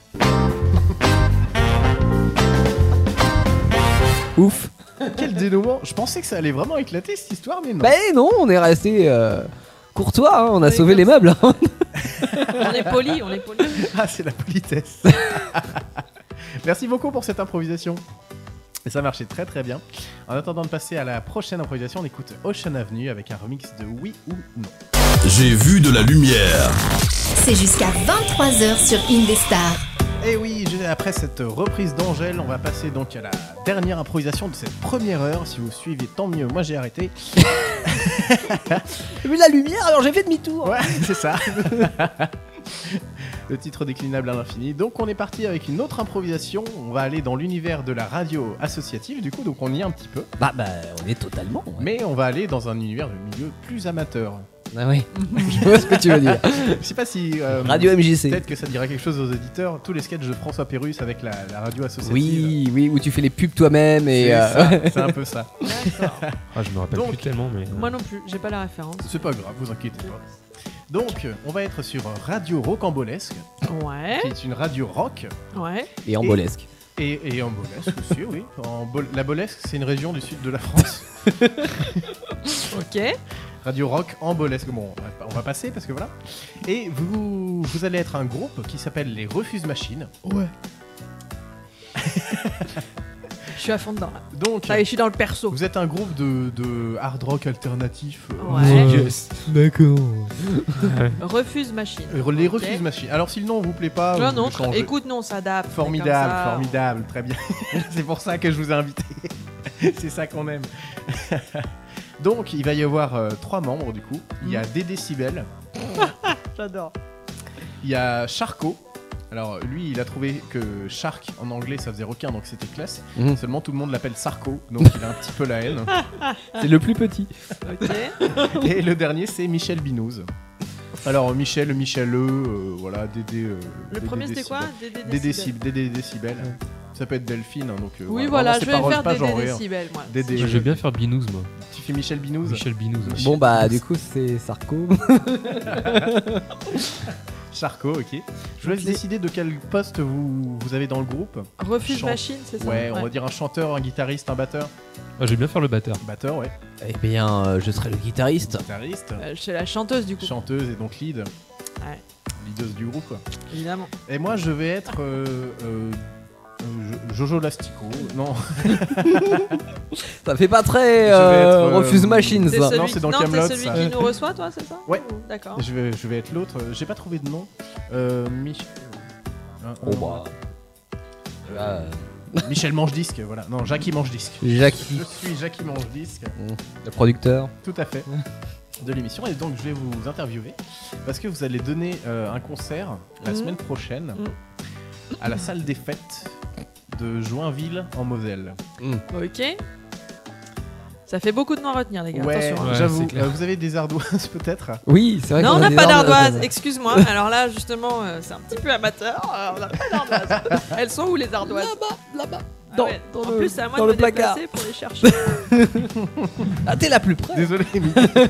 Speaker 6: Ouf.
Speaker 2: Quel dénouement! Je pensais que ça allait vraiment éclater cette histoire, mais non.
Speaker 6: Bah non, on est resté euh, courtois, hein, on a
Speaker 4: Oui,
Speaker 6: sauvé
Speaker 4: comme
Speaker 6: les
Speaker 4: ça.
Speaker 6: meubles. hein.
Speaker 4: On est poli, on est poli.
Speaker 2: Ah, c'est la politesse. Merci beaucoup pour cette improvisation. Et ça marchait très très bien. En attendant de passer à la prochaine improvisation, on écoute Ocean Avenue avec un remix de Oui ou Non.
Speaker 1: J'ai vu de la lumière.
Speaker 10: C'est jusqu'à vingt-trois heures sur Indestar.
Speaker 2: Et oui, je- après cette reprise d'Angèle, on va passer donc à la dernière improvisation de cette première heure. Si vous suivez, tant mieux. Moi, j'ai arrêté.
Speaker 6: J'ai vu la lumière, alors j'ai fait demi-tour.
Speaker 2: Ouais, c'est ça. Le titre déclinable à l'infini. Donc, on est parti avec une autre improvisation. On va aller dans l'univers de la radio associative, du coup, donc on y est un petit peu.
Speaker 6: Bah, bah, on est totalement. ouais.
Speaker 2: Mais on va aller dans un univers de milieu plus amateur.
Speaker 6: Ah oui, je vois ce que tu veux dire.
Speaker 2: Je sais pas si. euh,
Speaker 6: Radio M J C.
Speaker 2: Peut-être que ça dira quelque chose aux auditeurs. Tous les sketchs de François Pérusse avec la, la radio associative.
Speaker 6: Oui, oui, où tu fais les pubs toi-même et.
Speaker 2: C'est
Speaker 6: euh,
Speaker 2: ça, c'est un peu ça.
Speaker 4: D'accord.
Speaker 5: Ah, je me rappelle
Speaker 2: Donc-
Speaker 5: plus tellement, mais. euh,
Speaker 4: Moi non plus, j'ai pas la référence.
Speaker 2: C'est pas grave, vous inquiétez pas. Donc, euh, on va être sur Radio Rocambolesque,
Speaker 4: Ouais,
Speaker 2: qui est une radio rock.
Speaker 4: ouais.
Speaker 6: Et en bolesque.
Speaker 2: Et, et en bolesque aussi, oui. En bol- la Bolesque, c'est une région du sud de la France.
Speaker 4: Ok.
Speaker 2: Radio Rock en Bolesque. Bon, on va, on va passer parce que voilà. Et vous, vous allez être un groupe qui s'appelle les Refuse Machines.
Speaker 7: Ouais.
Speaker 4: Je suis à fond dedans là.
Speaker 2: Donc,
Speaker 4: Allez, je suis dans le perso.
Speaker 2: vous êtes un groupe de, de hard rock alternatif. euh,
Speaker 4: Ouais.
Speaker 5: Yes.
Speaker 6: D'accord.
Speaker 4: Refuse machine.
Speaker 2: euh, les
Speaker 4: Ok.
Speaker 2: Refuse Machines. Alors, si le nom vous plaît pas,
Speaker 4: Non,
Speaker 2: vous
Speaker 4: non,
Speaker 2: changez.
Speaker 4: écoute, non, on s'adapte.
Speaker 2: Formidable,
Speaker 4: comme ça.
Speaker 2: formidable, très bien. C'est pour ça que je vous ai invité. C'est ça qu'on aime. Donc, il va y avoir euh, trois membres du coup. Il y a D Décibel,
Speaker 4: J'adore.
Speaker 2: il y a Charcot. Alors, lui, il a trouvé que Shark en anglais ça faisait requin donc c'était classe.
Speaker 6: Mhm.
Speaker 2: Seulement, tout le monde l'appelle Sarko, donc il a un petit peu la haine.
Speaker 6: C'est le plus petit.
Speaker 4: Ok.
Speaker 2: Et le dernier, c'est Michel Binouze. Alors, Michel, Michel E, euh, voilà, Dédé. euh,
Speaker 4: Le
Speaker 2: Dédé
Speaker 4: premier c'était quoi
Speaker 2: Décibel.
Speaker 4: Dédé
Speaker 2: Dédé
Speaker 4: décibel.
Speaker 2: Décib- Dédé Décibel. Ça peut être Delphine, hein, donc. euh,
Speaker 4: Oui,
Speaker 2: vraiment,
Speaker 4: voilà,
Speaker 2: c'est
Speaker 4: je vais
Speaker 2: pas-
Speaker 4: faire
Speaker 2: pas
Speaker 4: Dédé
Speaker 2: genré, hein.
Speaker 4: décibel, moi.
Speaker 2: Dédé.
Speaker 5: Je veux bien faire Binous, moi.
Speaker 2: Tu fais Michel Binouze
Speaker 5: Michel Binous.
Speaker 6: Bon, bah, du coup, c'est Sarko.
Speaker 2: Charcot, ok. Je vous laisse
Speaker 4: Ok.
Speaker 2: décider de quel poste vous, vous avez dans le groupe.
Speaker 4: Refuse
Speaker 2: Chant-
Speaker 4: machine, c'est ça
Speaker 2: Ouais, on va dire un chanteur, un guitariste, un batteur.
Speaker 5: Ah, je vais bien faire le batteur.
Speaker 2: Batteur, ouais.
Speaker 6: Eh bien, euh, je serai le guitariste.
Speaker 2: Guitariste,
Speaker 4: Euh, Je suis la chanteuse du coup,
Speaker 2: chanteuse et donc lead.
Speaker 4: Ouais.
Speaker 2: Leaduse du groupe, quoi.
Speaker 4: évidemment.
Speaker 2: Et moi, je vais être euh, euh, euh, Jo- Jojo Lastico. Non,
Speaker 6: Ça fait pas très
Speaker 2: Je vais
Speaker 6: euh,
Speaker 2: être, euh,
Speaker 6: Refuse Machines.
Speaker 4: T'es
Speaker 6: ça.
Speaker 4: celui,
Speaker 2: Non, c'est dans
Speaker 4: non, t'es
Speaker 2: Kaamelott,
Speaker 4: celui
Speaker 2: ça.
Speaker 4: qui nous reçoit, toi, c'est ça
Speaker 2: Ouais.
Speaker 4: Ou- D'accord.
Speaker 2: je vais, je vais être l'autre. J'ai pas trouvé de nom. Euh, Mich- euh,
Speaker 6: Oh, bah. Euh,
Speaker 2: Michel Mange-Disque, voilà. Non, Jackie Mange-Disque.
Speaker 6: Jackie,
Speaker 2: Je suis Jackie Mange-Disque.
Speaker 6: le producteur.
Speaker 2: Tout à fait. De l'émission. Et donc, je vais vous interviewer parce que vous allez donner euh, un concert la
Speaker 4: Mhm.
Speaker 2: semaine prochaine
Speaker 4: Mhm.
Speaker 2: à la salle des fêtes de Joinville en Moselle.
Speaker 4: Ok. Ça fait beaucoup de noms à retenir, les gars.
Speaker 2: Ouais,
Speaker 4: Attention. hein.
Speaker 5: Ouais,
Speaker 2: j'avoue.
Speaker 5: c'est clair.
Speaker 2: Euh, vous avez des ardoises peut-être?
Speaker 6: Oui, c'est vrai
Speaker 4: Non,
Speaker 6: qu'on
Speaker 4: on
Speaker 6: a
Speaker 4: n'a
Speaker 6: des
Speaker 4: pas
Speaker 6: armes-
Speaker 4: d'ardoise, excuse-moi. Alors là, justement, euh, c'est un petit peu amateur. euh, on n'a pas d'ardoise. Elles sont où les ardoises
Speaker 6: Là-bas, là-bas.
Speaker 4: Ah
Speaker 6: Dans-
Speaker 4: ouais,
Speaker 6: dans
Speaker 4: En
Speaker 6: le-
Speaker 4: plus, c'est à moi
Speaker 6: dans
Speaker 4: de
Speaker 6: le
Speaker 4: me
Speaker 6: placard.
Speaker 4: déplacer pour les chercher.
Speaker 6: Ah, t'es la plus près.
Speaker 2: Désolé, Émilie.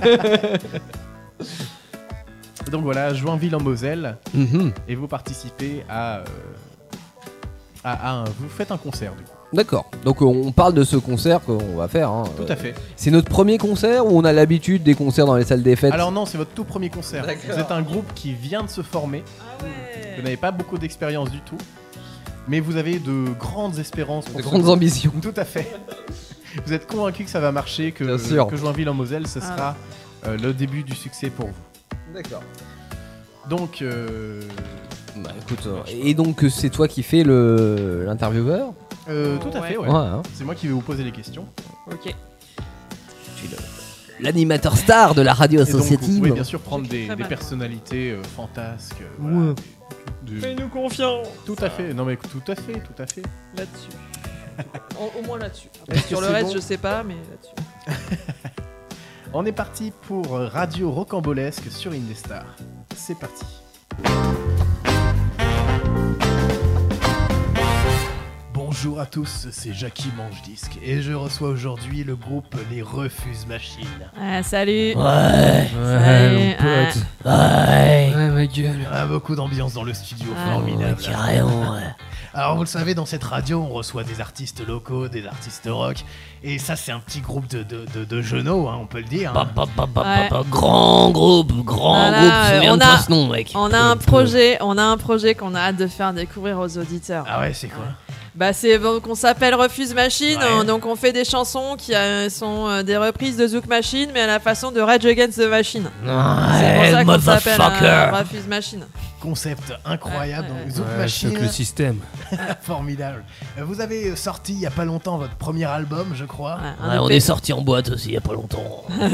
Speaker 2: Donc voilà, Joinville en Moselle.
Speaker 6: Mhm.
Speaker 2: Et vous participez à, euh, à, à un- vous faites un concert du coup.
Speaker 6: D'accord. Donc euh, on parle de ce concert qu'on va faire. hein.
Speaker 2: Tout
Speaker 6: Euh,
Speaker 2: à fait.
Speaker 6: C'est notre premier concert ou on a l'habitude des concerts dans les salles des fêtes?
Speaker 2: Alors non, c'est votre tout premier concert. Vous êtes un groupe qui vient de se former.
Speaker 4: Ah ouais.
Speaker 2: Vous n'avez pas beaucoup d'expérience du tout. Mais vous avez de grandes espérances pour
Speaker 6: De
Speaker 2: ce
Speaker 6: grandes
Speaker 2: groupe.
Speaker 6: ambitions.
Speaker 2: Tout à fait. Vous êtes convaincu que ça va marcher, que,
Speaker 6: Bien sûr.
Speaker 2: que Joinville en Moselle, ce
Speaker 4: Ah.
Speaker 2: sera euh, le début du succès pour vous.
Speaker 6: D'accord.
Speaker 2: Donc, euh,
Speaker 6: Bah écoute, euh, et donc euh, c'est toi qui fais le l'intervieweur?
Speaker 2: euh, tout à
Speaker 4: Ouais.
Speaker 2: fait, ouais.
Speaker 6: Ouais, hein.
Speaker 2: C'est moi qui vais vous poser les questions.
Speaker 4: Ok.
Speaker 6: L'animateur star de la radio
Speaker 2: Et donc, vous
Speaker 6: associative.
Speaker 2: pouvez bien sûr prendre
Speaker 4: J'écris
Speaker 2: des,
Speaker 4: très
Speaker 2: des
Speaker 4: mal.
Speaker 2: personnalités euh, fantasques. euh, voilà,
Speaker 6: Ouais.
Speaker 2: des- des-
Speaker 4: Fais-nous confiance
Speaker 2: Tout à fait. Non mais tout à fait, tout à fait.
Speaker 4: là-dessus. Au, au moins là-dessus.
Speaker 2: Est-ce que
Speaker 4: Sur le
Speaker 2: c'est
Speaker 4: reste,
Speaker 2: bon
Speaker 4: je sais pas, mais là-dessus.
Speaker 2: On est parti pour Radio Rocambolesque sur Indestar. C'est parti. Bonjour à tous, c'est Jackie Mange-Disque et je reçois aujourd'hui le groupe Les Refuse Machines.
Speaker 3: Ah, salut.
Speaker 8: Ouais,
Speaker 3: Salut.
Speaker 8: mon pote.
Speaker 3: Ouais.
Speaker 8: Ouais, ma gueule.
Speaker 2: Ah, beaucoup d'ambiance dans le studio,
Speaker 3: Ah,
Speaker 2: formidable.
Speaker 8: Ouais, carrément, ouais.
Speaker 2: Alors vous le savez, dans cette radio, on reçoit des artistes locaux, des artistes rock, et ça c'est un petit groupe de, de, de, de jeuneaux, hein, on peut le dire. hein.
Speaker 8: Pa, pa, pa, pa,
Speaker 3: Ouais.
Speaker 8: pa, pa, grand groupe, grand
Speaker 3: Voilà,
Speaker 8: groupe,
Speaker 3: euh,
Speaker 8: souviens-toi
Speaker 3: on a-
Speaker 8: ce nom, mec.
Speaker 3: On a un projet, on a un projet qu'on a hâte de faire découvrir aux auditeurs.
Speaker 2: Ah ouais, c'est quoi?
Speaker 3: Bah c'est donc on s'appelle Refuse Machine,
Speaker 2: Ouais.
Speaker 3: hein, donc on fait des chansons qui euh, sont euh, des reprises de Zouk Machine mais à la façon de Rage Against the Machine. c'est pour
Speaker 8: Ouais,
Speaker 3: ça qu'on s'appelle
Speaker 8: motherfucker.
Speaker 3: euh, Refuse Machine.
Speaker 2: Concept incroyable,
Speaker 3: Ouais, ouais,
Speaker 2: donc Zouk
Speaker 5: Ouais,
Speaker 2: Machine,
Speaker 5: choque le système.
Speaker 2: formidable. Euh, Vous avez sorti il y a pas longtemps votre premier album, je crois.
Speaker 3: Ouais, un
Speaker 8: Ouais, on
Speaker 3: E P.
Speaker 8: est sorti en boîte aussi il y a pas longtemps.
Speaker 5: Ouais,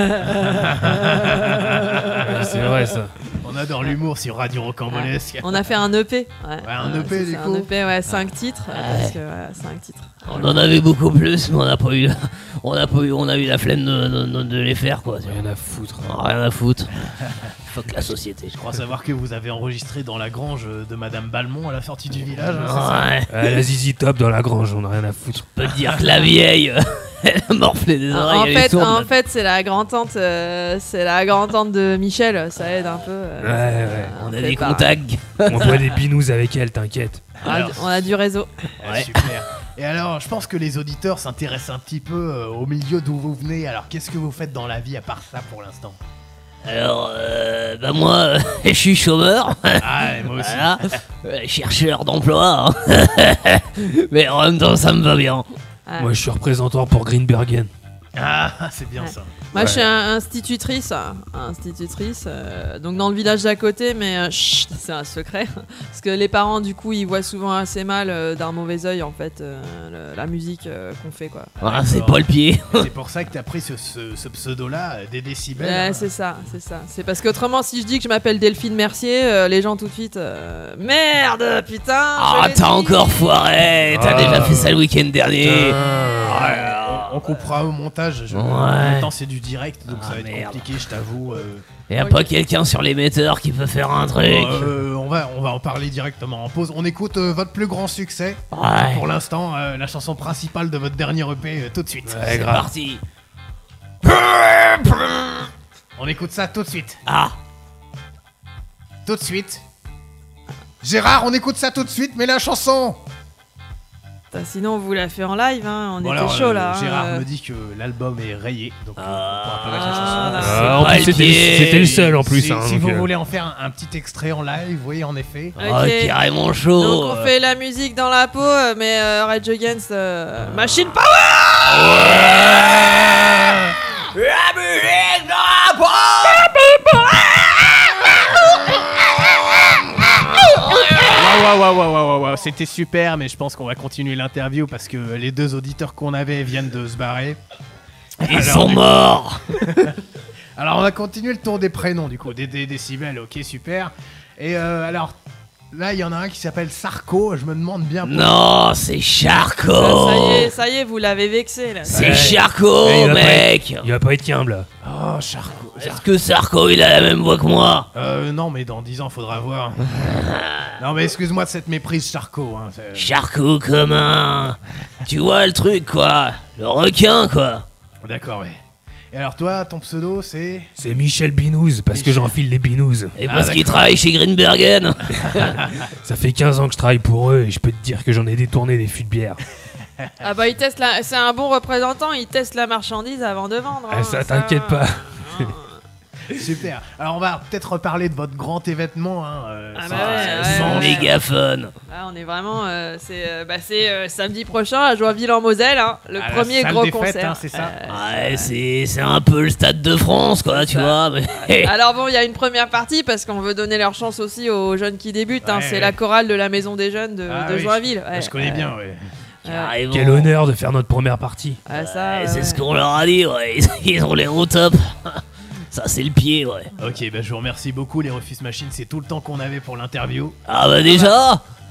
Speaker 5: c'est vrai ça.
Speaker 2: On adore l'humour sur Radio Rocambolesque.
Speaker 3: On a fait un E P. Ouais,
Speaker 2: un
Speaker 3: Ouais,
Speaker 2: E P,
Speaker 3: c'est
Speaker 2: du
Speaker 3: ça,
Speaker 2: coup.
Speaker 3: Un E P, ouais, cinq titres. euh,
Speaker 8: Ouais.
Speaker 3: Parce que voilà, cinq titres.
Speaker 8: On en avait beaucoup plus, mais on n'a pas eu, on a pas eu, on a eu la flemme de, de- de les faire quoi.
Speaker 5: Rien à foutre.
Speaker 8: Rien à foutre. Fuck la société.
Speaker 2: Je crois savoir que vous avez enregistré dans la grange de Madame Balmont à la sortie du village. hein, c'est ça
Speaker 8: Ouais.
Speaker 5: Ouais, la zizi top dans la grange, on a rien à foutre.
Speaker 8: On peut te dire que la vieille, elle a morflé des
Speaker 3: En,
Speaker 8: oreilles.
Speaker 3: en
Speaker 8: elle est
Speaker 3: fait,
Speaker 8: sourde,
Speaker 3: en
Speaker 8: là.
Speaker 3: fait, c'est la grand-tante, euh, c'est la grand-tante de Michel, ça aide un peu. euh,
Speaker 5: Ouais, ouais.
Speaker 8: On a
Speaker 3: fait
Speaker 8: des
Speaker 3: par-
Speaker 8: contacts.
Speaker 5: On boit des binous avec elle, t'inquiète.
Speaker 3: On a, on a du réseau.
Speaker 2: Ah,
Speaker 8: Ouais.
Speaker 2: super. Et alors, je pense que les auditeurs s'intéressent un petit peu euh, au milieu d'où vous venez. Alors, qu'est-ce que vous faites dans la vie à part ça pour l'instant?
Speaker 8: Alors, euh, bah moi, euh, je suis chômeur.
Speaker 2: Ah, et moi aussi.
Speaker 8: Voilà. Euh, chercheur d'emploi. hein. Mais en même temps, ça me va bien.
Speaker 3: Ouais.
Speaker 5: Moi, je suis représentant pour Greenbergen.
Speaker 2: Ah, c'est bien
Speaker 3: Ouais.
Speaker 2: ça.
Speaker 3: Moi,
Speaker 5: Ouais.
Speaker 3: je suis un- institutrice, hein, institutrice, euh, donc dans le village d'à côté, mais euh, chut, c'est un secret, parce que les parents, du coup, ils voient souvent assez mal, euh, d'un mauvais œil, en fait, euh, le- la musique euh, qu'on fait, quoi.
Speaker 8: Voilà, c'est pas le pied.
Speaker 2: C'est pour ça que t'as pris ce, ce- ce pseudo-là, euh, des décibels.
Speaker 3: Ouais,
Speaker 2: hein.
Speaker 3: c'est ça, c'est ça. C'est parce qu'autrement, si je dis que je m'appelle Delphine Mercier, euh, les gens tout de suite, euh, merde, putain.
Speaker 8: Ah,
Speaker 3: je l'ai
Speaker 8: t'as
Speaker 3: dit.
Speaker 8: encore foiré. T'as
Speaker 5: Ah.
Speaker 8: déjà fait ça le week-end dernier.
Speaker 2: On, on coupera au montage. Je...
Speaker 8: Ouais.
Speaker 2: En même temps, c'est du direct, donc
Speaker 8: Ah,
Speaker 2: ça va être
Speaker 8: merde.
Speaker 2: compliqué, je t'avoue. euh.
Speaker 8: Y a pas quelqu'un sur l'émetteur qui peut faire un truc.
Speaker 2: Euh, on, va, on va en parler directement en pause. On écoute euh, votre plus grand succès.
Speaker 8: Ouais.
Speaker 2: Pour l'instant, euh, la chanson principale de votre dernier E P, euh, tout de suite.
Speaker 5: Ouais,
Speaker 8: C'est
Speaker 5: grave.
Speaker 8: parti.
Speaker 2: On écoute ça tout de suite.
Speaker 8: Ah.
Speaker 2: Tout de suite. Gérard, on écoute ça tout de suite, mais la chanson.
Speaker 3: Putain, sinon, on vous l'a fait en live, hein, on
Speaker 2: Bon,
Speaker 3: était
Speaker 2: alors,
Speaker 3: chaud
Speaker 2: euh,
Speaker 3: là. hein,
Speaker 2: Gérard
Speaker 3: euh.
Speaker 2: me dit que l'album est rayé, donc euh,
Speaker 8: Ah.
Speaker 2: on pourra pas mettre la chanson.
Speaker 3: Ah,
Speaker 5: Ah, en
Speaker 8: pas
Speaker 5: plus,
Speaker 8: le
Speaker 5: c'était
Speaker 8: pied.
Speaker 5: c'était le seul en plus.
Speaker 2: si
Speaker 5: hein,
Speaker 2: si
Speaker 5: donc,
Speaker 2: vous
Speaker 5: euh,
Speaker 2: voulez en faire un, un petit extrait en live, oui, en effet.
Speaker 3: Ok.
Speaker 8: Oh, carrément chaud.
Speaker 3: Donc on fait la musique dans la peau, euh, mais euh, Rage Against euh, Machine Power.
Speaker 8: La musique dans la peau.
Speaker 2: Waouh, waouh, waouh, waouh, waouh, c'était super, mais je pense qu'on va continuer l'interview parce que les deux auditeurs qu'on avait viennent de se barrer.
Speaker 8: Ils
Speaker 2: Alors,
Speaker 8: sont
Speaker 2: du-
Speaker 8: morts.
Speaker 2: Alors on va continuer le tour des prénoms du coup, des, des décibels, ok, super. Et euh, alors, là il y en a un qui s'appelle Sarko, je me demande bien pourquoi.
Speaker 8: Non, c'est
Speaker 3: Ça,
Speaker 8: Charcot.
Speaker 3: ça y est, ça y est, vous l'avez vexé là.
Speaker 8: C'est
Speaker 5: Ouais.
Speaker 8: Charcot,
Speaker 5: Eh, il va pas
Speaker 8: mec.
Speaker 5: Il va pas être qu'humble là.
Speaker 2: Oh, Charko.
Speaker 8: Est-ce que Sarko, il a la même voix que moi?
Speaker 2: Euh, non, mais dans dix ans, faudra voir. Non, mais excuse-moi de cette méprise, Charko. Hein, c'est-
Speaker 8: Charcot commun. Tu vois le truc, quoi. Le requin, quoi.
Speaker 2: D'accord, ouais. Et alors toi, ton pseudo, c'est...
Speaker 5: C'est Michel Binous, parce que j'enfile les Binous.
Speaker 8: Et
Speaker 2: Ah,
Speaker 8: parce qu'il
Speaker 2: d'accord.
Speaker 8: travaille chez Greenbergen.
Speaker 5: Ça fait quinze ans que je travaille pour eux et je peux te dire que j'en ai détourné des fûts de bière.
Speaker 3: Ah bah il teste la... c'est un bon représentant, il teste la marchandise avant de vendre.
Speaker 5: Ah,
Speaker 3: hein,
Speaker 5: ça t'inquiète pas.
Speaker 2: Super. Alors on va peut-être reparler de votre grand événement. Hein, euh,
Speaker 3: Ah
Speaker 2: sans-
Speaker 3: bah ouais, ouais,
Speaker 2: sans
Speaker 3: ouais.
Speaker 8: Mégaphone.
Speaker 3: Ah, on est vraiment, euh, c'est euh, bah, c'est, euh, samedi prochain à Joinville-en-Moselle, hein, le
Speaker 2: À la
Speaker 3: premier
Speaker 2: salle
Speaker 3: gros
Speaker 2: des fêtes,
Speaker 3: concert.
Speaker 2: hein, c'est ça
Speaker 3: Euh,
Speaker 8: Ouais, c'est c'est un peu le Stade de France, quoi,
Speaker 3: C'est
Speaker 8: tu
Speaker 3: ça.
Speaker 8: vois. Mais...
Speaker 3: Alors bon, il y a une première partie parce qu'on veut donner leur chance aussi aux jeunes qui débutent. hein,
Speaker 2: Ouais,
Speaker 3: c'est
Speaker 2: ouais.
Speaker 3: la chorale de la Maison des Jeunes de,
Speaker 2: Ah
Speaker 3: de
Speaker 2: oui,
Speaker 3: Joinville.
Speaker 2: je,
Speaker 3: Ouais,
Speaker 2: je connais
Speaker 3: ouais.
Speaker 2: bien, ouais.
Speaker 8: Carrément.
Speaker 5: Quel honneur de faire notre première partie.
Speaker 3: Ah, ça,
Speaker 8: Ouais,
Speaker 3: ouais,
Speaker 8: c'est
Speaker 3: ouais.
Speaker 8: ce qu'on leur a dit, ouais. Ils, ils ont l'air au top. Ça, c'est le pied, ouais.
Speaker 2: Ok, bah je vous remercie beaucoup les Refuse Machines, c'est tout le temps qu'on avait pour l'interview.
Speaker 8: Ah bah déjà.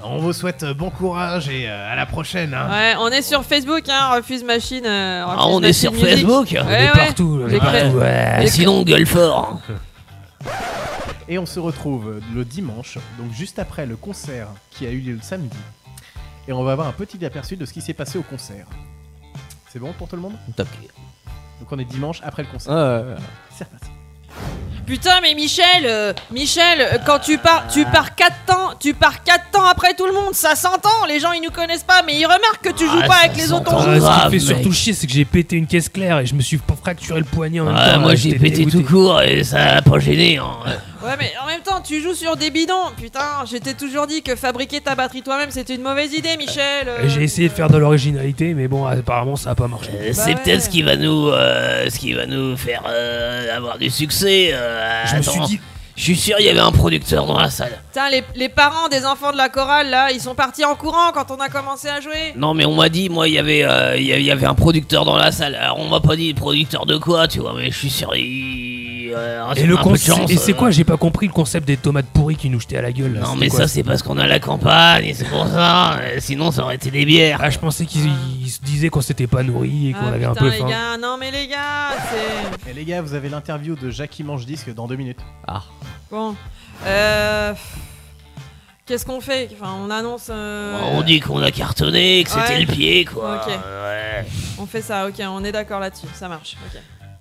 Speaker 2: On vous souhaite bon courage et euh, à la prochaine. Hein.
Speaker 3: Ouais, on est sur Facebook, hein, Refuse Machine. Euh, Refuse
Speaker 11: Ah, on est
Speaker 3: Machine
Speaker 11: sur
Speaker 3: Music.
Speaker 11: Facebook.
Speaker 3: Ouais,
Speaker 5: On
Speaker 3: ouais.
Speaker 5: est partout. là,
Speaker 3: J'ai
Speaker 5: on est
Speaker 3: créé-
Speaker 5: partout.
Speaker 11: Ouais,
Speaker 3: j'ai
Speaker 11: sinon, gueule fort.
Speaker 2: Et on se retrouve le dimanche, donc juste après le concert qui a eu lieu le samedi. Et on va avoir un petit aperçu de ce qui s'est passé au concert. C'est bon pour tout le monde?
Speaker 11: Top.
Speaker 2: Donc on est dimanche après le concert.
Speaker 6: Ah, ouais, ouais.
Speaker 2: C'est reparti.
Speaker 3: Putain, mais Michel, euh, Michel, euh, quand tu pars, tu pars quatre temps, tu pars quatre temps après tout le monde, ça s'entend. Les gens ils nous connaissent pas, mais ils remarquent que tu joues
Speaker 11: Ah,
Speaker 3: pas
Speaker 11: ça
Speaker 3: avec les autres.
Speaker 11: s'entend.
Speaker 3: on
Speaker 5: Ah,
Speaker 3: joue.
Speaker 5: ce qui
Speaker 11: grave,
Speaker 5: me fait surtout
Speaker 11: mec.
Speaker 5: chier, c'est que j'ai pété une caisse claire et je me suis pas fracturé le poignet en même
Speaker 11: Ouais,
Speaker 5: temps.
Speaker 11: moi
Speaker 5: là,
Speaker 11: j'ai
Speaker 5: j'étais
Speaker 11: pété
Speaker 5: dégoûté.
Speaker 11: tout court et ça a pas gêné. Hein.
Speaker 3: Ouais, mais en même temps, tu joues sur des bidons. Putain, je t'ai toujours dit que fabriquer ta batterie toi-même, c'était une mauvaise idée, Michel. euh.
Speaker 5: Et J'ai essayé de faire de l'originalité, mais bon, apparemment ça a pas marché.
Speaker 11: Euh,
Speaker 3: Bah
Speaker 11: c'est
Speaker 3: ouais.
Speaker 11: peut-être ce qui va nous, euh, ce qui va nous faire euh, avoir du succès. euh,
Speaker 5: Je me suis
Speaker 11: attends.
Speaker 5: dit,
Speaker 11: Je suis sûr il y avait un producteur dans la salle.
Speaker 3: Putain, les, les parents des enfants de la chorale, là, ils sont partis en courant quand on a commencé à jouer.
Speaker 11: Non mais on m'a dit, moi il y avait, euh, il y avait- il y avait un producteur dans la salle. Alors on m'a pas dit producteur de quoi, tu vois, mais je suis sûr. Il... euh,
Speaker 5: et le
Speaker 11: un peu de
Speaker 5: concept,
Speaker 11: chance,
Speaker 5: et c'est
Speaker 11: euh.
Speaker 5: quoi? J'ai pas compris le concept des tomates pourries qui nous jetaient à la gueule. Là.
Speaker 11: Non
Speaker 5: C'était
Speaker 11: mais
Speaker 5: quoi,
Speaker 11: ça c'est parce qu'on a la campagne et c'est pour ça. euh, Sinon ça aurait été des bières.
Speaker 5: Ah, je pensais qu'ils ils se disaient qu'on s'était pas nourri et qu'on
Speaker 3: Ah,
Speaker 5: avait un
Speaker 3: putain,
Speaker 5: peu
Speaker 3: les
Speaker 5: faim.
Speaker 3: gars, non mais les gars, c'est...
Speaker 2: Et les gars, vous avez l'interview de Jackie Mange Disque dans deux minutes.
Speaker 3: Bon, euh... Qu'est-ce qu'on fait? Enfin, on annonce... euh,
Speaker 11: On dit qu'on a cartonné, que c'était
Speaker 3: Ouais.
Speaker 11: le pied quoi.
Speaker 3: Ok.
Speaker 11: Ouais.
Speaker 3: On fait ça, ok, on est d'accord là-dessus, ça marche, ok.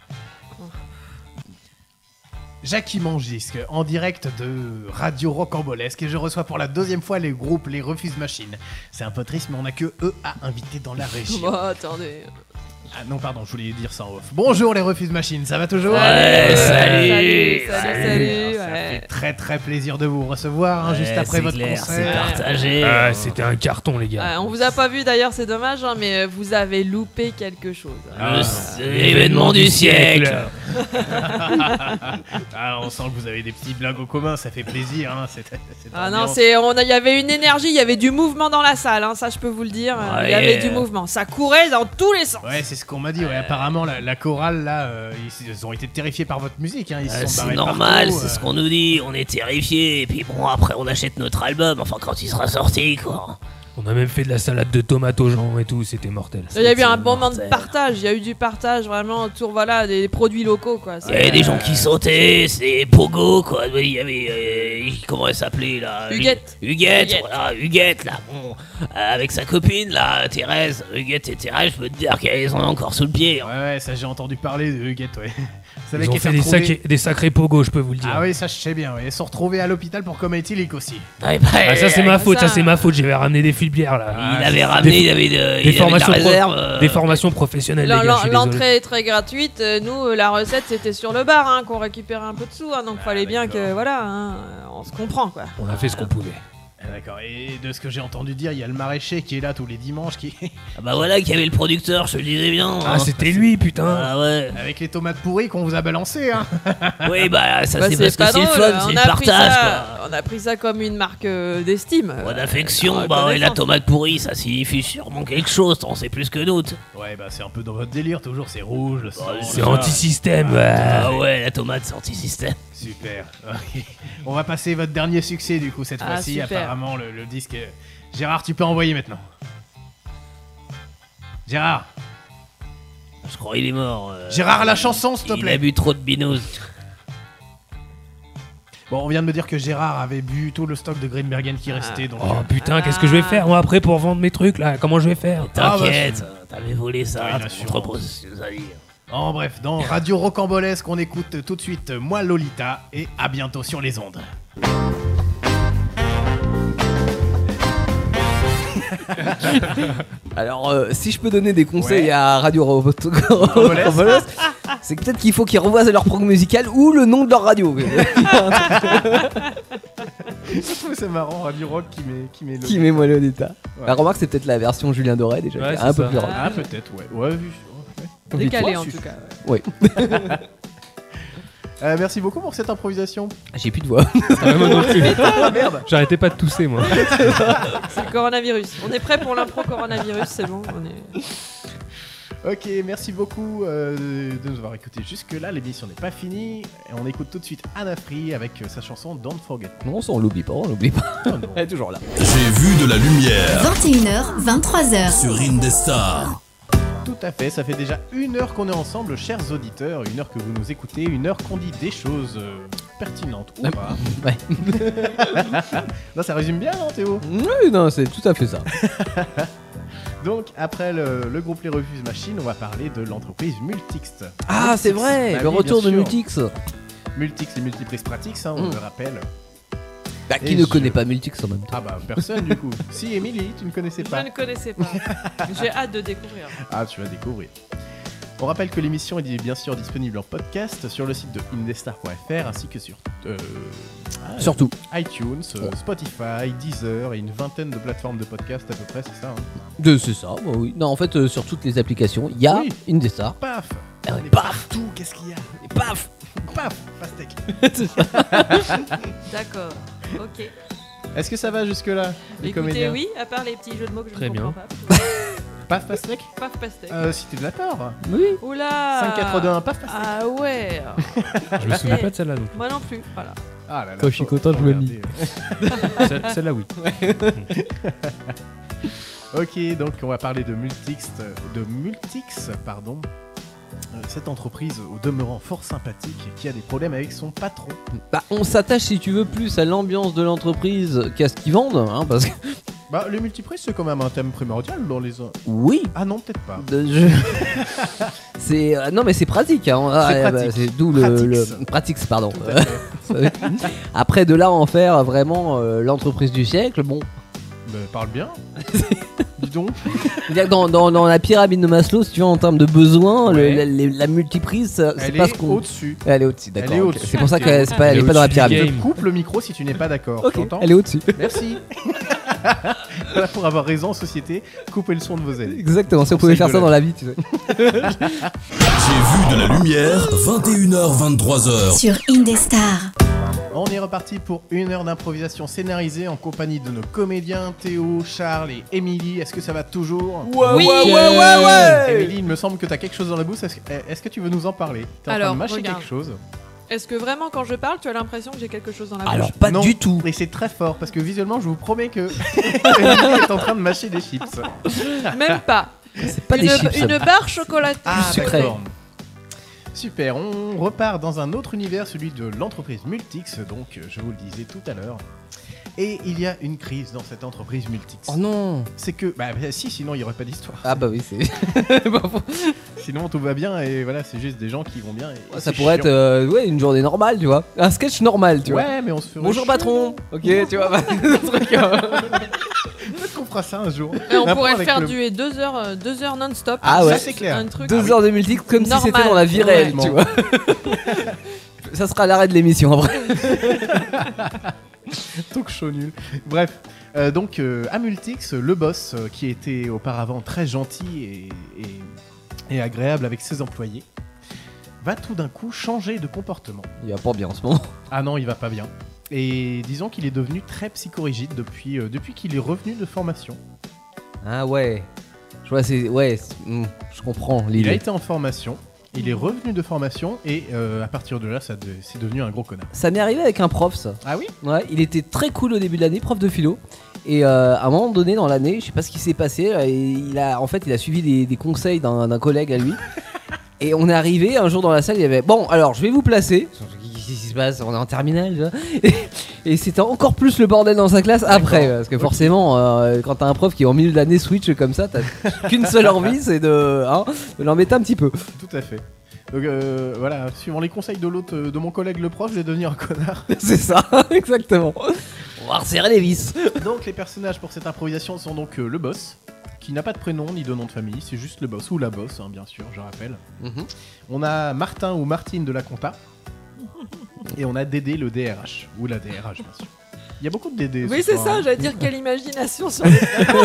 Speaker 2: Jackie Mange Disque en direct de Radio Rocambolesque et je reçois pour la deuxième fois les groupes Les Refuse Machine. C'est un peu triste, mais on a que eux à inviter dans la région.
Speaker 3: Bon, attendez...
Speaker 2: Ah non, pardon, je voulais dire ça en off. Bonjour les Refuse Machine, ça va toujours?
Speaker 11: Ouais, salut.
Speaker 3: Salut, salut, salut,
Speaker 2: Ça
Speaker 3: ouais.
Speaker 2: fait très très plaisir de vous recevoir hein,
Speaker 11: Ouais,
Speaker 2: juste après
Speaker 11: c'est
Speaker 2: votre
Speaker 11: clair,
Speaker 2: concert.
Speaker 11: c'est partagé.
Speaker 5: Ah, c'était un carton, les gars.
Speaker 3: Ouais, on vous a pas vu d'ailleurs, c'est dommage, hein, mais vous avez loupé quelque chose.
Speaker 2: Ah,
Speaker 11: Le c'est l'événement du siècle.
Speaker 2: Ah, on sent que vous avez des petits blagues au commun, ça fait plaisir. Hein, cette, cette
Speaker 3: Ah non,
Speaker 2: ambiance.
Speaker 3: c'est, on a- il y avait une énergie, il y avait du mouvement dans la salle, hein, ça je peux vous le dire. Il y
Speaker 11: Ouais.
Speaker 3: avait du mouvement, ça courait dans tous les sens.
Speaker 2: Ouais, c'est ce qu'on m'a dit. Ouais, apparemment, la, la chorale là, euh, ils, ils ont été terrifiés par votre musique. Hein, ils se
Speaker 11: Euh,
Speaker 2: sont
Speaker 11: c'est
Speaker 2: barrés
Speaker 11: normal,
Speaker 2: partout,
Speaker 11: c'est
Speaker 2: euh.
Speaker 11: ce qu'on nous dit, on est terrifiés, et puis bon après on achète notre album, enfin quand il sera sorti quoi.
Speaker 5: On a même fait de la salade de tomates aux gens et tout, c'était mortel.
Speaker 3: Il y a eu un
Speaker 11: C'est
Speaker 3: bon moment de
Speaker 11: mortel.
Speaker 3: partage, il y a eu du partage vraiment autour voilà, des produits locaux. Quoi.
Speaker 11: Il y avait des gens qui sautaient, c'est Pogo quoi, il y avait, euh, comment elle s'appelait là
Speaker 3: Huguette.
Speaker 11: Huguette,
Speaker 3: Huguette.
Speaker 11: voilà, Huguette là, bon, euh, avec sa copine là, Thérèse, Huguette et Thérèse, je peux te dire qu'elles en ont encore sous le pied. hein.
Speaker 2: Ouais, ouais, ça j'ai entendu parler de Huguette, ouais. Vous savez
Speaker 5: Ils ont
Speaker 2: qu'elle
Speaker 5: fait
Speaker 2: s'est
Speaker 5: des,
Speaker 2: retrouvée-
Speaker 5: sacrés, des sacrés pogos, je peux vous le dire.
Speaker 2: Ah oui, ça je sais bien. Ouais. Ils sont retrouvés à l'hôpital pour coma éthylique aussi.
Speaker 11: Ouais, bah,
Speaker 5: Ah, ça c'est
Speaker 11: euh,
Speaker 5: ma faute, ça,
Speaker 3: ça-
Speaker 5: c'est ma faute, j'avais ramené des fils-bières là.
Speaker 11: Il avait ramené,
Speaker 5: Des-
Speaker 11: il avait de, il
Speaker 5: des,
Speaker 11: avait de
Speaker 5: formations
Speaker 11: la
Speaker 5: pro-
Speaker 11: réserve. euh,
Speaker 5: des formations professionnelles, les
Speaker 3: L'en-
Speaker 5: gars, je suis
Speaker 3: l'en-
Speaker 5: désolé.
Speaker 3: L'entrée est très gratuite, euh, nous euh, la recette c'était sur le bar, hein, qu'on récupérait un peu de sous, hein, donc fallait bien
Speaker 2: d'accord.
Speaker 3: que voilà, hein, on se comprend quoi.
Speaker 5: On a fait ce qu'on pouvait.
Speaker 2: Ah, d'accord. Et de ce que j'ai entendu dire, il y a le maraîcher qui est là tous les dimanches, qui
Speaker 11: Ah bah voilà qu'il y avait le producteur, je te le disais bien.
Speaker 5: Ah,
Speaker 11: hein.
Speaker 5: c'était lui, putain.
Speaker 11: Ah ouais.
Speaker 2: avec les tomates pourries qu'on vous a balancées. Hein.
Speaker 11: Oui bah ça
Speaker 3: Bah,
Speaker 11: c'est parce que
Speaker 3: pas
Speaker 11: c'est le
Speaker 3: drôle,
Speaker 11: fun,
Speaker 3: on
Speaker 11: c'est le
Speaker 3: a pris
Speaker 11: partage
Speaker 3: ça-
Speaker 11: quoi.
Speaker 3: On a pris ça comme une marque euh, d'estime.
Speaker 11: Bon,
Speaker 3: euh,
Speaker 11: d'affection,
Speaker 3: en
Speaker 11: bah ouais, la
Speaker 3: reconnaissance.
Speaker 11: tomate pourrie, ça signifie sûrement quelque chose, t'en sais plus que nous. t-
Speaker 2: Ouais, bah c'est un peu dans votre délire, toujours c'est rouge. Le sang,
Speaker 5: C'est
Speaker 2: le ça.
Speaker 5: anti-système. ouais.
Speaker 11: Ah ouais, la tomate c'est anti-système.
Speaker 2: Super. Ok. On va passer votre dernier succès du coup cette
Speaker 3: Ah,
Speaker 2: fois-ci.
Speaker 3: super.
Speaker 2: Apparemment le, le disque. est- Gérard, tu peux envoyer maintenant. Gérard.
Speaker 11: Je crois qu'il est mort. euh,
Speaker 2: Gérard, la chanson, s'il te
Speaker 11: Il
Speaker 2: plaît.
Speaker 11: a bu trop de binous.
Speaker 2: Bon, on vient de me dire que Gérard avait bu tout le stock de Greenbergen qui restait. Donc,
Speaker 5: Oh
Speaker 2: euh,
Speaker 5: putain, qu'est-ce que je vais faire moi après pour vendre mes trucs là? Comment je vais faire?
Speaker 2: Ah, bah,
Speaker 11: T'inquiète, t'avais volé ça,
Speaker 2: Ouais,
Speaker 11: ton
Speaker 2: l'assurance.
Speaker 11: entrepôt, c'est ce que nous a dit.
Speaker 2: en bref, dans Radio Rocambolesque, on écoute tout de suite Moi Lolita et à bientôt sur les ondes.
Speaker 6: Alors, euh, si je peux donner des conseils
Speaker 2: Ouais.
Speaker 6: à Radio Robot-
Speaker 2: Rocambolesque.
Speaker 6: Rocambolesque, c'est que peut-être qu'il faut qu'ils revoient leur prog musical ou le nom de leur radio.
Speaker 2: Je trouve c'est marrant, Radio Rock qui met, qui met le.
Speaker 6: Qui met moi le d'état.
Speaker 2: Ouais.
Speaker 6: La remarque, c'est peut-être la version Julien Doré déjà,
Speaker 5: Ouais,
Speaker 6: qui est
Speaker 5: c'est
Speaker 6: un peu
Speaker 5: ça.
Speaker 6: plus rock.
Speaker 2: Ah, peut-être, ouais. Ouais, vu. ouais.
Speaker 3: Décalé
Speaker 6: Toi,
Speaker 3: en
Speaker 6: tu-
Speaker 3: tout cas. ouais.
Speaker 6: Oui.
Speaker 2: Euh, merci beaucoup pour cette improvisation.
Speaker 6: J'ai plus de voix.
Speaker 5: Ah, moi non plus.
Speaker 2: Ah merde.
Speaker 5: J'arrêtais pas de tousser moi.
Speaker 3: C'est le coronavirus. On est prêt pour l'impro coronavirus, c'est bon. On est...
Speaker 2: Ok, merci beaucoup euh, de nous avoir écoutés jusque-là. L'émission n'est pas finie. Et on écoute tout de suite Anna Free avec euh, sa chanson Don't Forget.
Speaker 6: Non, ça on l'oublie pas, on l'oublie pas.
Speaker 2: Oh non.
Speaker 6: Elle est toujours là.
Speaker 1: J'ai vu de la lumière
Speaker 10: vingt et une heures, vingt-trois heures.
Speaker 1: sur Indestar.
Speaker 2: Tout à fait, ça fait déjà une heure qu'on est ensemble, chers auditeurs. Une heure que vous nous écoutez, une heure qu'on dit des choses euh, pertinentes ou pas.
Speaker 6: Ouais.
Speaker 2: Non, ça résume bien, non, Théo?
Speaker 6: Oui, non, c'est tout à fait ça.
Speaker 2: Donc, après le, le groupe Les Refuses Machines, on va parler de l'entreprise Multix.
Speaker 6: Ah, c'est vrai,
Speaker 2: Bah
Speaker 6: le
Speaker 2: oui,
Speaker 6: retour
Speaker 2: bien
Speaker 6: de
Speaker 2: sûr.
Speaker 6: Multix.
Speaker 2: Multix et Multiprises Pratix, hein, on
Speaker 6: Mm.
Speaker 2: le rappelle.
Speaker 6: Bah, qui
Speaker 2: Et
Speaker 6: ne
Speaker 2: je-
Speaker 6: connaît pas Multix en même temps?
Speaker 2: Ah bah, personne du coup. Si, Émilie, tu ne connaissais
Speaker 9: Je
Speaker 2: pas.
Speaker 9: ne connaissais pas. J'ai hâte de découvrir.
Speaker 2: Ah, tu vas découvrir. On rappelle que l'émission est bien sûr disponible en podcast sur le site de indestar point f r ainsi que sur euh, ah,
Speaker 6: Surtout.
Speaker 2: iTunes, euh, Spotify, Deezer et une vingtaine de plateformes de podcast à peu près, c'est ça hein.
Speaker 6: De c'est ça, bah oui. Non, en fait, euh, sur toutes les applications, il y a
Speaker 2: Oui.
Speaker 6: Indestar.
Speaker 2: Paf
Speaker 6: Ah ouais,
Speaker 2: On est
Speaker 6: paf.
Speaker 2: partout, qu'est-ce qu'il y a
Speaker 6: Et paf.
Speaker 2: Paf Pastèque.
Speaker 9: D'accord. Ok.
Speaker 2: Est-ce que ça va jusque-là, les
Speaker 9: Écoutez,
Speaker 2: comédiens?
Speaker 9: oui, à part les petits jeux de mots que je
Speaker 5: Très
Speaker 9: ne
Speaker 5: bien.
Speaker 9: comprends pas.
Speaker 2: Paf Pastèque
Speaker 9: Paf pastèque.
Speaker 2: euh, Cité de la Tort
Speaker 6: Oui.
Speaker 9: Oula.
Speaker 2: cinq, quatre, deux, un, paf Pastèque.
Speaker 9: Ah ouais.
Speaker 5: Je me souviens pas de celle-là, donc.
Speaker 9: Moi non plus. Voilà.
Speaker 2: Ah là là,
Speaker 6: Quand je suis
Speaker 2: faut-
Speaker 6: content,
Speaker 2: faut
Speaker 6: je me
Speaker 2: regarder.
Speaker 5: Celle- Celle-là, oui.
Speaker 2: Ok, donc on va parler de Multix, de Multix, pardon. Euh, Cette entreprise au demeurant fort sympathique qui a des problèmes avec son patron.
Speaker 6: Bah, on s'attache, si tu veux, plus à l'ambiance de l'entreprise qu'à ce qu'ils vendent, hein, parce que...
Speaker 2: Bah, les multiprises, c'est quand même un thème primordial dans les.
Speaker 6: Oui.
Speaker 2: Ah non, peut-être pas.
Speaker 6: De- je- c'est euh, non mais c'est pratique hein. Ah,
Speaker 2: C'est
Speaker 6: bah,
Speaker 2: pratique.
Speaker 6: c'est d'où le,
Speaker 2: Pratix.
Speaker 6: le Pratix pardon.
Speaker 2: Tout à fait.
Speaker 6: Après de là en faire vraiment euh, l'entreprise du siècle, bon.
Speaker 2: Bah, parle bien. Dis donc.
Speaker 6: C'est-à-dire que dans, dans, dans la pyramide de Maslow, si tu veux en termes de besoins, le-
Speaker 2: Ouais.
Speaker 6: la, les- la multiprise, ça- c'est
Speaker 2: Elle
Speaker 6: pas
Speaker 2: est
Speaker 6: ce qu'on.
Speaker 2: au-dessus.
Speaker 6: Elle est au-dessus, d'accord.
Speaker 2: Elle est
Speaker 6: ok.
Speaker 2: au-dessus.
Speaker 6: C'est pour ça
Speaker 2: Elle
Speaker 6: qu'elle
Speaker 2: est
Speaker 6: c'est pas, elle est
Speaker 5: au-dessus
Speaker 6: pas dans la
Speaker 5: du
Speaker 6: pyramide.
Speaker 5: game.
Speaker 2: Je coupe le micro si tu n'es pas d'accord.
Speaker 6: Ok,
Speaker 2: Tu entends
Speaker 6: elle est au-dessus.
Speaker 2: Merci. Voilà, pour avoir raison en société, coupez le son de vos ailes.
Speaker 6: Exactement. Si on pouvait
Speaker 2: Conseil
Speaker 6: faire
Speaker 2: de
Speaker 6: ça
Speaker 2: la-
Speaker 6: dans la vie, tu sais.
Speaker 1: J'ai vu de la lumière, vingt et une heures, vingt-trois heures.
Speaker 10: Sur Indestar.
Speaker 2: On est reparti pour une heure d'improvisation scénarisée en compagnie de nos comédiens Théo, Charles et Émilie. Est-ce que ça va toujours?
Speaker 9: Oui. ouais, ouais, ouais,
Speaker 6: ouais.
Speaker 2: Émilie, il me semble que tu as quelque chose dans la bouche. Est-ce que, est-ce que tu veux nous en parler? T'es en train
Speaker 9: Alors,
Speaker 2: de mâcher
Speaker 9: regarde.
Speaker 2: quelque chose.
Speaker 9: Est-ce que vraiment quand je parle, tu as l'impression que j'ai quelque chose dans la
Speaker 6: Alors
Speaker 9: bouche
Speaker 6: pas
Speaker 2: Non.
Speaker 6: du tout.
Speaker 2: Et c'est très fort parce que visuellement, je vous promets que Émilie est en train de mâcher des chips.
Speaker 9: Même pas.
Speaker 6: C'est pas
Speaker 9: une,
Speaker 6: des chips.
Speaker 9: une barre chocolatée.
Speaker 2: Ah,
Speaker 6: sucré.
Speaker 2: d'accord. Super, on repart dans un autre univers, celui de l'entreprise Multix, donc euh, je vous le disais tout à l'heure. Et il y a une crise dans cette entreprise Multix.
Speaker 6: Oh non.
Speaker 2: C'est que, bah bah, si, sinon il n'y aurait pas d'histoire.
Speaker 6: Ah bah oui, c'est. Bah, faut-
Speaker 2: Sinon tout va bien et voilà, c'est juste des gens qui vont bien. Et, et
Speaker 6: ça
Speaker 2: c'est
Speaker 6: pourrait être
Speaker 2: chiant.
Speaker 6: euh, ouais, une journée normale, tu vois. Un sketch normal, tu vois.
Speaker 2: Ouais, mais on se ferait
Speaker 6: Bonjour
Speaker 2: chier.
Speaker 6: patron. Ok, tu vois. bah, le truc, euh,
Speaker 2: Peut-être qu'on fera ça un jour.
Speaker 9: Et on
Speaker 2: Un
Speaker 9: pourrait
Speaker 2: point
Speaker 9: le
Speaker 2: avec
Speaker 9: faire
Speaker 2: le-
Speaker 9: durer deux heures, euh, deux heures non-stop.
Speaker 6: Ah ouais.
Speaker 2: Ça, c'est clair.
Speaker 9: Un truc.
Speaker 6: Deux heures de multiples comme si
Speaker 9: Normal.
Speaker 6: c'était dans la vie réelle,
Speaker 2: Ouais.
Speaker 6: tu vois. Ça sera l'arrêt de l'émission en vrai.
Speaker 2: Talk show nul. Bref, euh, donc euh, à Multix, le boss euh, qui était auparavant très gentil et, et- et agréable avec ses employés, va tout d'un coup changer de comportement.
Speaker 6: Il va pas bien en ce moment.
Speaker 2: Ah non, il va pas bien. Et disons qu'il est devenu très psychorigide depuis, euh, depuis qu'il est revenu de formation.
Speaker 6: Ah ouais. Je vois, c'est. Ouais, c'est- hmm, je comprends
Speaker 2: Il a
Speaker 6: l'idée.
Speaker 2: été en formation, il est revenu de formation et euh, à partir de là, ça de- c'est devenu un gros connard.
Speaker 6: Ça m'est arrivé avec un prof, ça.
Speaker 2: Ah oui?
Speaker 6: Ouais, il était très cool au début de l'année, prof de philo. Et euh, à un moment donné dans l'année, je sais pas ce qui s'est passé, euh, et il a, en fait, il a suivi des, des conseils d'un d'un collègue à lui. Et on est arrivé un jour dans la salle, il y avait bon, alors je vais vous placer. Qu'est-ce qui se passe? On est en terminale, tu vois. Et, et c'était encore plus le bordel dans sa classe après, parce que forcément, euh, quand t'as un prof qui est en milieu de l'année switch comme ça, t'as qu'une seule envie, c'est de, hein, de l'embêter un petit peu.
Speaker 2: Tout à fait. Donc euh, voilà, suivant les conseils de l'autre, euh, de mon collègue le prof, je vais devenir un connard.
Speaker 6: C'est ça, exactement. On va resserrer les vis.
Speaker 2: Donc les personnages pour cette improvisation sont donc euh, le boss, qui n'a pas de prénom ni de nom de famille, c'est juste le boss, ou la boss, hein, bien sûr, je rappelle.
Speaker 6: Mhm.
Speaker 2: On a Martin ou Martine de la compta, et on a Dédé le D R H, ou la D R H, bien sûr. Il y a beaucoup de Dédé.
Speaker 9: Oui,
Speaker 2: ce
Speaker 9: c'est
Speaker 2: soir,
Speaker 9: ça,
Speaker 2: hein.
Speaker 9: j'allais dire quelle imagination sur les.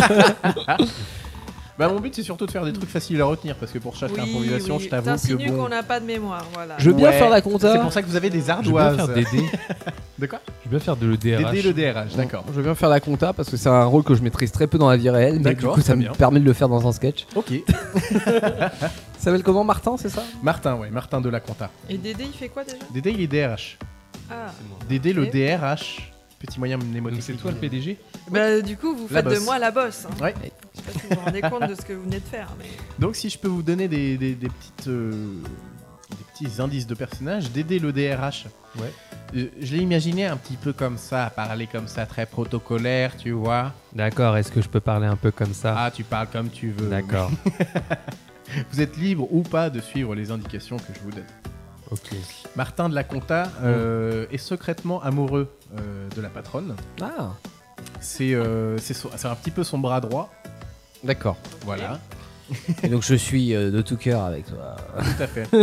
Speaker 2: Bah mon but c'est surtout de faire des trucs faciles à retenir, parce que pour chaque
Speaker 9: Oui,
Speaker 2: improvisation,
Speaker 9: oui.
Speaker 2: je t'avoue que
Speaker 9: T'insinues
Speaker 2: bon...
Speaker 9: qu'on n'a pas de mémoire, voilà.
Speaker 6: Je veux bien
Speaker 2: Ouais,
Speaker 6: faire la compta.
Speaker 2: C'est pour ça que vous avez des
Speaker 5: Je veux bien
Speaker 2: ardoises.
Speaker 5: faire des dés.
Speaker 2: De quoi?
Speaker 5: Je vais bien faire de l'E D R H.
Speaker 2: Dédé le D R H, d'accord.
Speaker 6: Je veux bien faire la compta parce que c'est un rôle que je maîtrise très peu dans la vie réelle, mais du
Speaker 2: D'accord,
Speaker 6: coup ça
Speaker 2: très
Speaker 6: me
Speaker 2: bien.
Speaker 6: permet de le faire dans un sketch.
Speaker 2: Ok.
Speaker 6: Ça s'appelle comment, Martin, c'est ça?
Speaker 2: Martin, ouais, Martin de la compta.
Speaker 9: Et Dédé, il fait quoi déjà?
Speaker 2: Dédé, il est D R H.
Speaker 9: Ah.
Speaker 2: Dédé le
Speaker 9: Ok.
Speaker 2: D R H, petit moyen mnémotechnique.
Speaker 5: Donc c'est toi le P D G?
Speaker 9: Bah, du coup, vous
Speaker 2: La
Speaker 9: faites de
Speaker 2: bosse.
Speaker 9: moi la bosse. Hein.
Speaker 2: Ouais.
Speaker 9: Je sais pas si vous vous rendez compte de ce que vous venez de faire. Mais...
Speaker 2: Donc si je peux vous donner des, des, des petites, euh, des petits indices de personnage, Dédé le D R H.
Speaker 5: Ouais.
Speaker 2: Euh, je l'ai imaginé un petit peu comme ça, parler comme ça, très protocolaire, tu vois.
Speaker 5: D'accord, est-ce que je peux parler un peu comme ça?
Speaker 2: Ah, tu parles comme tu veux.
Speaker 5: D'accord.
Speaker 2: Vous êtes libre ou pas de suivre les indications que je vous donne.
Speaker 5: Ok.
Speaker 2: Martin de la compta euh, est secrètement amoureux euh, de la patronne.
Speaker 6: Ah,
Speaker 2: C'est euh, c'est son- c'est un petit peu son bras droit.
Speaker 6: d'accord.
Speaker 2: Voilà,
Speaker 6: Et donc je suis euh, de tout cœur avec toi.
Speaker 2: tout à fait.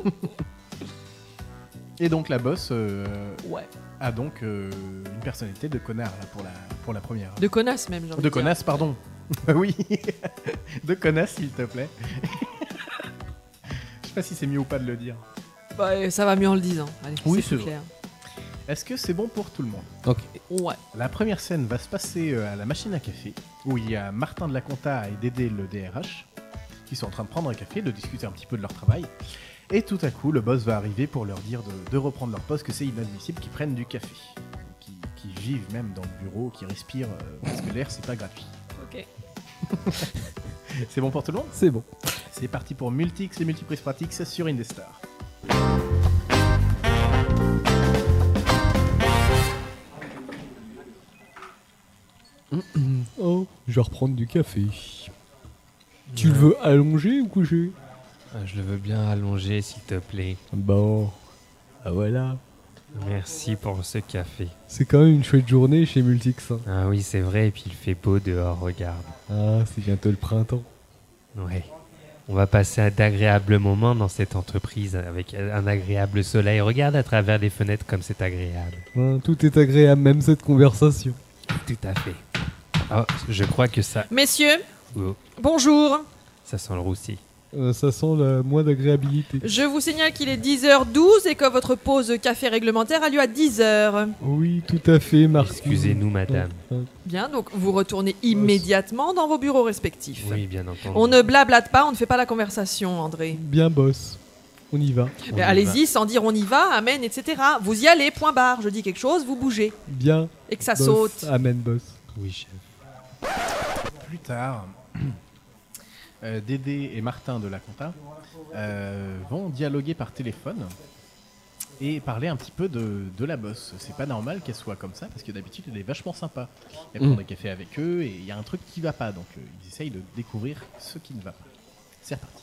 Speaker 2: Et donc la boss euh,
Speaker 6: Ouais.
Speaker 2: a donc euh, une personnalité de connard là, pour, la, pour la première.
Speaker 9: De connasse même, j'ai envie
Speaker 2: De
Speaker 9: dire.
Speaker 2: connasse, pardon. Oui, de connasse s'il te plaît. Je sais pas si c'est mieux ou pas de le dire.
Speaker 9: Bah, ça va mieux en le disant. Allez,
Speaker 2: Oui,
Speaker 9: c'est
Speaker 2: c'est
Speaker 9: plus clair.
Speaker 2: Est-ce que c'est bon pour tout le monde?
Speaker 6: Ok.
Speaker 9: Ouais.
Speaker 2: La première scène va se passer euh, à la machine à café, où il y a Martin de la compta et Dédé le D R H, qui sont en train de prendre un café, de discuter un petit peu de leur travail. Et tout à coup, le boss va arriver pour leur dire de, de reprendre leur poste, que c'est inadmissible qu'ils prennent du café. Qui, qui vivent même dans le bureau, qui respirent, euh, parce que l'air, c'est pas gratuit.
Speaker 9: Ok.
Speaker 2: C'est bon pour tout le monde?
Speaker 6: C'est bon.
Speaker 2: C'est parti pour Multix et Multiprises Pratiques sur Indestar.
Speaker 6: Oh, je vais reprendre du café. Tu le veux allongé ou couché?
Speaker 5: Ah, je le veux bien allonger, s'il te plaît.
Speaker 6: Bon. Ah voilà.
Speaker 5: Merci pour ce café.
Speaker 6: C'est quand même une chouette journée chez Multix. Hein.
Speaker 5: Ah oui, c'est vrai, et puis il fait beau dehors, regarde.
Speaker 6: Ah, c'est bientôt le printemps.
Speaker 5: Ouais. On va passer d'agréables moments dans cette entreprise avec un agréable soleil. Regarde à travers les fenêtres comme c'est agréable.
Speaker 6: Hein, tout est agréable, même cette conversation.
Speaker 5: Tout à fait. Oh, je crois que ça...
Speaker 9: Messieurs,
Speaker 5: Oh,
Speaker 9: bonjour.
Speaker 5: ça sent le roussi.
Speaker 6: Euh, ça sent la moins d'agréabilité.
Speaker 9: Je vous signale qu'il est dix heures douze et que votre pause café réglementaire a lieu à dix heures.
Speaker 6: Oui, tout à fait, Marc.
Speaker 5: Excusez-nous, madame.
Speaker 9: Bien, donc vous retournez immédiatement dans vos bureaux respectifs.
Speaker 5: Oui, bien entendu.
Speaker 9: On ne blablate pas, on ne fait pas la conversation, André.
Speaker 6: Bien, boss. On y va.
Speaker 5: On
Speaker 9: Mais
Speaker 5: y
Speaker 9: allez-y sans dire on y va, amen, et cetera. Vous y allez, point barre. Je dis quelque chose, vous bougez.
Speaker 6: Bien.
Speaker 9: Et que ça
Speaker 6: boss.
Speaker 9: saute.
Speaker 6: Amen, boss.
Speaker 5: va. Oui, chef.
Speaker 2: Plus tard, euh, Dédé et Martin de la compta euh, vont dialoguer par téléphone et parler un petit peu de, de la bosse. C'est pas normal qu'elle soit comme ça parce que d'habitude elle est vachement sympa. Elle prend
Speaker 6: Mm.
Speaker 2: des cafés avec eux et il y a un truc qui va pas, donc euh, ils essayent de découvrir ce qui ne va pas. C'est reparti.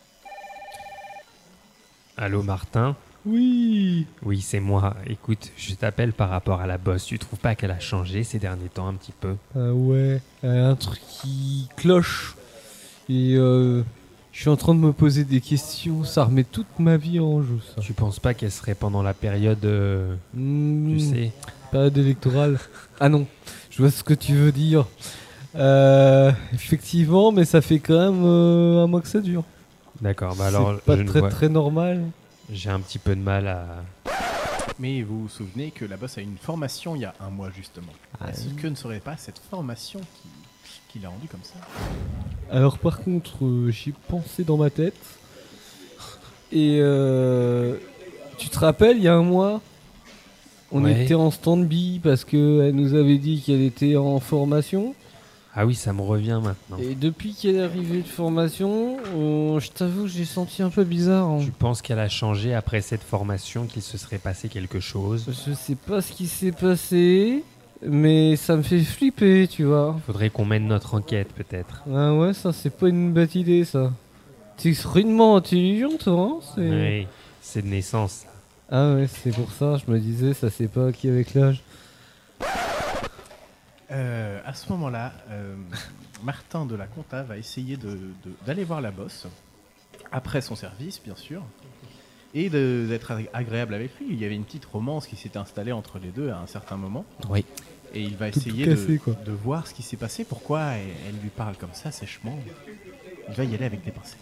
Speaker 5: Allô, Martin?
Speaker 6: Oui.
Speaker 5: Oui, c'est moi. Écoute, je t'appelle par rapport à la bosse. Tu trouves pas qu'elle a changé ces derniers temps un petit peu?
Speaker 6: Ah ouais. Euh, un truc qui cloche. Et euh, je suis en train de me poser des questions. Ça remet toute ma vie en jeu, ça.
Speaker 5: Tu penses pas qu'elle serait pendant la période, euh,
Speaker 6: Hmm,
Speaker 5: tu sais?
Speaker 6: Période électorale. Ah non, je vois ce que tu veux dire. Euh, effectivement, mais ça fait quand même euh, un mois que ça dure.
Speaker 5: D'accord, bah alors
Speaker 6: c'est pas
Speaker 5: je ne
Speaker 6: très
Speaker 5: vois-
Speaker 6: très normal.
Speaker 5: j'ai un petit peu de mal à...
Speaker 2: Mais vous vous souvenez que la bosse a eu une formation il y a un mois justement.
Speaker 6: Ah
Speaker 2: Est-ce
Speaker 6: oui.
Speaker 2: que ne serait pas cette formation qui, qui l'a rendu comme ça?
Speaker 6: Alors par contre, euh, j'y ai pensé dans ma tête. Et euh, tu te rappelles, il y a un mois, on
Speaker 5: Ouais.
Speaker 6: était en stand-by parce qu'elle nous avait dit qu'elle était en formation.
Speaker 5: Ah oui, ça me revient maintenant.
Speaker 6: Et depuis qu'elle est arrivée de formation, euh, je t'avoue que j'ai senti un peu bizarre. hein.
Speaker 5: Tu penses qu'elle a changé après cette formation, qu'il se serait passé quelque chose?
Speaker 6: Je sais pas ce qui s'est passé, mais ça me fait flipper, tu vois.
Speaker 5: Faudrait qu'on mène notre enquête, peut-être.
Speaker 6: Ah ouais, ça c'est pas une bête idée, ça. T'es extrêmement intelligent, toi, hein, c'est-
Speaker 5: Oui, c'est de naissance. ça.
Speaker 6: Ah ouais, c'est pour ça, je me disais, ça s'est pas acquis avec l'âge.
Speaker 2: Euh, à ce moment-là, euh, Martin de la compta va essayer de- de- d'aller voir la bosse, après son service, bien sûr, et de- d'être ag- agréable avec lui. Il y avait une petite romance qui s'était installée entre les deux à un certain moment.
Speaker 6: Oui.
Speaker 2: Et il va
Speaker 6: Tout
Speaker 2: essayer
Speaker 6: cassé,
Speaker 2: de,
Speaker 6: quoi.
Speaker 2: de voir ce qui s'est passé, pourquoi elle, elle lui parle comme ça, sèchement. Il va y aller avec des pincettes.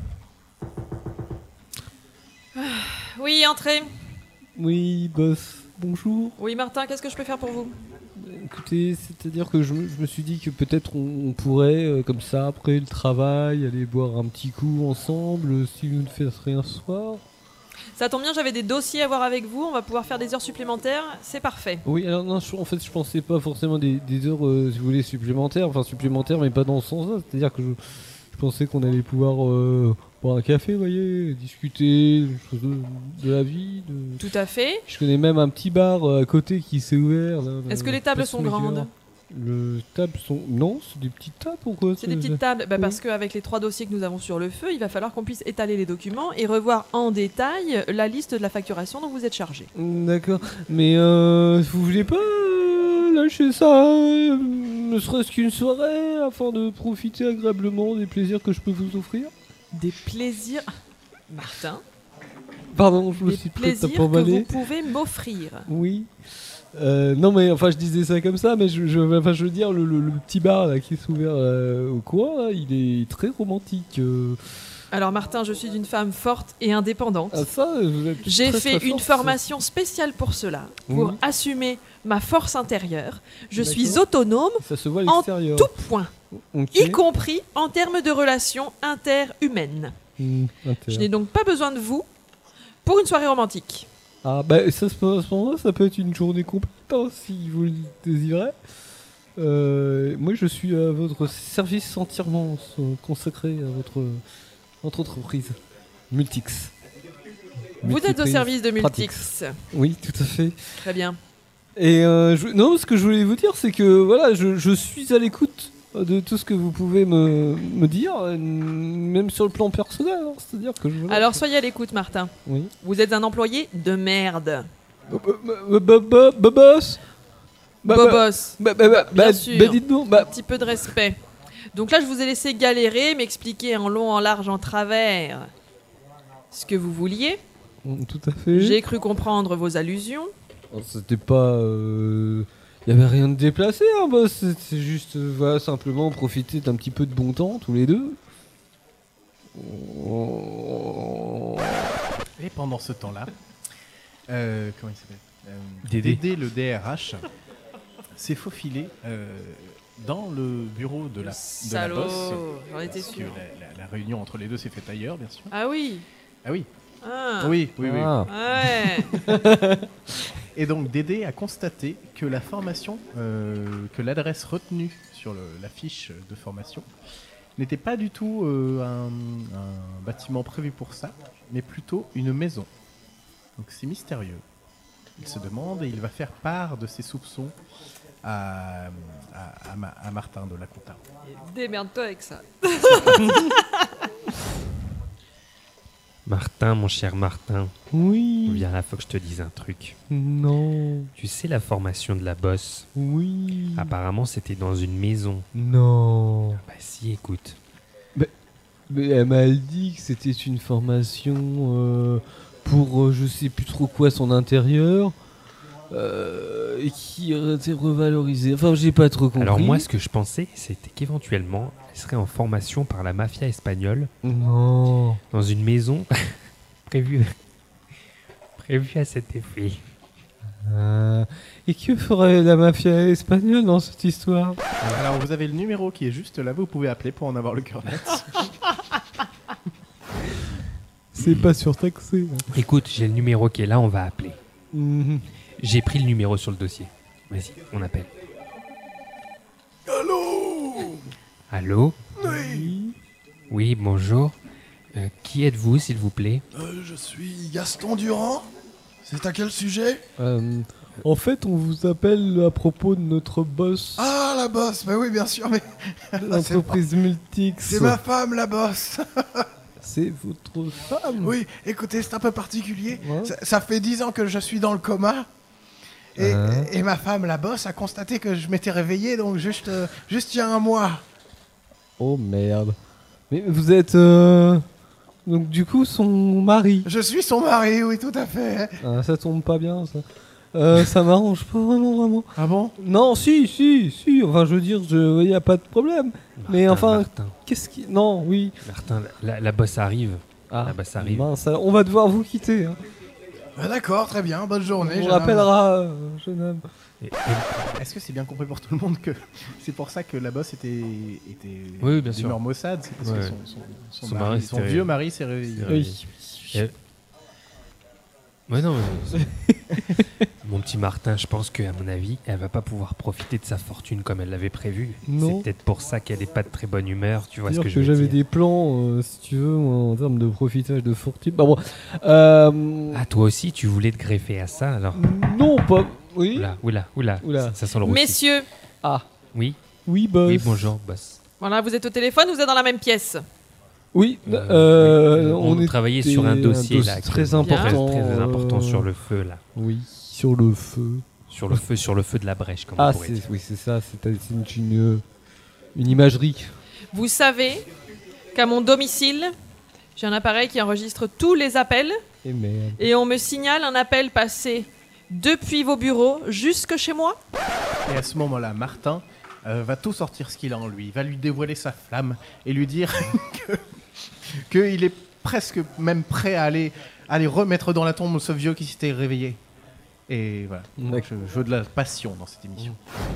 Speaker 9: Oui, entrez.
Speaker 6: Oui, boss. bonjour.
Speaker 4: Oui, Martin, qu'est-ce que je peux faire pour vous?
Speaker 6: Écoutez, c'est-à-dire que je, me- je me suis dit que peut-être on, on pourrait, euh, comme ça, après le travail, aller boire un petit coup ensemble, euh, si vous ne faites rien ce soir.
Speaker 4: Ça tombe bien, j'avais des dossiers à voir avec vous, on va pouvoir faire des heures supplémentaires, c'est parfait.
Speaker 6: Oui, alors non, je- en fait, je pensais pas forcément des, des heures, euh, si vous voulez, supplémentaires, enfin supplémentaires, mais pas dans ce sens-là. C'est-à-dire que je, je pensais qu'on allait pouvoir euh, boire un café, vous voyez, discuter des choses de, de la vie. De...
Speaker 4: Tout à fait.
Speaker 6: Je connais même un petit bar euh, à côté qui s'est ouvert. là,
Speaker 4: Est-ce que
Speaker 6: euh,
Speaker 4: les tables
Speaker 6: place
Speaker 4: sont
Speaker 6: Médior.
Speaker 4: grandes?
Speaker 6: Les tables sont... Non, c'est des petites tables, pourquoi
Speaker 4: C'est des petites tables, bah, parce qu'avec les trois dossiers que nous avons sur le feu, il va falloir qu'on puisse étaler les documents et revoir en détail la liste de la facturation dont vous êtes chargé.
Speaker 6: D'accord, mais euh, vous voulez pas euh, lâcher ça, euh, ne serait-ce qu'une soirée, afin de profiter agréablement des plaisirs que je peux vous offrir?
Speaker 4: Des plaisirs... Martin,
Speaker 6: Pardon, je me
Speaker 4: des
Speaker 6: suis peut-être
Speaker 4: plaisirs
Speaker 6: pas
Speaker 4: que vous
Speaker 6: emballé.
Speaker 4: pouvez m'offrir.
Speaker 6: Oui. Euh, non mais enfin je disais ça comme ça, mais je, je, enfin, je veux dire le, le- le petit bar là, qui est ouvert euh, au coin, là, il est très romantique. euh.
Speaker 4: Alors Martin, je suis une femme forte et indépendante.
Speaker 6: Ah ça, vous êtes
Speaker 4: J'ai
Speaker 6: très,
Speaker 4: fait
Speaker 6: très
Speaker 4: une
Speaker 6: forte, ça.
Speaker 4: formation spéciale pour cela, pour
Speaker 6: Oui.
Speaker 4: assumer ma force intérieure. Je
Speaker 6: D'accord.
Speaker 4: suis autonome
Speaker 6: Ça se voit à
Speaker 4: en
Speaker 6: l'extérieur.
Speaker 4: tout point,
Speaker 6: Ok.
Speaker 4: y compris en termes de relations interhumaines.
Speaker 6: Hmm,
Speaker 4: Je
Speaker 6: intéressant.
Speaker 4: n'ai donc pas besoin de vous pour une soirée romantique.
Speaker 6: Ah bah ça, à ce moment-là, ça peut être une journée complète hein, si vous le désirez. Euh, moi je suis à votre service entièrement euh, consacré à votre, votre entreprise. Multix.
Speaker 4: Vous êtes au
Speaker 6: Multiprise
Speaker 4: service de
Speaker 6: Pratix.
Speaker 4: Multix.
Speaker 6: Oui, tout à fait.
Speaker 4: Très bien.
Speaker 6: Et euh, je- non, ce que je voulais vous dire, c'est que voilà, je, je suis à l'écoute de tout ce que vous pouvez me, me dire, euh, même sur le plan personnel. hein. C'est-à-dire que je. voilà,
Speaker 4: Alors
Speaker 6: je-
Speaker 4: soyez à l'écoute, Martin.
Speaker 6: Oui.
Speaker 4: Vous êtes un employé de merde.
Speaker 6: Bah, bah, bah, bah, bah, boss. Bah, bah,
Speaker 4: Bobos.
Speaker 6: bah, bah, bah,
Speaker 4: Bien
Speaker 6: bah,
Speaker 4: sûr.
Speaker 6: bah, dites-donc,
Speaker 4: Un
Speaker 6: bah,
Speaker 4: petit peu de respect. Donc là, je vous ai laissé galérer, m'expliquer en long, en large, en travers ce que vous vouliez.
Speaker 6: tout à fait.
Speaker 4: J'ai cru comprendre vos allusions.
Speaker 6: Oh, C'était pas. Il y avait rien de déplacé, hein, boss. C'est juste, euh, voilà, simplement profiter d'un petit peu de bon temps, tous les deux. Oh.
Speaker 2: Et pendant ce temps-là, euh, comment il s'appelle euh,
Speaker 5: Dédé.
Speaker 2: Dédé, le D R H, s'est faufilé euh, dans le bureau de la, de la
Speaker 4: Salaud,
Speaker 2: boss.
Speaker 4: j'en étais
Speaker 2: Parce que
Speaker 4: sûr.
Speaker 2: la, la- la réunion entre les deux s'est faite ailleurs, bien sûr.
Speaker 4: Ah oui.
Speaker 2: Ah oui.
Speaker 4: Ah.
Speaker 2: Oui, oui, oui.
Speaker 6: Ah.
Speaker 4: Ouais.
Speaker 2: Et donc Dédé a constaté que la formation, euh, que l'adresse retenue sur le- la fiche de formation n'était pas du tout euh, un, un bâtiment prévu pour ça, mais plutôt une maison. Donc c'est mystérieux. Il se demande et il va faire part de ses soupçons à, à, à Ma- à Martin de la Compta.
Speaker 4: Démerde-toi avec ça.
Speaker 5: Martin, mon cher Martin,
Speaker 6: Oui.
Speaker 5: viens là, faut que je te dise un truc.
Speaker 6: Non.
Speaker 5: Tu sais la formation de la bosse?
Speaker 6: Oui.
Speaker 5: Apparemment, c'était dans une maison.
Speaker 6: Non.
Speaker 5: Bah si, écoute.
Speaker 6: Mais elle m'a dit que c'était une formation euh, pour euh, je sais plus trop quoi son intérieur euh, et qui aurait été revalorisée. Enfin, j'ai pas trop compris.
Speaker 5: Alors moi, ce que je pensais, c'était qu'éventuellement, elle serait en formation par la mafia espagnole
Speaker 6: Non.
Speaker 5: dans une maison prévue prévue à cet effet.
Speaker 6: Euh, et que ferait la mafia espagnole dans cette histoire?
Speaker 2: Alors vous avez le numéro qui est juste là, vous pouvez appeler pour en avoir le cœur net.
Speaker 6: C'est pas surtaxé. hein.
Speaker 5: Écoute, j'ai le numéro qui est là, on va appeler.
Speaker 6: Mhm.
Speaker 5: J'ai pris le numéro sur le dossier. Vas-y, on appelle.
Speaker 7: Allô?
Speaker 5: Allô?
Speaker 7: Oui.
Speaker 5: Oui, bonjour. Euh, qui êtes-vous, s'il vous plaît?
Speaker 7: Euh, je suis Gaston Durand. C'est à quel sujet?
Speaker 6: Euh, en fait, on vous appelle à propos de notre boss
Speaker 7: Ah, la bosse. Bah oui, bien sûr, mais
Speaker 6: de l'entreprise Multix.
Speaker 7: c'est ma femme, la bosse.
Speaker 6: C'est votre femme.
Speaker 7: Oui, écoutez, c'est un peu particulier.
Speaker 6: Ouais.
Speaker 7: Ça, ça fait dix ans que je suis dans le coma. Et,
Speaker 6: Hein
Speaker 7: et ma femme, la bosse, a constaté que je m'étais réveillé, donc juste, euh, juste il y a un mois.
Speaker 6: Oh merde. Mais vous êtes euh, donc du coup son mari.
Speaker 7: Je suis son mari, oui, tout à fait.
Speaker 6: Ah, ça tombe pas bien ça. Euh, ça m'arrange pas vraiment vraiment.
Speaker 2: Ah bon?
Speaker 6: Non, si, si, si. Enfin, je veux dire, je y a pas de problème. Mais
Speaker 5: Martin,
Speaker 6: enfin,
Speaker 5: Martin,
Speaker 6: qu'est-ce qui Non, oui.
Speaker 5: Martin, la, la bosse arrive.
Speaker 6: Ah,
Speaker 5: La bosse arrive.
Speaker 6: mince, alors, on va devoir vous quitter. hein.
Speaker 2: Ah, d'accord, très bien, bonne journée.
Speaker 6: On
Speaker 2: jeune
Speaker 6: rappellera, euh, jeune homme.
Speaker 2: Et- et- Est-ce que c'est bien compris pour tout le monde que c'est pour ça que la bosse était, était
Speaker 5: Oui, bien sûr.
Speaker 2: d'humeur maussade, c'est parce
Speaker 5: Ouais.
Speaker 2: que son, son, son
Speaker 5: Son
Speaker 2: mari-
Speaker 5: mari
Speaker 2: son
Speaker 5: s'était
Speaker 2: vieux
Speaker 5: réveillé.
Speaker 2: mari s'est réveillé.
Speaker 5: C'est réveillé. Et- Ouais, non, mais... Mon petit Martin, je pense qu'à mon avis, elle va pas pouvoir profiter de sa fortune comme elle l'avait prévu.
Speaker 6: Non.
Speaker 5: C'est peut-être pour ça qu'elle est pas de très bonne humeur, tu vois ce
Speaker 6: C'est-à-dire
Speaker 5: que je
Speaker 6: que
Speaker 5: veux
Speaker 6: j'avais
Speaker 5: dire.
Speaker 6: des plans, euh, si tu veux, moi, en termes de profitage de fortune. Bah bon. Euh,
Speaker 5: Ah, toi aussi, tu voulais te greffer à ça, alors
Speaker 6: non, pas. Oui.
Speaker 5: Oula, oula, oula,
Speaker 6: Oula.
Speaker 5: Ça, ça sent le roussi.
Speaker 3: Messieurs,
Speaker 6: Ah.
Speaker 5: Oui,
Speaker 6: Oui, boss.
Speaker 5: oui, bonjour, boss.
Speaker 3: voilà, vous êtes au téléphone, vous êtes dans la même pièce.
Speaker 6: Oui.
Speaker 5: Euh,
Speaker 6: euh,
Speaker 5: oui, on
Speaker 6: on
Speaker 5: travaillait
Speaker 6: était
Speaker 5: sur un dossier, là,
Speaker 6: très
Speaker 5: actuellement.
Speaker 6: important.
Speaker 5: Très, très important
Speaker 6: euh,
Speaker 5: sur le feu, là.
Speaker 6: Oui, sur le feu.
Speaker 5: Sur le feu, sur le feu de la brèche, comme
Speaker 6: Ah,
Speaker 5: on pourrait
Speaker 6: c'est,
Speaker 5: dire.
Speaker 6: oui, c'est ça. C'est, c'est une, une, une imagerie.
Speaker 3: Vous savez qu'à mon domicile, j'ai un appareil qui enregistre tous les appels
Speaker 6: Et merde.
Speaker 3: et on me signale un appel passé depuis vos bureaux jusque chez moi.
Speaker 2: Et à ce moment-là, Martin euh, va tout sortir ce qu'il a en lui, va lui dévoiler sa flamme et lui dire que qu'il est presque même prêt à aller, à aller remettre dans la tombe ce vieux qui s'était réveillé. Et voilà, donc je, je veux de la passion dans cette émission.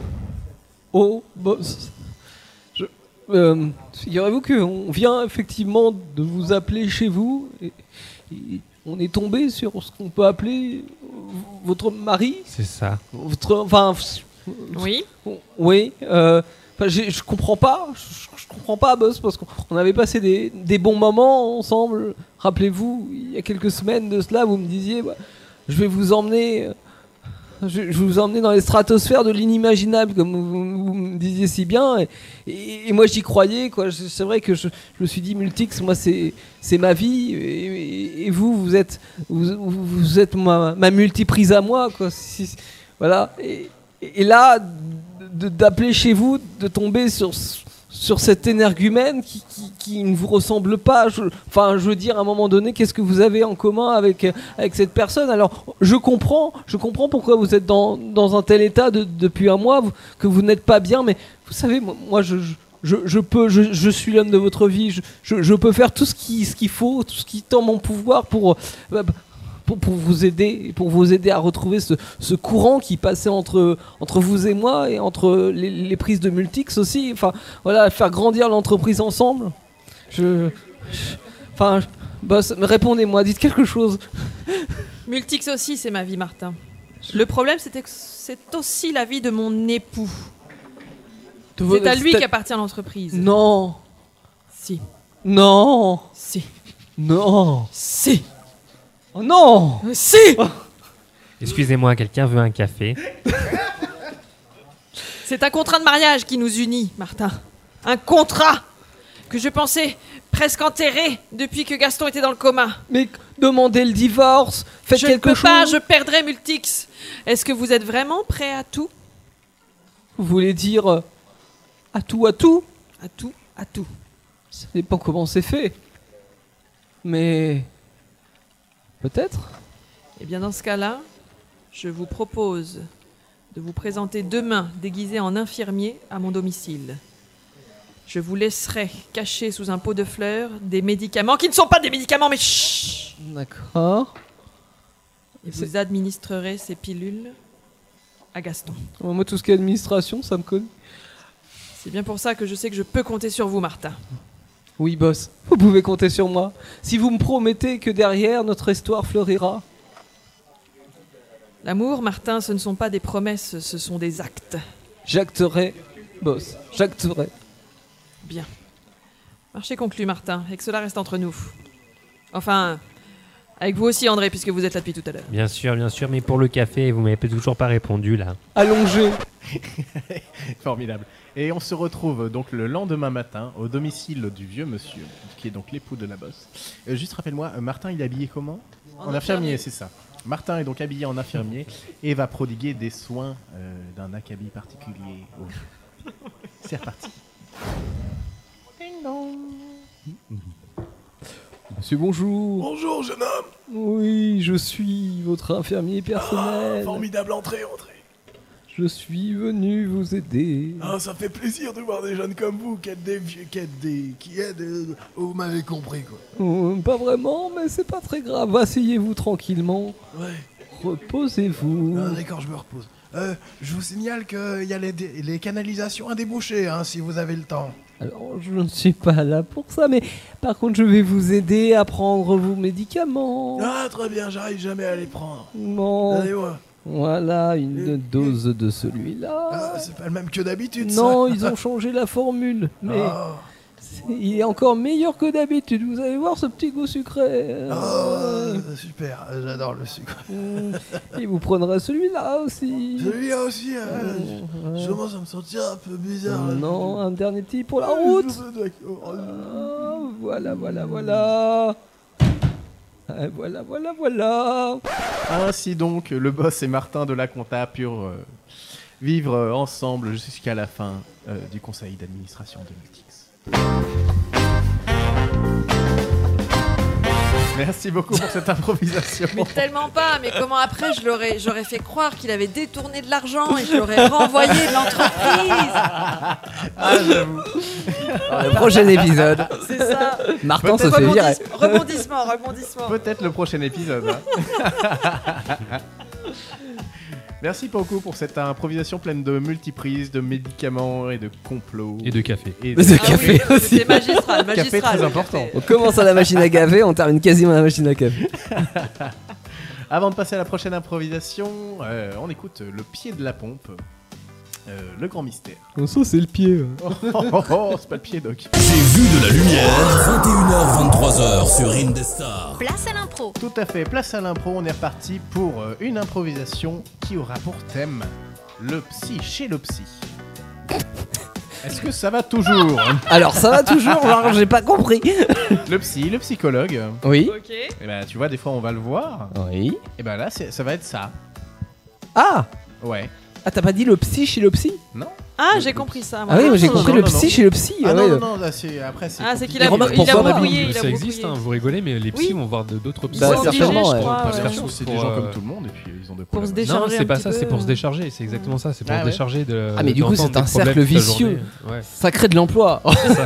Speaker 6: Oh, boss. Je, euh, figurez-vous qu'on vient effectivement de vous appeler chez vous. Et, et on est tombé sur ce qu'on peut appeler votre mari.
Speaker 5: C'est ça.
Speaker 6: Votre, enfin,
Speaker 3: Oui.
Speaker 6: oui. Euh, enfin, j'ai- je comprends pas. Je, je comprends pas, boss, parce qu'on on avait passé des, des bons moments ensemble. Rappelez-vous, il y a quelques semaines de cela, vous me disiez, bah, je vais vous emmener. euh, Je, je vais vous emmener dans les stratosphères de l'inimaginable, comme vous, vous me disiez si bien. Et, et- et moi, j'y croyais, quoi. Je- C'est vrai que je, je me suis dit, Multix, moi, c'est c'est ma vie. Et, et- et vous, vous êtes, vous, vous- vous êtes ma, ma multiprise à moi, quoi. Si- si- voilà. Et, et là, de- d'appeler chez vous, de tomber sur, sur cet énergumène qui, qui, qui ne vous ressemble pas. Je, enfin, je veux dire, à un moment donné, qu'est-ce que vous avez en commun avec, avec cette personne? Alors, je comprends, je comprends pourquoi vous êtes dans, dans un tel état de- depuis un mois, vous- que vous n'êtes pas bien, mais vous savez, moi, moi, je, je, je, je peux, je, je suis l'homme de votre vie, je, je, je peux faire tout ce qui, ce qu'il faut, tout ce qui est en mon pouvoir pour, euh, pour, pour vous aider, pour vous aider à retrouver ce, ce courant qui passait entre, entre vous et moi et entre les, les prises de Multix aussi. Enfin, voilà, faire grandir l'entreprise ensemble. Je, je- enfin, je- boss, répondez-moi, dites quelque chose.
Speaker 3: Multix aussi, c'est ma vie, Martin. Le problème, c'était que c'est aussi la vie de mon époux. C'est à lui qu'appartient l'entreprise.
Speaker 6: Non,
Speaker 3: Si.
Speaker 6: non,
Speaker 3: Si.
Speaker 6: non,
Speaker 3: Si.
Speaker 6: oh non.
Speaker 3: Si.
Speaker 5: Excusez-moi, quelqu'un veut un café?
Speaker 3: C'est un contrat de mariage qui nous unit, Martin. Un contrat que je pensais presque enterré depuis que Gaston était dans le coma.
Speaker 6: Mais demandez le divorce, faites
Speaker 3: je ne
Speaker 6: quelque
Speaker 3: peux
Speaker 6: chose.
Speaker 3: pas, je perdrai Multix. Est-ce que vous êtes vraiment prêt à tout?
Speaker 6: Vous voulez dire euh, à tout, à tout?
Speaker 3: À tout, à tout.
Speaker 6: Ça dépend comment c'est fait. Mais peut-être.
Speaker 3: Eh bien, dans ce cas-là, je vous propose de vous présenter demain déguisé en infirmier à mon domicile. Je vous laisserai cacher sous un pot de fleurs des médicaments qui ne sont pas des médicaments, mais chut.
Speaker 6: D'accord.
Speaker 3: Et vous administrerez ces pilules à Gaston.
Speaker 6: Moi, tout ce qui est administration, ça me connaît.
Speaker 3: C'est bien pour ça que je sais que je peux compter sur vous, Martin.
Speaker 6: Oui, boss. Vous pouvez compter sur moi. Si vous me promettez que derrière, notre histoire fleurira.
Speaker 3: L'amour, Martin, ce ne sont pas des promesses, ce sont des actes.
Speaker 6: J'acterai, boss. J'acterai.
Speaker 3: Bien. Marché conclu, Martin, et que cela reste entre nous. Enfin, avec vous aussi, André, puisque vous êtes là depuis tout à l'heure.
Speaker 5: Bien sûr, bien sûr, mais pour le café, vous m'avez toujours pas répondu, là.
Speaker 6: Allongé.
Speaker 2: Formidable. Et on se retrouve donc le lendemain matin au domicile du vieux monsieur, qui est donc l'époux de la bosse. Euh, juste rappelle-moi, euh, Martin, il est habillé comment?
Speaker 3: En
Speaker 2: En infirmier,
Speaker 3: infirmier.
Speaker 2: c'est ça. Martin est donc habillé en infirmier et va prodiguer des soins euh, d'un acabit particulier. au- C'est reparti.
Speaker 6: Monsieur, bonjour.
Speaker 7: Bonjour, jeune homme.
Speaker 6: Oui, je suis votre infirmier personnel.
Speaker 7: Formidable entrée, entrée.
Speaker 6: Je suis venu vous aider.
Speaker 7: Ah, ça fait plaisir de voir des jeunes comme vous qui aident des vieux, qui aident des... qui aident... euh, Vous m'avez compris, quoi.
Speaker 6: Euh, pas vraiment, mais c'est pas très grave. Asseyez-vous tranquillement.
Speaker 7: Ouais.
Speaker 6: Reposez-vous.
Speaker 7: Ah, d'accord, je me repose. Euh, je vous signale qu'il y a les, dé- les canalisations à déboucher, hein, si vous avez le temps.
Speaker 6: Alors, je ne suis pas là pour ça, mais par contre, je vais vous aider à prendre vos médicaments.
Speaker 7: Ah, très bien, j'arrive jamais à les prendre.
Speaker 6: Bon.
Speaker 7: Allez-moi.
Speaker 6: Voilà, une dose de celui-là.
Speaker 7: Ah, c'est pas le même que d'habitude,
Speaker 6: Non,
Speaker 7: ça.
Speaker 6: ils ont changé la formule, mais
Speaker 7: Ah.
Speaker 6: c'est- il est encore meilleur que d'habitude. Vous allez voir ce petit goût sucré.
Speaker 7: Oh, super, j'adore le sucre.
Speaker 6: Et vous prendrez celui-là aussi.
Speaker 7: Celui-là aussi, euh, je, je commence à me sentir un peu bizarre. là.
Speaker 6: Non, un dernier petit pour la
Speaker 7: Ah,
Speaker 6: route.
Speaker 7: je- d'accord.
Speaker 6: Ah, voilà, voilà, voilà. Ah, Voilà, voilà, voilà.
Speaker 2: Ainsi donc, le boss et Martin de la Compta purent euh, vivre euh, ensemble jusqu'à la fin euh, du conseil d'administration de Multix. Merci beaucoup pour cette improvisation.
Speaker 9: Mais tellement pas, mais comment après je l'aurais, j'aurais fait croire qu'il avait détourné de l'argent et je l'aurais renvoyé de l'entreprise.
Speaker 2: Ah, j'avoue.
Speaker 6: Dans le prochain épisode,
Speaker 9: C'est ça.
Speaker 6: Martin se
Speaker 2: Peut-être
Speaker 6: fait virer.
Speaker 9: Rebondis- rebondissement, rebondissement.
Speaker 2: Peut-être le prochain épisode. hein. Merci beaucoup pour cette improvisation pleine de multiprises, de médicaments et de complots.
Speaker 5: Et de café.
Speaker 2: Et
Speaker 6: De café
Speaker 9: oui,
Speaker 6: aussi.
Speaker 9: C'était magistral, magistral.
Speaker 2: Café très
Speaker 9: le
Speaker 2: important.
Speaker 9: café.
Speaker 6: On commence à la machine à gaver, on termine quasiment à la machine à café.
Speaker 2: Avant de passer à la prochaine improvisation, euh, on écoute le pied de la pompe, euh, le grand mystère.
Speaker 6: Oh, ça, c'est le pied.
Speaker 2: Oh, oh, oh, oh, c'est pas le pied, Doc.
Speaker 1: J'ai vu de la lumière. vingt et une heures, vingt-trois heures sur Indestar.
Speaker 10: Place à l'impro.
Speaker 2: Tout à fait, place à l'impro, on est reparti pour euh, une improvisation qui aura pour thème le psy chez le psy. Est-ce que ça va toujours?
Speaker 6: Alors, ça va toujours, genre, j'ai pas compris.
Speaker 2: Le psy, le psychologue,
Speaker 6: Oui.
Speaker 9: Ok.
Speaker 2: et ben, tu vois, des fois on va le voir,
Speaker 6: Oui.
Speaker 2: et ben là c'est- ça va être ça.
Speaker 6: Ah
Speaker 2: Ouais.
Speaker 6: Ah, t'as pas dit le psy chez le psy?
Speaker 2: Non?
Speaker 9: Ah, j'ai compris ça. moi.
Speaker 6: Ah oui, moi j'ai
Speaker 2: non,
Speaker 6: compris
Speaker 2: non,
Speaker 6: le
Speaker 2: non,
Speaker 6: psy
Speaker 2: non.
Speaker 6: chez le psy.
Speaker 2: Ah
Speaker 6: ouais,
Speaker 2: non,
Speaker 6: euh.
Speaker 2: non, non, là, c'est- après c'est.
Speaker 9: Ah, c'est qu'il
Speaker 6: Et
Speaker 9: a,
Speaker 6: remarque
Speaker 9: il a
Speaker 6: pourquoi,
Speaker 9: brouillé, il a
Speaker 5: ça
Speaker 9: brouillé.
Speaker 5: existe, hein, vous rigolez, mais les psys
Speaker 9: Oui.
Speaker 5: vont voir de- d'autres psys.
Speaker 6: Bah,
Speaker 9: Ils sont obligés,
Speaker 6: certainement,
Speaker 9: je
Speaker 6: ouais.
Speaker 9: crois,
Speaker 2: Parce
Speaker 9: ouais.
Speaker 2: que c'est c'est des
Speaker 5: Pour,
Speaker 2: gens
Speaker 5: euh,
Speaker 2: comme tout le monde et puis ils ont des
Speaker 9: Pour se
Speaker 2: problèmes.
Speaker 9: décharger.
Speaker 5: Non,
Speaker 9: un
Speaker 5: c'est pas
Speaker 9: petit
Speaker 5: ça,
Speaker 9: peu.
Speaker 5: c'est pour se décharger, c'est exactement ça, c'est pour
Speaker 2: Ah
Speaker 5: se
Speaker 2: ouais.
Speaker 5: décharger de.
Speaker 6: Ah, mais du coup,
Speaker 5: d'entendre
Speaker 6: c'est un
Speaker 5: des problèmes
Speaker 6: cercle
Speaker 5: toute la
Speaker 6: vicieux.
Speaker 5: journée. Ouais.
Speaker 6: Ça crée de l'emploi.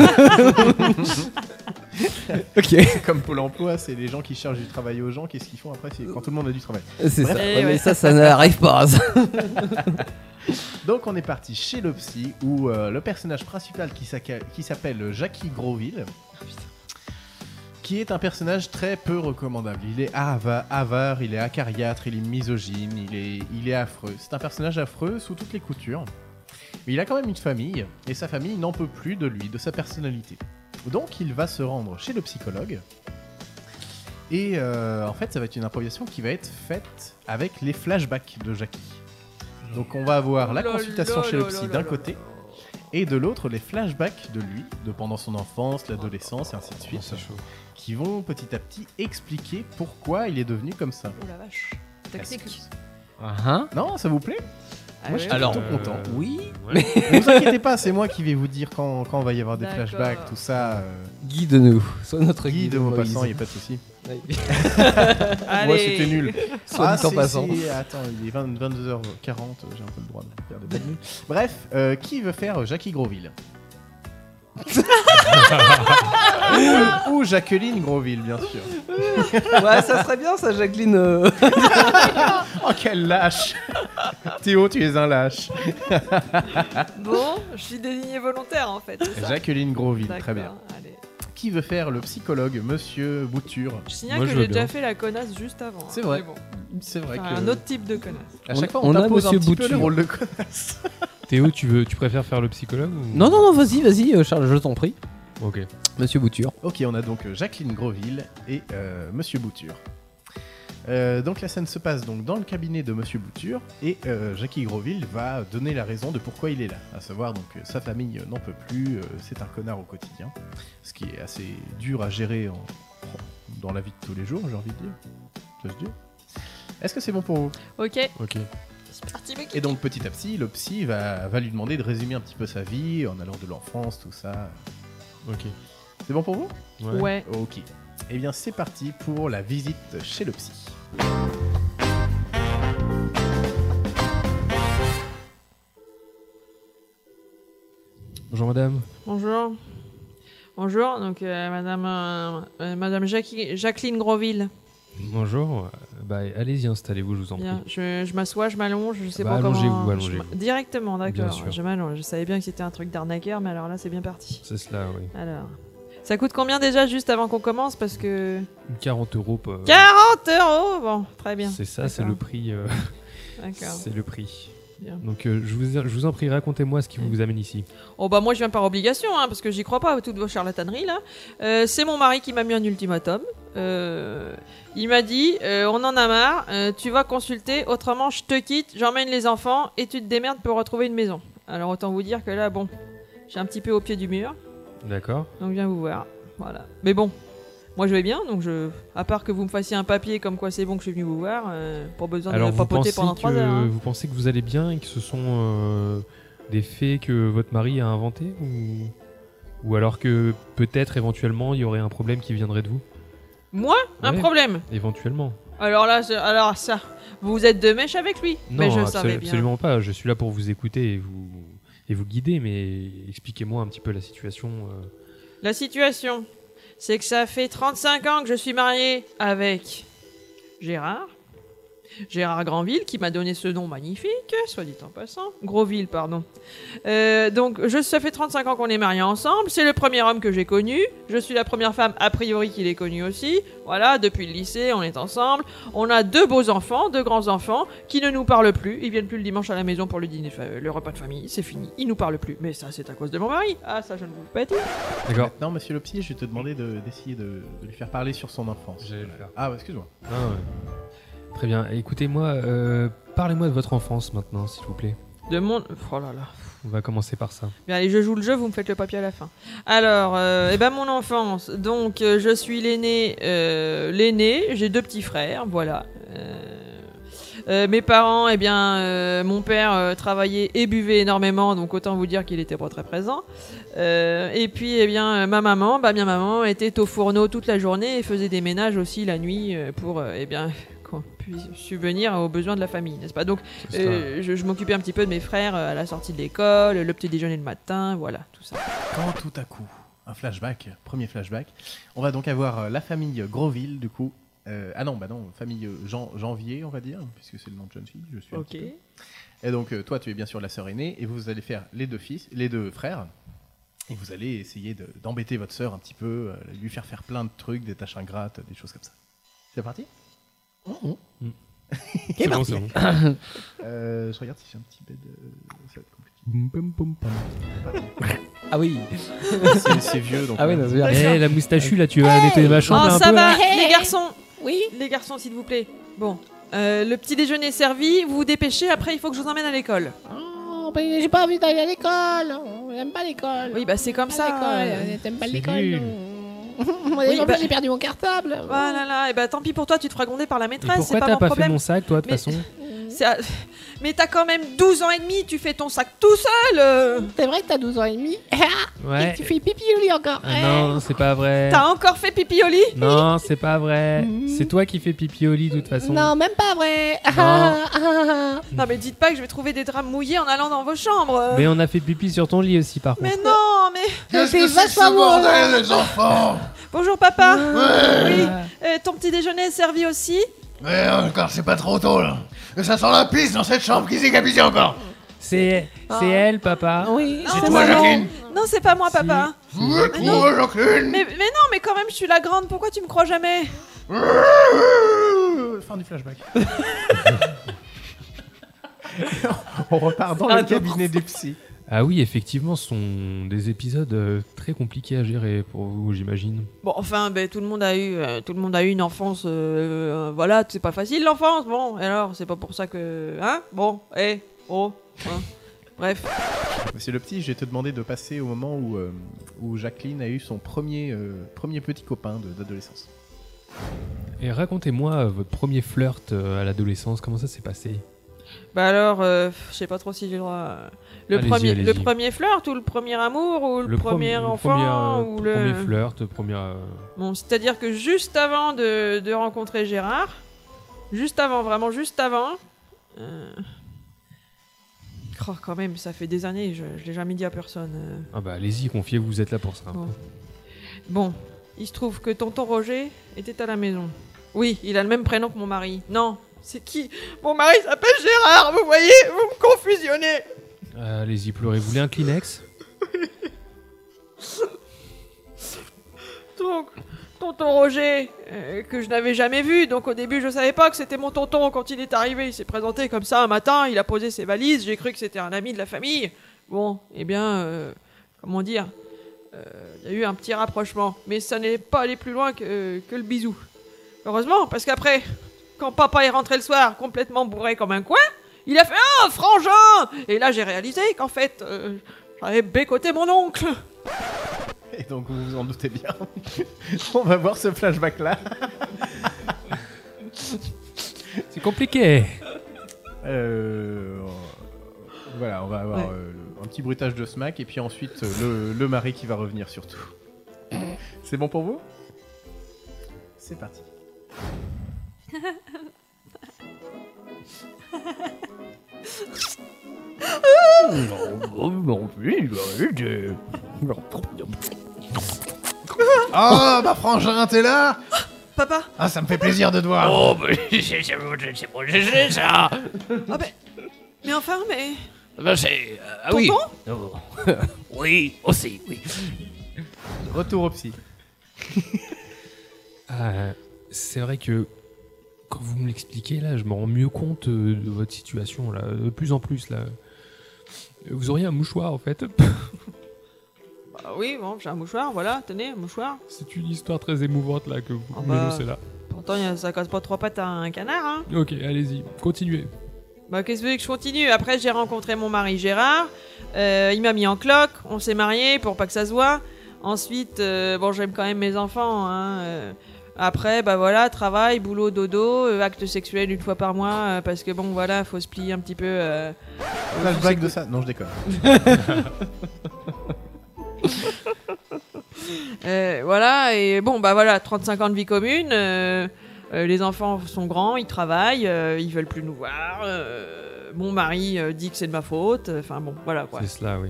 Speaker 6: Ok.
Speaker 2: Comme Pôle emploi, c'est les gens qui cherchent du travail aux gens. Qu'est-ce qu'ils font après? C'est quand tout le monde a du travail.
Speaker 6: C'est
Speaker 2: Bref.
Speaker 6: ça.
Speaker 9: Eh
Speaker 6: Ouais,
Speaker 9: ouais.
Speaker 6: mais ça, ça n'arrive pas. ça.
Speaker 2: Donc on est parti chez le psy où euh, le personnage principal qui, s'acca- qui s'appelle Jackie Groville, qui est un personnage très peu recommandable. Il est ava- avare, il est acariâtre, il est misogyne, il est, il est affreux. C'est un personnage affreux sous toutes les coutures. Mais il a quand même une famille, et sa famille n'en peut plus de lui, de sa personnalité. Donc il va se rendre chez le psychologue. Et euh, en fait, ça va être une improvisation qui va être faite avec les flashbacks de Jackie. Donc on va avoir la
Speaker 9: Oh là
Speaker 2: consultation
Speaker 9: là
Speaker 2: chez le
Speaker 9: là
Speaker 2: psy
Speaker 9: là
Speaker 2: d'un
Speaker 9: là
Speaker 2: côté, et de l'autre les flashbacks de lui, de pendant son enfance, l'adolescence et ainsi de suite,
Speaker 5: C'est chaud.
Speaker 2: qui vont petit à petit expliquer pourquoi il est devenu comme ça.
Speaker 9: Oh la vache. Technique.
Speaker 6: Ah,
Speaker 2: Non, ça vous plaît?
Speaker 9: Ah
Speaker 2: Moi,
Speaker 9: ouais.
Speaker 2: je suis
Speaker 6: Alors,
Speaker 2: plutôt content.
Speaker 6: oui.
Speaker 5: Ouais.
Speaker 2: Ne vous inquiétez pas, c'est moi qui vais vous dire quand, quand va y avoir des
Speaker 9: D'accord.
Speaker 2: flashbacks, tout ça. Euh,
Speaker 6: Guide-nous. Sois notre
Speaker 2: guide
Speaker 6: guide.
Speaker 2: de mon
Speaker 6: Moïse.
Speaker 2: passant, il n'y a pas de souci.
Speaker 6: Ouais.
Speaker 9: Allez.
Speaker 2: Moi, c'était nul.
Speaker 6: Soit dit en
Speaker 2: c'est-
Speaker 6: passant.
Speaker 2: c'est- Attends, il est vingt, vingt-deux heures quarante, j'ai un peu le droit de faire des bonnes nuits. Bref, euh, qui veut faire euh, Jackie Groville? ou, ou Jacqueline Groville, bien sûr.
Speaker 6: Ouais, ça serait bien ça, Jacqueline. euh.
Speaker 2: Oh, quel lâche! Théo, tu es un lâche.
Speaker 9: Bon, je suis désigné volontaire en fait. c'est ça
Speaker 2: Jacqueline Groville,
Speaker 9: D'accord,
Speaker 2: très bien.
Speaker 9: allez.
Speaker 2: Qui veut faire le psychologue, monsieur Bouture?
Speaker 9: Je signale
Speaker 5: Moi,
Speaker 9: que
Speaker 5: je veux
Speaker 9: j'ai déjà
Speaker 5: bien.
Speaker 9: fait la connasse juste avant. hein.
Speaker 2: C'est vrai.
Speaker 9: Mais bon,
Speaker 2: C'est vrai
Speaker 9: enfin,
Speaker 2: que.
Speaker 9: un autre type de connasse.
Speaker 2: À chaque
Speaker 6: On-
Speaker 2: fois, on,
Speaker 6: on a
Speaker 2: t'impose un
Speaker 6: monsieur
Speaker 2: petit peu le
Speaker 6: Bouture.
Speaker 2: rôle de connasse.
Speaker 5: Théo, tu, veux, tu préfères faire le psychologue ou...
Speaker 6: Non, non, non, vas-y, vas-y, euh, Charles, je t'en prie.
Speaker 5: Ok.
Speaker 6: Monsieur Bouture.
Speaker 2: Ok, on a donc euh, Jacqueline Groville et euh, Monsieur Bouture. Euh, donc la scène se passe donc dans le cabinet de Monsieur Bouture et euh, Jackie Groville va donner la raison de pourquoi il est là. À savoir donc euh, sa famille euh, n'en peut plus, euh, c'est un connard au quotidien, ce qui est assez dur à gérer en- dans la vie de tous les jours, j'ai envie de dire. Ça se dit. Est-ce que c'est bon pour vous?
Speaker 9: Ok,
Speaker 5: Ok.
Speaker 9: c'est parti mec.
Speaker 2: Et donc petit à petit, le psy va, va lui demander de résumer un petit peu sa vie en allant de l'enfance, tout ça.
Speaker 5: Ok.
Speaker 2: C'est bon pour vous?
Speaker 5: Ouais.
Speaker 9: Ouais.
Speaker 2: Ok. Eh bien, c'est parti pour la visite chez le psy.
Speaker 5: Bonjour madame.
Speaker 3: Bonjour. Bonjour, donc euh, madame, euh, euh, madame Jacqui- Jacqueline Groville.
Speaker 5: Bonjour. Bah, allez-y, installez-vous, je vous en prie.
Speaker 3: Bien, je, je m'assois, je m'allonge, je sais
Speaker 5: Bah,
Speaker 3: pas comment...
Speaker 5: allongez-vous,
Speaker 3: je
Speaker 5: allongez-vous.
Speaker 3: m'a- Directement,
Speaker 5: Bien
Speaker 3: d'accord.
Speaker 5: sûr.
Speaker 3: Je m'allonge. Je savais bien que c'était un truc d'arnaqueur, mais alors là, c'est bien parti.
Speaker 5: C'est cela, oui.
Speaker 3: Alors, ça coûte combien déjà juste avant qu'on commence parce que...
Speaker 5: quarante euros. pour-
Speaker 3: quarante euros. Bon, très bien.
Speaker 5: C'est ça, c'est
Speaker 3: D'accord.
Speaker 5: le prix. euh,
Speaker 3: D'accord.
Speaker 5: c'est le prix.
Speaker 3: Bien.
Speaker 5: Donc euh, je, vous, je vous en prie, racontez-moi ce qui vous amène ici.
Speaker 3: Oh bah moi je viens par obligation, hein, parce que j'y crois pas à toutes vos charlataneries là. Euh, c'est mon mari qui m'a mis un ultimatum. Euh, il m'a dit, euh, on en a marre, euh, tu vas consulter, autrement je te quitte, j'emmène les enfants et tu te démerdes pour retrouver une maison. Alors autant vous dire que là, bon, j'ai un petit peu au pied du mur,
Speaker 5: D'accord.
Speaker 3: donc je viens vous voir. Voilà. Mais bon, moi je vais bien, donc je, à part que vous me fassiez un papier comme quoi c'est bon que je suis venu vous voir, euh, pas besoin
Speaker 5: Alors
Speaker 3: de
Speaker 5: vous
Speaker 3: papoter
Speaker 5: pensez,
Speaker 3: pendant
Speaker 5: que,
Speaker 3: trois heures. hein.
Speaker 5: vous pensez que vous allez bien et que ce sont euh, des faits que votre mari a inventés ou, ou alors que peut-être éventuellement il y aurait un problème qui viendrait de vous?
Speaker 3: Moi, un
Speaker 5: Ouais,
Speaker 3: problème.
Speaker 5: Éventuellement.
Speaker 3: Alors là, je- alors ça, vous êtes de mèche avec lui. Mais je
Speaker 5: Non,
Speaker 3: savais
Speaker 5: absolu-
Speaker 3: bien.
Speaker 5: absolument pas. Je suis là pour vous écouter et vous, et vous guider, mais expliquez-moi un petit peu la situation. euh.
Speaker 3: La situation, c'est que ça fait trente-cinq ans que je suis mariée avec Gérard. Gérard Granville, qui m'a donné ce nom magnifique, soit dit en passant. Groville, pardon. Euh, donc, je, ça fait trente-cinq ans qu'on est mariés ensemble. C'est le premier homme que j'ai connu. Je suis la première femme, a priori, qu'il ait connu aussi. Voilà, depuis le lycée, on est ensemble. On a deux beaux enfants, deux grands enfants, qui ne nous parlent plus. Ils viennent plus le dimanche à la maison pour le dîner, fa- le repas de famille. C'est fini. Ils nous parlent plus. Mais ça, c'est à cause de mon mari. Ah, ça, je ne vous le pas dit.
Speaker 5: D'accord.
Speaker 2: Maintenant, monsieur le psy, je vais te demander de- d'essayer de, de lui faire parler sur son enfance.
Speaker 5: J'allais le faire.
Speaker 2: Ah, excuse-moi.
Speaker 5: Ah, ouais. Très bien. Écoutez-moi, euh, parlez-moi de votre enfance maintenant, s'il vous plaît.
Speaker 3: De mon... Oh là là.
Speaker 5: On va commencer par ça.
Speaker 3: Bien, allez, je joue le jeu, vous me faites le papier à la fin. Alors, euh, eh ben, mon enfance. Donc, euh, je suis l'aîné. Euh, l'aîné, j'ai deux petits frères, voilà. Euh, euh, mes parents, eh bien, euh, mon père euh, travaillait et buvait énormément, donc autant vous dire qu'il était pas très présent. Euh, et puis, eh bien, euh, ma maman, bah, ma maman était au fourneau toute la journée et faisait des ménages aussi la nuit euh, pour, euh, eh bien, qu'on puisse subvenir aux besoins de la famille, n'est-ce pas? Donc,
Speaker 5: C'est ça.
Speaker 3: euh, je, je m'occupais un petit peu de mes frères euh, à la sortie de l'école, le petit déjeuner le matin, voilà, tout ça.
Speaker 2: Quand tout à coup, un flashback, premier flashback, on va donc avoir euh, la famille Groville, du coup. Euh, ah non, bah non, famille euh, Jean, Janvier, on va dire, puisque c'est le nom de jeune fille, je suis un
Speaker 3: Ok.
Speaker 2: petit peu. Et donc, euh, toi, tu es bien sûr la sœur aînée, et vous allez faire les deux fils, les deux frères, et vous allez essayer de- d'embêter votre sœur un petit peu, euh, lui faire faire plein de trucs, des tâches ingrates, des choses comme ça. C'est parti?
Speaker 5: C'est bon, c'est bon.
Speaker 2: Euh, je regarde si j'ai un petit bed. euh, ça va être compliqué.
Speaker 6: Ah oui.
Speaker 2: C'est- C'est vieux, donc.
Speaker 6: Ah oui,
Speaker 2: euh,
Speaker 6: non, c'est bien.
Speaker 5: Eh, la moustachu, là, tu vas nettoyer ma chambre
Speaker 3: Oh,
Speaker 5: un
Speaker 3: ça
Speaker 5: peu
Speaker 3: va,
Speaker 5: là
Speaker 3: les garçons.
Speaker 9: Oui.
Speaker 3: Les garçons, s'il vous plaît. Bon, euh, le petit déjeuner est servi, vous vous dépêchez, après il faut que je vous emmène à l'école.
Speaker 9: Oh, ben, j'ai pas envie d'aller à l'école. On n'aime pas l'école.
Speaker 3: Oui, bah c'est comme
Speaker 9: Pas
Speaker 3: ça.
Speaker 9: l'école.
Speaker 3: euh.
Speaker 9: T'aimes pas
Speaker 5: c'est
Speaker 9: l'école,
Speaker 5: nul.
Speaker 9: non.
Speaker 3: Oui,
Speaker 9: En
Speaker 3: bah-
Speaker 9: plus, j'ai perdu mon cartable.
Speaker 3: Voilà, là, et bah tant pis pour toi, tu te feras gronder par la
Speaker 5: Et
Speaker 3: maîtresse, c'est
Speaker 5: pourquoi
Speaker 3: pas
Speaker 5: t'as
Speaker 3: mon
Speaker 5: pas fait
Speaker 3: problème.
Speaker 5: mon sac, toi, de toute
Speaker 3: Mais-
Speaker 5: façon?
Speaker 3: C'est à- Mais t'as quand même douze ans et demi, tu fais ton sac tout seul. euh.
Speaker 9: C'est vrai que t'as douze ans et demi. Et
Speaker 5: Ouais.
Speaker 9: que tu fais pipi au lit encore.
Speaker 5: Ah non, c'est pas vrai.
Speaker 3: T'as encore fait pipi au lit?
Speaker 5: Non, c'est pas vrai.
Speaker 9: Mhm.
Speaker 5: C'est toi qui fais pipi au lit, de toute façon.
Speaker 9: Non, même pas vrai.
Speaker 5: Non.
Speaker 3: Non mais dites pas que je vais trouver des draps mouillés en allant dans vos chambres.
Speaker 5: Mais on a fait pipi sur ton lit aussi, par contre.
Speaker 3: Mais non, mais...
Speaker 7: Qu'est-ce
Speaker 9: C'est
Speaker 7: que c'est que ce
Speaker 9: vachement beau,
Speaker 7: bordel, les enfants?
Speaker 3: Bonjour papa.
Speaker 7: Ouais.
Speaker 3: Oui, euh, ton petit déjeuner est servi aussi?
Speaker 7: Mais encore, c'est pas trop tôt là. Mais ça sent la pisse dans cette chambre. Qui c'est qui a pissé encore?
Speaker 5: C'est c'est elle, papa.
Speaker 9: Oui,
Speaker 3: C'est
Speaker 7: toi,
Speaker 3: maman.
Speaker 7: Jacqueline.
Speaker 3: Non, c'est pas moi papa.
Speaker 7: Ouais, toi, Jacqueline.
Speaker 3: Mais, mais non, mais quand même, je suis la grande, pourquoi tu me crois jamais?
Speaker 2: Euh, Fin du flashback. On repart dans
Speaker 3: Un
Speaker 2: le
Speaker 3: autre.
Speaker 2: cabinet des psys.
Speaker 5: Ah oui, effectivement, ce sont des épisodes euh, très compliqués à gérer pour vous, j'imagine.
Speaker 3: Bon, enfin, ben, tout le monde a eu, euh, tout le monde a eu une enfance, euh, euh, voilà, c'est pas facile l'enfance, bon, et alors, c'est pas pour ça que, hein, bon, eh, oh, hein. Bref.
Speaker 2: Monsieur le petit, je vais te demander de passer au moment où, euh, où Jacqueline a eu son premier, euh, premier petit copain de- d'adolescence.
Speaker 5: Et racontez-moi euh, votre premier flirt euh, à l'adolescence, comment ça s'est passé?
Speaker 3: Bah alors, euh, je sais pas trop si j'ai le droit. euh, Le
Speaker 5: Allez-y,
Speaker 3: premier,
Speaker 5: allez-y.
Speaker 3: le premier flirt ou le premier amour ou le, premier
Speaker 5: prom-
Speaker 3: enfant
Speaker 5: premier, euh,
Speaker 3: ou le
Speaker 5: premier flirt, premier. euh,
Speaker 3: Bon, c'est-à-dire que juste avant de, de rencontrer Gérard, juste avant, vraiment juste avant. euh,
Speaker 9: Oh, quand même, ça fait des années, je, je l'ai jamais dit à personne. euh.
Speaker 5: Ah bah allez-y, confiez-vous, vous êtes là pour ça.
Speaker 9: Bon. Bon, il se trouve que tonton Roger était à la maison. Oui, il a le même prénom que mon mari. Non, c'est qui? Mon mari s'appelle Gérard, vous voyez, vous me confusionnez.
Speaker 5: Euh, allez-y, pleurez. Vous voulez un Kleenex?
Speaker 9: Donc, tonton Roger, euh, que je n'avais jamais vu, donc au début je savais pas que c'était mon tonton quand il est arrivé. Il s'est présenté comme ça un matin, il a posé ses valises, j'ai cru que c'était un ami de la famille. Bon, eh bien, euh, comment dire, il euh, y a eu un petit rapprochement, mais ça n'est pas allé plus loin que, que le bisou. Heureusement, parce qu'après, quand papa est rentré le soir, complètement bourré comme un coin, il a fait « Ah, frangin !» Et là j'ai réalisé qu'en fait, euh, j'avais bécoté mon oncle.
Speaker 2: Et donc vous vous en doutez bien. On va voir ce flashback là.
Speaker 5: C'est compliqué.
Speaker 2: Euh, voilà, on va avoir
Speaker 9: Ouais.
Speaker 2: euh, un petit bruitage de smack et puis ensuite euh, le, le mari qui va revenir surtout. C'est bon pour vous? C'est parti. Oh, bah frangin, t'es là?
Speaker 9: Papa?
Speaker 2: Ah, ça me fait plaisir de te voir.
Speaker 11: Oh, bah, c'est c'est mon c'est mon Gégé, ça.
Speaker 9: Ah ben, mais enfin, mais...
Speaker 11: Bah, c'est... euh, ah oui.
Speaker 9: Tonton?
Speaker 11: Oh. Oui, aussi, oui.
Speaker 2: Retour au psy.
Speaker 5: Ah, c'est vrai que quand vous me l'expliquez là, je me rends mieux compte euh, de votre situation là, de plus en plus là. Vous auriez un mouchoir en fait.
Speaker 9: Bah oui, bon, j'ai un mouchoir, voilà, tenez, un mouchoir.
Speaker 5: C'est une histoire très émouvante là que vous
Speaker 9: Ah bah.
Speaker 5: m'énoncez là.
Speaker 9: Pourtant, y a- ça casse pas trois pattes à un canard, hein.
Speaker 5: Ok, allez-y, continuez.
Speaker 9: Bah qu'est-ce que vous voulez que je continue? Après, j'ai rencontré mon mari Gérard, euh, il m'a mis en cloque, on s'est mariés pour pas que ça se voit. Ensuite, euh, bon, j'aime quand même mes enfants, hein. euh, Après, bah voilà, travail, boulot, dodo, euh, acte sexuel une fois par mois, euh, parce que bon, voilà, faut se plier un petit peu. Euh,
Speaker 2: Flashback de ça? Non, je déconne.
Speaker 9: Euh, voilà, et bon, bah voilà, trente-cinq ans de vie commune, euh, euh, les enfants sont grands, ils travaillent, euh, ils veulent plus nous voir, euh, mon mari euh, dit que c'est de ma faute, enfin bon, voilà quoi.
Speaker 5: C'est cela, oui.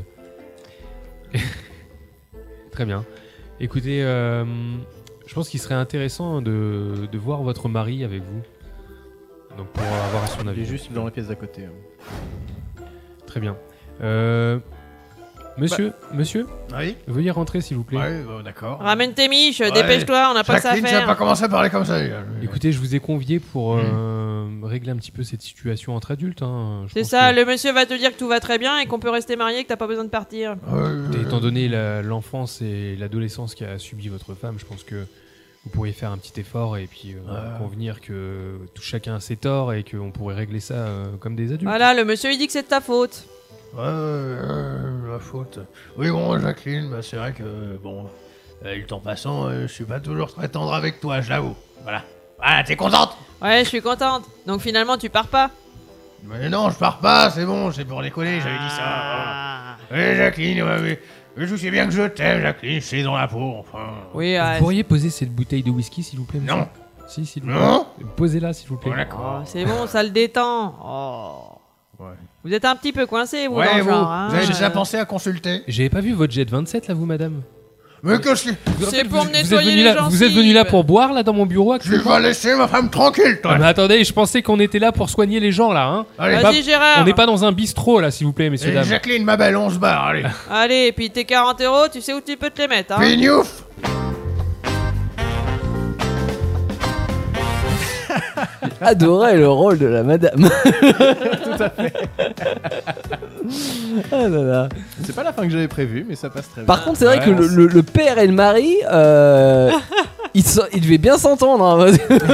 Speaker 5: Très bien. Écoutez, euh, je pense qu'il serait intéressant de, de voir votre mari avec vous. Donc pour avoir son avis.
Speaker 2: Il est juste dans les pièces d'à côté. hein.
Speaker 5: Très bien. Euh, monsieur, monsieur,
Speaker 12: Oui.
Speaker 5: veuillez rentrer s'il vous plaît.
Speaker 12: Ouais, bon, d'accord.
Speaker 9: Ramène tes miches,
Speaker 12: Ouais.
Speaker 9: dépêche-toi, on n'a pas que ça à
Speaker 12: Jacqueline, tu vas
Speaker 9: faire.
Speaker 12: pas commencer à parler comme ça.
Speaker 5: Écoutez, je vous ai convié pour euh, régler un petit peu cette situation entre adultes. Hein. Je
Speaker 9: C'est
Speaker 5: pense
Speaker 9: ça,
Speaker 5: que-
Speaker 9: le monsieur va te dire que tout va très bien et qu'on peut rester marié, que t'as pas besoin de partir.
Speaker 5: Et étant donné la- l'enfance et l'adolescence qu'a subi votre femme, je pense que vous pourriez faire un petit effort et puis euh,
Speaker 12: Ouais.
Speaker 5: convenir que tout chacun a ses torts et qu'on pourrait régler ça euh, comme des adultes.
Speaker 9: Voilà, le monsieur il dit que c'est de ta faute.
Speaker 12: Ouais, ouais, ouais, la faute. Oui, bon, Jacqueline, bah, c'est vrai que, bon, euh, le temps passant, euh, je suis pas toujours très tendre avec toi, je l'avoue. Voilà. Voilà, t'es contente?
Speaker 9: Ouais, je suis contente. Donc finalement, tu pars pas.
Speaker 12: Mais non, je pars pas, c'est bon, c'est pour déconner, j'avais dit ça. Oui, Jacqueline, ouais, oui. Mais je sais bien que je t'aime, Jacqueline, c'est dans la peau, enfin.
Speaker 9: Oui,
Speaker 5: Vous
Speaker 9: ouais.
Speaker 5: pourriez poser cette bouteille de whisky s'il vous plaît, monsieur?
Speaker 12: Non.
Speaker 5: Si, s'il vous
Speaker 12: Non.
Speaker 5: plaît. Posez-la s'il vous plaît.
Speaker 12: Bon, d'accord.
Speaker 9: Oh, c'est bon, ça le détend. Oh.
Speaker 2: Ouais.
Speaker 9: Vous êtes un petit peu coincé, vous, dans
Speaker 12: Ouais,
Speaker 9: le
Speaker 12: vous,
Speaker 9: genre. Hein,
Speaker 12: vous avez déjà
Speaker 9: euh.
Speaker 12: pensé à consulter?
Speaker 5: J'avais pas vu votre jet vingt-sept là, vous, madame.
Speaker 12: Mais que je...
Speaker 9: C'est pour me
Speaker 5: Vous êtes,
Speaker 9: nettoyer
Speaker 5: venu
Speaker 9: les
Speaker 5: là,
Speaker 9: gencives.
Speaker 5: vous êtes venu là pour boire là dans mon bureau
Speaker 12: Tu
Speaker 5: actuellement?
Speaker 12: vas laisser ma femme tranquille, toi.
Speaker 5: Ah, mais attendez, je pensais qu'on était là pour soigner les gens là, hein.
Speaker 12: Allez,
Speaker 5: Pas-
Speaker 9: Vas-y, Gérard.
Speaker 5: On n'est pas dans un bistrot là, s'il vous plaît, messieurs
Speaker 12: Et
Speaker 5: dames.
Speaker 12: Jacqueline, ma belle, on se barre, allez.
Speaker 9: Allez, et puis tes quarante euros, tu sais où tu peux te les mettre. Hein.
Speaker 12: Pignouf.
Speaker 6: Adorait le rôle de la madame.
Speaker 2: Tout à fait.
Speaker 6: Ah là là.
Speaker 2: C'est pas la fin que j'avais prévue, mais ça passe très bien.
Speaker 6: Par contre, c'est vrai
Speaker 2: Ouais,
Speaker 6: que
Speaker 2: on
Speaker 6: le,
Speaker 2: s-
Speaker 6: le- le père et le mari, euh, ils, so- ils devaient bien s'entendre. hein.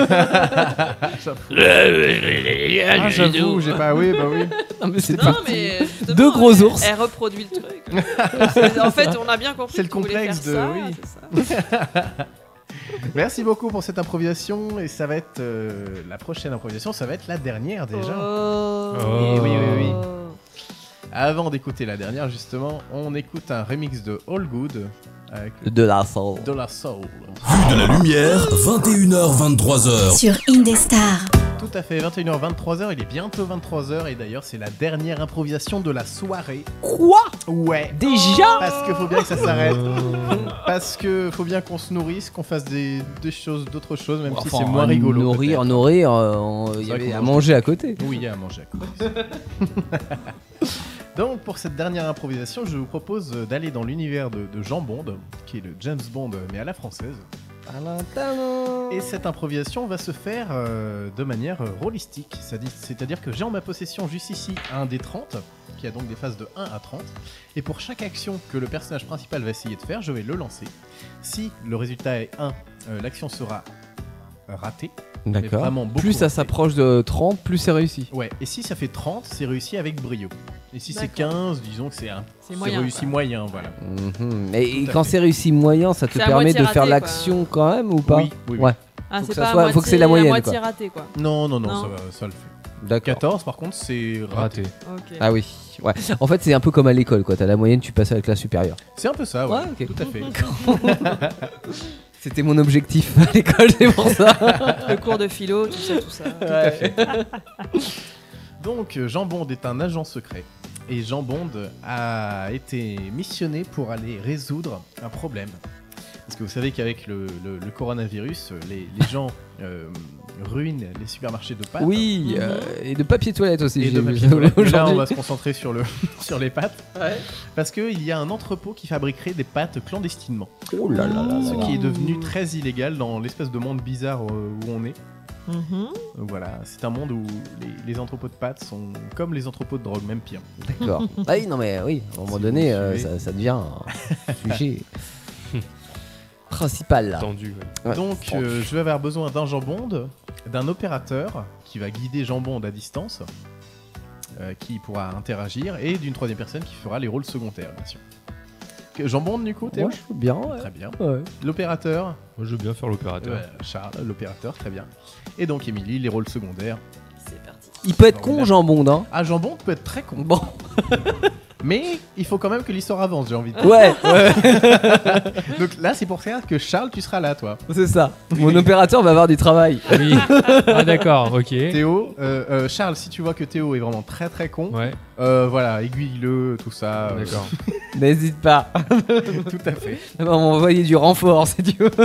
Speaker 2: Ah, j'avoue, j'ai pas. Oui, bah oui.
Speaker 6: Non, mais c'est
Speaker 9: Non,
Speaker 6: pas-
Speaker 9: mais justement,
Speaker 6: Deux gros
Speaker 9: elle-
Speaker 6: ours.
Speaker 9: Elle reproduit le truc. C'est- en fait, on a bien compris.
Speaker 2: C'est le
Speaker 9: que tu voulais
Speaker 2: complexe
Speaker 9: faire
Speaker 2: de-
Speaker 9: ça,
Speaker 2: oui.
Speaker 9: c'est ça.
Speaker 2: Merci beaucoup pour cette improvisation et ça va être euh, la prochaine improvisation, ça va être la dernière déjà.
Speaker 9: Oh.
Speaker 2: Oui, oui, oui, oui. Avant d'écouter la dernière, justement, on écoute un remix de All Good avec
Speaker 6: De la soul.
Speaker 2: De la Soul.
Speaker 1: Vue de la lumière, vingt et une heures vingt-trois heures.
Speaker 10: Sur Indestar.
Speaker 2: Tout à fait, vingt et une heures vingt-trois heures, il est bientôt vingt-trois heures et d'ailleurs c'est la dernière improvisation de la soirée.
Speaker 6: Quoi?
Speaker 2: Ouais.
Speaker 6: Déjà?
Speaker 2: Parce que faut bien que ça s'arrête. Parce que faut bien qu'on se nourrisse, qu'on fasse des, des choses, d'autres choses, même
Speaker 6: Enfin,
Speaker 2: si c'est moins rigolo.
Speaker 6: Nourrir,
Speaker 2: peut-être.
Speaker 6: nourrir, euh, il y
Speaker 2: C'est vrai
Speaker 6: avait
Speaker 2: qu'on
Speaker 6: à
Speaker 2: mange
Speaker 6: manger à côté.
Speaker 2: Oui, il y a à manger à côté. Donc pour cette dernière improvisation, je vous propose d'aller dans l'univers de, de Jean Bond, qui est le James Bond mais à la française. Et cette improvisation va se faire euh, de manière euh, rôlistique, c'est-à-dire, c'est-à-dire que j'ai en ma possession juste ici un dé trente, qui a donc des phases de un à trente, et pour chaque action que le personnage principal va essayer de faire, je vais le lancer. Si le résultat est un, euh, l'action sera ratée. mais
Speaker 6: D'accord.
Speaker 2: vraiment beaucoup
Speaker 6: Plus ça
Speaker 2: ratée.
Speaker 6: s'approche de trente, plus c'est réussi.
Speaker 2: Ouais, et si ça fait trente, c'est réussi avec brio. Et si c'est
Speaker 4: D'accord.
Speaker 2: quinze, disons que c'est un
Speaker 4: C'est
Speaker 2: c'est
Speaker 4: moyen,
Speaker 2: réussi
Speaker 4: quoi.
Speaker 2: moyen, voilà.
Speaker 6: Mhm. Et
Speaker 2: Tout à
Speaker 6: quand
Speaker 2: fait.
Speaker 6: c'est réussi moyen, ça te
Speaker 4: C'est à
Speaker 6: permet
Speaker 4: moitié
Speaker 6: de faire
Speaker 4: raté,
Speaker 6: l'action quand même ou pas?
Speaker 2: Oui, oui, oui.
Speaker 6: Ouais.
Speaker 4: Ah,
Speaker 6: Faut
Speaker 4: c'est
Speaker 6: que ça
Speaker 4: pas à
Speaker 6: soit-
Speaker 4: moitié,
Speaker 6: faut que c'est la moyenne,
Speaker 4: à moitié
Speaker 6: quoi.
Speaker 4: raté, quoi.
Speaker 2: Non, non, non,
Speaker 4: Non.
Speaker 2: Ça, va, ça le fait.
Speaker 6: D'accord.
Speaker 2: quatorze, par contre, c'est raté.
Speaker 5: Raté.
Speaker 4: Ok.
Speaker 6: Ah oui. Ouais. En fait, c'est un peu comme à l'école, quoi. T'as la moyenne, tu passes à la classe supérieure.
Speaker 2: C'est un peu ça, ouais.
Speaker 6: Ouais, ok.
Speaker 2: Tout à fait.
Speaker 6: C'était mon objectif à l'école, c'est pour ça.
Speaker 4: Le cours de philo, tout ça, tout ça.
Speaker 2: Tout à fait. Donc, euh, Jean Bond est un agent secret. Et Jean Bond a été missionné pour aller résoudre un problème. Parce que vous savez qu'avec le, le- le coronavirus, les, les gens euh, ruinent les supermarchés de pâtes.
Speaker 6: Oui, euh, et de papier toilette aussi.
Speaker 2: Et
Speaker 6: j'ai
Speaker 2: de
Speaker 6: vu
Speaker 2: papier
Speaker 6: ça
Speaker 2: toilette. Mais là, on
Speaker 6: aujourd'hui.
Speaker 2: va se concentrer sur, le, sur les pâtes. Parce qu'il y a un entrepôt qui fabriquerait des pâtes clandestinement.
Speaker 6: Oh là là là
Speaker 2: Ce
Speaker 6: là
Speaker 2: qui est
Speaker 6: là.
Speaker 2: devenu très illégal dans l'espèce de monde bizarre euh, où on est.
Speaker 4: Mhm.
Speaker 2: Donc voilà, c'est un monde où les, les entrepôts de pâtes sont comme les entrepôts de drogue, même pire.
Speaker 6: D'accord. Ah oui, non mais oui, à un moment
Speaker 2: Si
Speaker 6: donné,
Speaker 2: vous
Speaker 6: euh,
Speaker 2: suivez.
Speaker 6: ça, ça devient un sujet principal là.
Speaker 5: Tendu. ouais.
Speaker 6: Ouais.
Speaker 2: Donc euh, je vais avoir besoin d'un Jean Bond, d'un opérateur qui va guider Jean Bond à distance, euh, qui pourra interagir, et d'une troisième personne qui fera les rôles secondaires, bien sûr. Que- Jean Bond du coup, Théo
Speaker 6: Moi, je veux bien. Ouais.
Speaker 2: Très bien.
Speaker 6: Ouais.
Speaker 2: L'opérateur,
Speaker 5: Moi, je veux bien faire l'opérateur.
Speaker 2: ouais, Charles, l'opérateur, très bien. Et donc Émilie, les rôles secondaires.
Speaker 4: C'est parti.
Speaker 6: Il peut être
Speaker 2: Alors,
Speaker 6: con,
Speaker 2: il a-
Speaker 6: Jean Bond, hein.
Speaker 2: Ah, Jean Bond peut être très con.
Speaker 6: Bon.
Speaker 2: Mais il faut quand même que l'histoire avance, j'ai envie de dire.
Speaker 6: Ouais, ouais.
Speaker 2: Donc là, c'est pour ça que Charles, tu seras là, toi.
Speaker 6: C'est ça. Mon opérateur va avoir du travail.
Speaker 5: Oui. Ah, d'accord, ok.
Speaker 2: Théo, euh, euh, Charles, si tu vois que Théo est vraiment très très con,
Speaker 5: Ouais,
Speaker 2: euh, voilà, aiguille-le, tout ça. euh,
Speaker 5: d'accord.
Speaker 6: N'hésite pas.
Speaker 2: tout à fait.
Speaker 6: On va m'envoyer du renfort si tu veux.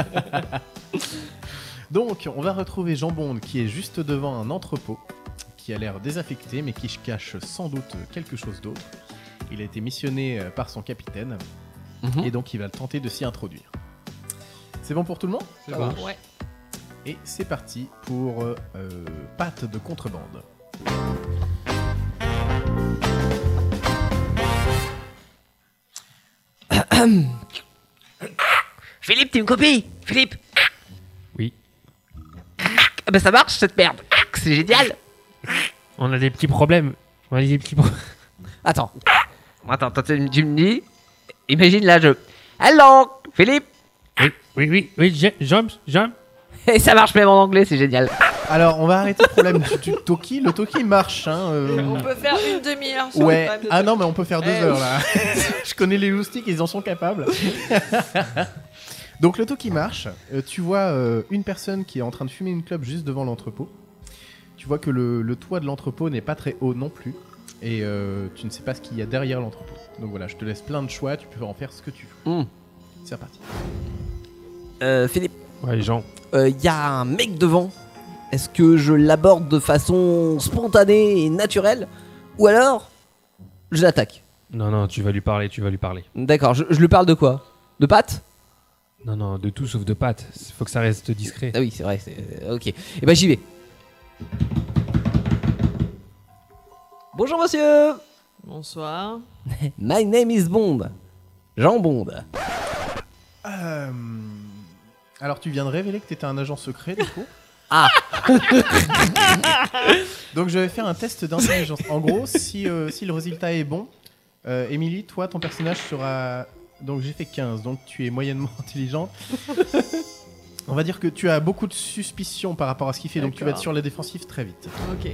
Speaker 2: Donc, on va retrouver Jean Bond qui est juste devant un entrepôt, qui a l'air désaffecté, mais qui cache sans doute quelque chose d'autre. Il a été missionné euh, par son capitaine, et donc il va tenter de s'y introduire. C'est bon pour tout le monde?
Speaker 5: C'est bon.
Speaker 4: Ouais.
Speaker 2: Et c'est parti pour euh, euh, Pâte de contrebande.
Speaker 11: Philippe, tu me copies Philippe
Speaker 5: Oui.
Speaker 11: Ah bah ça marche cette merde. C'est génial.
Speaker 5: On a des petits problèmes. On a des petits problèmes.
Speaker 6: Attends.
Speaker 11: Attends, attends, tu tu me dis. Imagine là, je. Hello, Philippe.
Speaker 5: Oui, oui, oui, oui, je- jump, jump.
Speaker 11: Et ça marche même en anglais, c'est génial.
Speaker 2: Alors, on va arrêter le problème du, du Toki. Le Toki marche, hein. euh,
Speaker 4: On peut faire une demi-heure sur le
Speaker 2: Ouais.
Speaker 4: problème de
Speaker 2: Ah
Speaker 4: Toki.
Speaker 2: non, mais on peut faire deux
Speaker 4: Eh
Speaker 2: heures
Speaker 4: oui.
Speaker 2: là. Je connais les loustiques, ils en sont capables. Donc le Toki marche. Euh, tu vois euh, une personne qui est en train de fumer une clope juste devant l'entrepôt. Tu vois que le, le toit de l'entrepôt n'est pas très haut non plus. Et euh, tu ne sais pas ce qu'il y a derrière l'entrepôt. Donc voilà, je te laisse plein de choix. Tu peux en faire ce que tu veux.
Speaker 6: Mm.
Speaker 2: C'est reparti.
Speaker 6: Euh, Philippe,
Speaker 5: Ouais, Jean.
Speaker 6: il y a un mec devant. Est-ce que je l'aborde de façon spontanée et naturelle? Ou alors, je l'attaque?
Speaker 5: Non, non, tu vas lui parler, tu vas lui parler.
Speaker 6: D'accord, je, je lui parle de quoi? De pâtes?
Speaker 5: Non, non, de tout sauf de pâtes. Faut que ça reste discret.
Speaker 6: Ah oui, c'est vrai, c'est... Ok. Et ben j'y vais. Bonjour monsieur.
Speaker 4: Bonsoir.
Speaker 6: My name is Bond. Jean Bond.
Speaker 2: Euh, Alors tu viens de révéler que tu étais un agent secret du coup.
Speaker 6: Ah.
Speaker 2: Donc je vais faire un test d'intelligence. En gros, si, euh, si le résultat est bon, euh, Émilie, toi ton personnage sera... Donc j'ai fait quinze, donc tu es moyennement intelligente. On va dire que tu as beaucoup de suspicions par rapport à ce qu'il fait, donc tu vas être
Speaker 4: D'accord.
Speaker 2: sur la défensive très vite.
Speaker 4: Ok.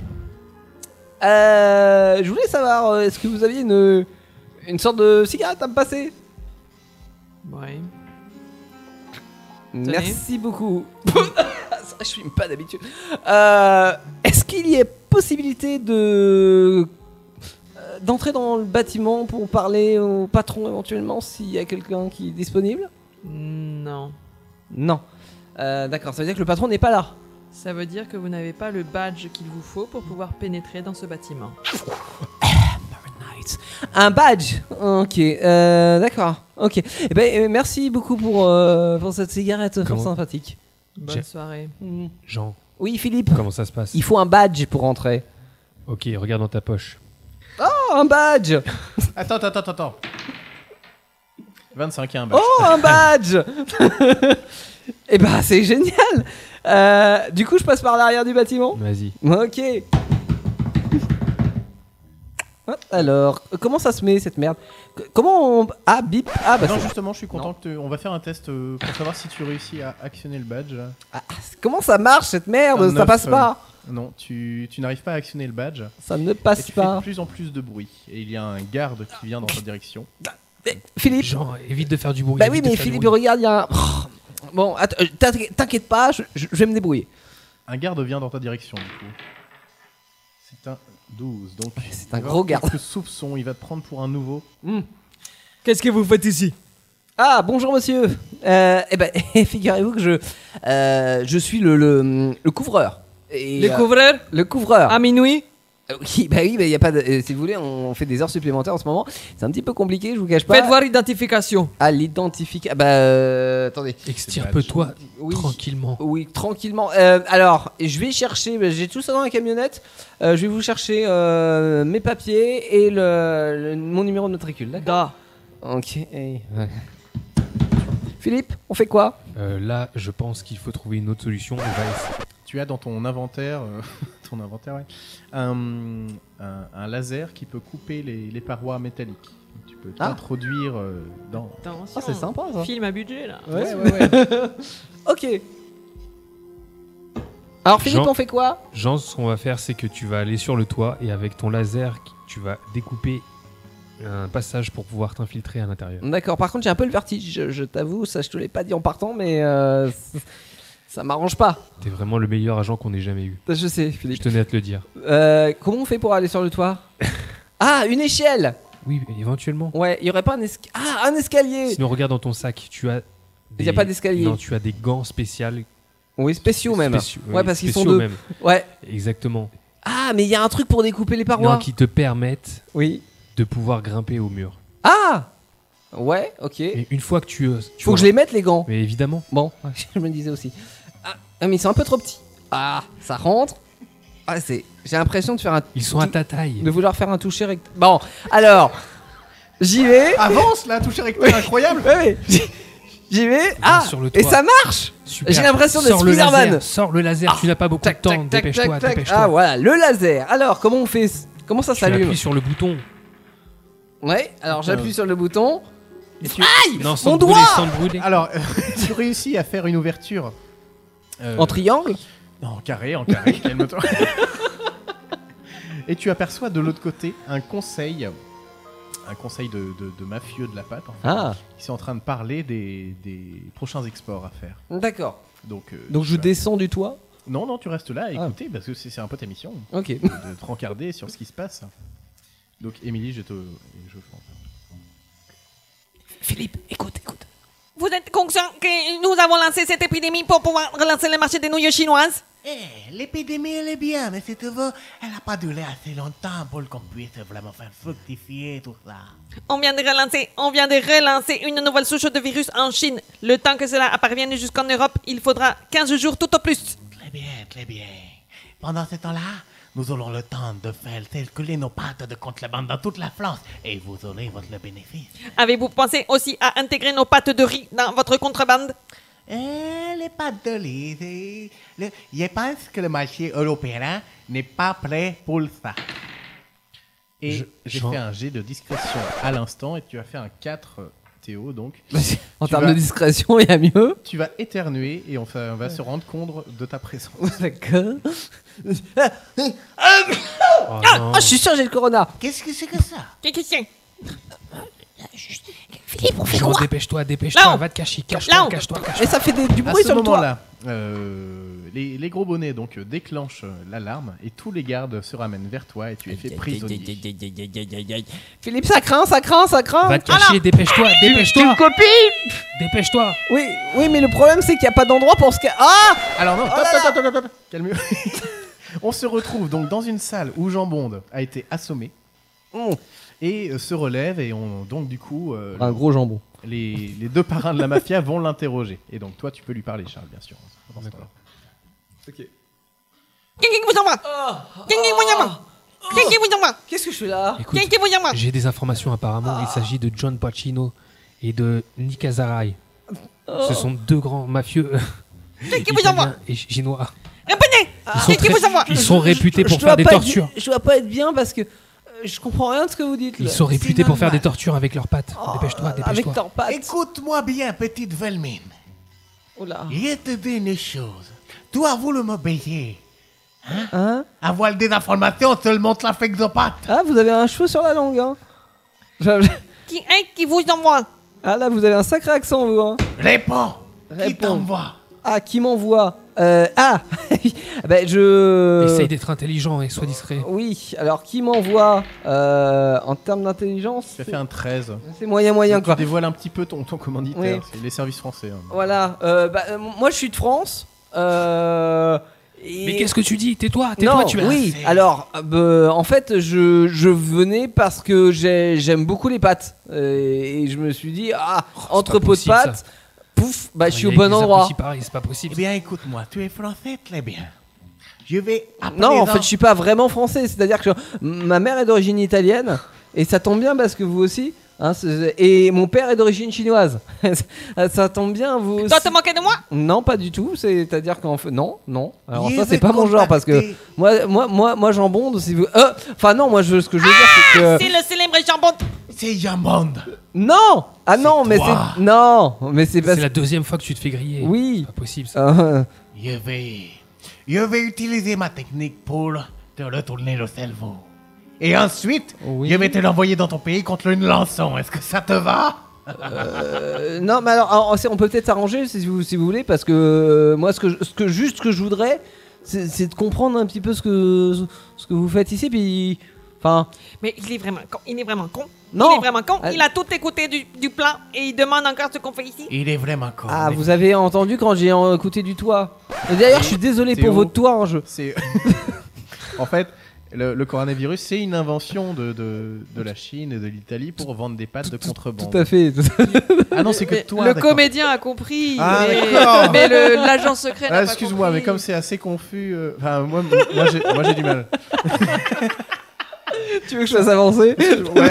Speaker 6: Euh, je voulais savoir, euh, est-ce que vous aviez une, une sorte de cigarette à me passer?
Speaker 4: Ouais.
Speaker 6: Merci beaucoup. Ça, je filme pas d'habitude. Euh, Est-ce qu'il y a possibilité de euh, d'entrer dans le bâtiment pour parler au patron éventuellement s'il y a quelqu'un qui est disponible?
Speaker 4: Non.
Speaker 6: Non. Euh, D'accord, ça veut dire que le patron n'est pas là.
Speaker 4: Ça veut dire que vous n'avez pas le badge qu'il vous faut pour pouvoir pénétrer dans ce bâtiment.
Speaker 6: Un badge. Ok. Euh, D'accord. Ok. Eh ben, euh, merci beaucoup pour, euh, pour cette cigarette fort
Speaker 5: Comment
Speaker 6: sympathique.
Speaker 4: Bonne
Speaker 5: J'ai-
Speaker 4: soirée.
Speaker 6: Mm.
Speaker 5: Jean,
Speaker 6: Oui, Philippe.
Speaker 5: comment ça se passe?
Speaker 6: Il faut un badge pour entrer.
Speaker 5: Ok, regarde dans ta poche.
Speaker 6: Oh, un badge.
Speaker 2: Attends, attends, attends, attends. vingt-cinq, il y a un badge.
Speaker 6: Oh, un badge. Eh ben, c'est génial. Euh, du coup, je passe par l'arrière du bâtiment.
Speaker 5: Vas-y.
Speaker 6: Ok. Hop, alors, euh, comment ça se met cette merde? C- Comment on... Ah, bip. Ah, bah
Speaker 2: non,
Speaker 6: c'est-
Speaker 2: justement, je suis content
Speaker 6: Non.
Speaker 2: que te- on va faire un test euh, pour savoir si tu réussis à actionner le badge.
Speaker 6: Ah, comment ça marche cette merde?
Speaker 2: Un
Speaker 6: Ça
Speaker 2: neuf,
Speaker 6: passe
Speaker 2: euh,
Speaker 6: pas.
Speaker 2: Non, tu, tu n'arrives pas à actionner le badge.
Speaker 6: Ça ne
Speaker 2: Et
Speaker 6: passe
Speaker 2: tu fais
Speaker 6: pas.
Speaker 2: de plus en plus de bruit. Et il y a un garde qui vient dans ta direction.
Speaker 6: Philippe.
Speaker 5: Jean, évite de faire du bruit.
Speaker 6: Bah oui,
Speaker 5: évite de
Speaker 6: mais
Speaker 5: faire du
Speaker 6: Philippe,
Speaker 5: bruit.
Speaker 6: regarde, il y a un. Bon, att- euh, t'inquiète t'inquiète pas, je, je- je vais me débrouiller.
Speaker 2: Un garde vient dans ta direction, du coup. C'est un douze, donc...
Speaker 6: c'est un gros garde.
Speaker 2: Quelques soupçons, il va te prendre pour un nouveau.
Speaker 6: Hmm.
Speaker 4: Qu'est-ce que vous faites ici?
Speaker 6: Ah, bonjour monsieur. Euh, eh ben, figurez-vous que je, euh, je suis le, le, le couvreur. Et,
Speaker 4: Le
Speaker 6: euh,
Speaker 4: couvreur?
Speaker 6: Le couvreur.
Speaker 4: À minuit?
Speaker 6: Euh, Oui, bah oui, bah y a pas de, euh, si vous voulez, on fait des heures supplémentaires en ce moment. C'est un petit peu compliqué, je vous cache pas.
Speaker 4: Faites voir l'identification.
Speaker 6: À l'identification. Ah bah, euh, attendez.
Speaker 5: Extirpe-toi
Speaker 6: Oui.
Speaker 5: tranquillement.
Speaker 6: Oui, tranquillement. Euh, alors, je vais chercher, bah, j'ai tout ça dans la camionnette. Euh, je vais vous chercher euh, mes papiers et le, le- mon numéro de matricule, d'accord? Ok. Hey. Ouais. Philippe, on fait quoi?
Speaker 5: Euh, là, je pense qu'il faut trouver une autre solution. On va essayer.
Speaker 2: Tu as dans ton inventaire, euh, ton inventaire, ouais, un, un- un laser qui peut couper les, les parois métalliques. Tu peux
Speaker 6: Ah.
Speaker 2: t'introduire euh, dans...
Speaker 4: Attention.
Speaker 6: Ah, c'est sympa, ça.
Speaker 4: Film à budget là.
Speaker 2: Ouais, ouais, ouais.
Speaker 6: Ok. Alors Philippe,
Speaker 5: Jean-
Speaker 6: on fait quoi?
Speaker 5: Jean, ce qu'on va faire, c'est que tu vas aller sur le toit et avec ton laser, tu vas découper un passage pour pouvoir t'infiltrer à l'intérieur.
Speaker 6: D'accord, par contre j'ai un peu le vertige, je, je t'avoue, ça je te l'ai pas dit en partant, mais euh, c- ça m'arrange pas.
Speaker 5: T'es vraiment le meilleur agent qu'on ait jamais eu.
Speaker 6: Je sais, Philippe.
Speaker 5: Je tenais à te le dire.
Speaker 6: Euh, comment on fait pour aller sur le toit? Ah, une échelle.
Speaker 5: Oui, éventuellement.
Speaker 6: Ouais, il y aurait pas un escalier. Ah, un escalier.
Speaker 5: Sinon, regarde dans ton sac, tu as.
Speaker 6: Il y a pas d'escalier.
Speaker 5: Non, tu as des gants spéciaux.
Speaker 6: Oui, spéciaux même.
Speaker 5: Spéciaux,
Speaker 6: Ouais,
Speaker 5: oui,
Speaker 6: parce qu'ils sont
Speaker 5: spéciaux
Speaker 6: deux.
Speaker 5: même.
Speaker 6: Ouais.
Speaker 5: Exactement.
Speaker 6: Ah, mais il y a un truc pour découper les parois.
Speaker 5: Non, qui te permettent
Speaker 6: Oui.
Speaker 5: de pouvoir grimper au mur.
Speaker 6: Ah. Ouais, ok.
Speaker 5: Et une fois que tu. euh, tu
Speaker 6: Faut que je les mette les gants.
Speaker 5: Mais évidemment.
Speaker 6: Bon, je me disais aussi. Ah, ah, mais ils sont un peu trop petits. Ah, ça rentre. Ah, c'est. J'ai l'impression de faire un.
Speaker 5: Ils sont à ta taille.
Speaker 6: De vouloir faire un toucher rect. Bon, alors. J'y vais.
Speaker 2: Avance là, toucher rectal, incroyable.
Speaker 6: Ouais, ouais. J'y- J'y vais. Ah,
Speaker 5: sur le
Speaker 6: et
Speaker 5: toit.
Speaker 6: ça marche.
Speaker 5: Super.
Speaker 6: J'ai l'impression d'être
Speaker 5: Sors le
Speaker 6: Spider-Man.
Speaker 5: laser, Sors le laser, tu n'as pas beaucoup
Speaker 6: Tac,
Speaker 5: de temps.
Speaker 6: tac, tac,
Speaker 5: Dépêche-toi,
Speaker 6: tac, tac.
Speaker 5: dépêche-toi.
Speaker 6: Ah, voilà, le laser. Alors, comment on fait? Comment ça
Speaker 5: Tu
Speaker 6: s'allume?
Speaker 5: appuies sur le bouton.
Speaker 6: Ouais, alors j'appuie sur le bouton.
Speaker 2: Et tu-
Speaker 6: Aïe,
Speaker 5: Non, sans
Speaker 6: mon
Speaker 5: te brûler,
Speaker 6: doigt.
Speaker 5: sans te brûler.
Speaker 2: Alors, euh, tu réussis à faire une ouverture. euh,
Speaker 6: En triangle.
Speaker 2: Non, en carré, en carré, calme-toi. Et tu aperçois de l'autre côté un conseil, un conseil de, de- de mafieux de la pâte, en fait,
Speaker 6: Ah.
Speaker 2: qui sont en train de parler des, des prochains exports à faire.
Speaker 6: D'accord.
Speaker 2: Donc, euh,
Speaker 6: Donc
Speaker 2: tu
Speaker 6: je
Speaker 2: vas-
Speaker 6: descends du toit.
Speaker 2: Non, non, tu restes là à
Speaker 6: Ah.
Speaker 2: écouter, parce que c'est c'est un peu ta mission,
Speaker 6: Ok.
Speaker 2: de, de te rencarder sur ce qui se passe. Donc, Émilie, je te... Je...
Speaker 11: Philippe, écoute, écoute.
Speaker 3: Vous êtes conscient que nous avons lancé cette épidémie pour pouvoir relancer le marché des nouilles chinoises?
Speaker 13: Eh, l'épidémie, elle est bien, mais si tu veux, elle n'a pas duré assez longtemps pour qu'on puisse vraiment faire fructifier tout ça.
Speaker 3: On vient de relancer, on vient de relancer une nouvelle souche de virus en Chine. Le temps que cela parvienne jusqu'en Europe, il faudra quinze jours tout au plus.
Speaker 13: Très bien, très bien. Pendant ce temps-là, nous aurons le temps de faire circuler nos pâtes de contrebande dans toute la France et vous aurez votre bénéfice.
Speaker 3: Avez-vous pensé aussi à intégrer nos pâtes de riz dans votre contrebande?
Speaker 13: Eh, les pâtes de riz, c'est- le- je pense que le marché européen n'est pas prêt pour ça.
Speaker 2: Et
Speaker 5: Je-
Speaker 2: j'ai
Speaker 5: Jean-
Speaker 2: fait un jet de discrétion à l'instant, et tu as fait un quatre, euh, Théo, donc...
Speaker 6: En
Speaker 2: Tu
Speaker 6: termes
Speaker 2: vas-
Speaker 6: de discrétion, il y a mieux.
Speaker 2: Tu vas éternuer, et on va, on va se rendre compte de ta présence.
Speaker 6: D'accord.
Speaker 5: Oh,
Speaker 6: Ah,
Speaker 5: non.
Speaker 6: ah, je suis sûr j'ai le corona.
Speaker 13: Qu'est-ce que c'est que ça?
Speaker 3: Qu'est-ce que c'est?
Speaker 11: Philippe, on fait
Speaker 5: Jean,
Speaker 11: quoi?
Speaker 5: dépêche-toi, dépêche-toi,
Speaker 3: Là-haut.
Speaker 5: va te cacher,
Speaker 3: Là-haut.
Speaker 5: cache-toi, cache-toi, cache-toi.
Speaker 6: Et ça fait des- du
Speaker 2: À
Speaker 6: bruit
Speaker 2: ce
Speaker 6: sur le toit.
Speaker 2: moment-là, euh, les, les gros bonnets donc euh, déclenchent euh, l'alarme et tous les gardes se ramènent vers toi et tu es fait prisonnier.
Speaker 6: Philippe, ça craint, ça craint, ça craint.
Speaker 5: Va te cacher, dépêche-toi, dépêche-toi.
Speaker 6: Une copine.
Speaker 5: Dépêche-toi.
Speaker 6: Oui, oui, mais le problème c'est qu'il n'y a pas d'endroit pour se ca- Ah.
Speaker 2: Alors non,
Speaker 6: Oh
Speaker 2: hop,
Speaker 6: là
Speaker 2: hop,
Speaker 6: là.
Speaker 2: hop, hop, hop, hop, calmez-vous. On se retrouve donc dans une salle où Jean Bond a été assommé
Speaker 6: Mmh.
Speaker 2: et euh, se relève et on donc du coup euh,
Speaker 6: Un gros jambon.
Speaker 2: les, les deux parrains de la mafia vont l'interroger et donc toi tu peux lui parler Charles bien sûr. Dans ce temps-là.
Speaker 6: Ok.
Speaker 4: Qu'est-ce que je fais là?
Speaker 5: Écoute, j'ai des informations apparemment. Il s'agit de John Pacino et de Nick Azaray. Ce sont deux grands mafieux italiens et chinois. Ils sont, très- ils sont réputés pour faire des tortures.
Speaker 6: Je dois pas être bien parce que euh, je comprends rien de ce que vous dites.
Speaker 5: Ils
Speaker 6: là.
Speaker 5: sont réputés
Speaker 13: C'est
Speaker 5: pour faire des
Speaker 13: normal.
Speaker 5: tortures avec leurs pattes. Dépêche-toi,
Speaker 6: Avec
Speaker 5: dépêche-toi.
Speaker 6: ton patte.
Speaker 13: Écoute-moi bien, petite Velmine.
Speaker 6: Oh là.
Speaker 13: Je te dis une chose. Tu as voulu m'obéir.
Speaker 6: Hein?
Speaker 13: Avoir des informations seulement la fexopathe.
Speaker 6: Ah, vous avez un cheveu sur la langue, hein. Je-
Speaker 3: Qui est qui vous envoie?
Speaker 6: Ah là, vous avez un sacré accent, vous, hein.
Speaker 13: Réponds. Qui
Speaker 6: Réponds.
Speaker 13: t'envoie?
Speaker 6: Ah, qui m'envoie euh, Ah ben je...
Speaker 5: Essaye d'être intelligent et sois discret.
Speaker 6: Oui, alors qui m'envoie euh, en termes d'intelligence?
Speaker 2: Tu as fait un treize.
Speaker 6: C'est moyen moyen
Speaker 2: Donc,
Speaker 6: quoi.
Speaker 2: Tu dévoiles un petit peu ton, ton commanditaire,
Speaker 6: Oui.
Speaker 2: c'est les services français. hein.
Speaker 6: Voilà, euh, bah, euh, moi je suis de France. Euh, et-
Speaker 5: Mais qu'est-ce que tu dis? Tais-toi, tais-toi,
Speaker 6: Non,
Speaker 5: tu as.
Speaker 6: oui, alors, euh, bah, en fait, je, je venais parce que j'ai- j'aime beaucoup les pâtes. Euh, et je me suis dit, ah, entrepôt de
Speaker 5: possible,
Speaker 6: pâtes,
Speaker 5: ça.
Speaker 6: pouf, bah, je suis au
Speaker 5: Avec
Speaker 6: bon
Speaker 5: des
Speaker 6: endroit.
Speaker 5: abrutis pareils, c'est pas possible.
Speaker 13: Eh bien, écoute-moi. Tu es français, très bien. Je vais appeler
Speaker 6: Non, en
Speaker 13: dans-
Speaker 6: fait, je suis pas vraiment français. C'est-à-dire que ma mère est d'origine italienne. Et ça tombe bien parce que vous aussi. Hein, c'est- et mon père est d'origine chinoise. Ça tombe bien, vous aussi.
Speaker 3: Toi, te moquer de moi?
Speaker 6: Non, pas du tout. C'est-à-dire qu'en fait, non, non. Alors
Speaker 13: Je
Speaker 6: ça, c'est
Speaker 13: vais
Speaker 6: pas mon genre parce que
Speaker 13: contacter-
Speaker 6: moi, moi, moi, moi, j'en bonde. Si vous, euh, enfin non, moi, je, ce que je veux dire, c'est que
Speaker 3: C'est le célèbre jambon.
Speaker 13: C'est Jambon.
Speaker 6: non. Ah non, mais
Speaker 13: toi.
Speaker 6: c'est non, mais c'est parce
Speaker 5: C'est la deuxième fois que tu te fais griller.
Speaker 6: oui.
Speaker 5: C'est pas possible ça.
Speaker 6: Euh,
Speaker 13: Je vais... Je vais utiliser ma technique pour te retourner le cerveau. Et ensuite,
Speaker 6: Oui.
Speaker 13: je vais te l'envoyer dans ton pays contre une lançon. Est-ce que ça te va?
Speaker 6: Euh, non, mais alors, alors, c'est- on peut peut-être s'arranger si vous, si vous voulez, parce que euh, moi, ce que, je- ce que juste ce que je voudrais, c'est c'est de comprendre un petit peu ce que ce que vous faites ici, puis, enfin,
Speaker 3: Mais il est vraiment con. Il est vraiment con.
Speaker 6: Non.
Speaker 3: Il est vraiment con.
Speaker 6: Ah.
Speaker 3: Il a tout écouté du, du plan et il demande encore ce qu'on fait ici.
Speaker 13: Il est vraiment con.
Speaker 6: ah, vous avez entendu quand j'ai en- écouté du toit. Et D'ailleurs, je suis désolé
Speaker 2: C'est
Speaker 6: pour
Speaker 2: où
Speaker 6: votre toit, hein, je.
Speaker 2: C'est en fait le, le coronavirus, c'est une invention de, de, de la Chine et de l'Italie pour vendre des pâtes de contrebande.
Speaker 6: Tout à fait.
Speaker 2: Ah non, c'est que
Speaker 4: Mais
Speaker 2: toi.
Speaker 4: le
Speaker 2: d'accord.
Speaker 4: comédien a compris,
Speaker 2: Ah,
Speaker 4: mais,
Speaker 2: d'accord.
Speaker 4: mais le- l'agent secret n'a
Speaker 2: Ah,
Speaker 4: pas
Speaker 2: excuse-moi, mais
Speaker 4: compris.
Speaker 2: comme c'est assez confus, euh, enfin moi, moi j'ai, moi j'ai du mal.
Speaker 6: Tu veux que je fasse avancer?
Speaker 2: Ouais.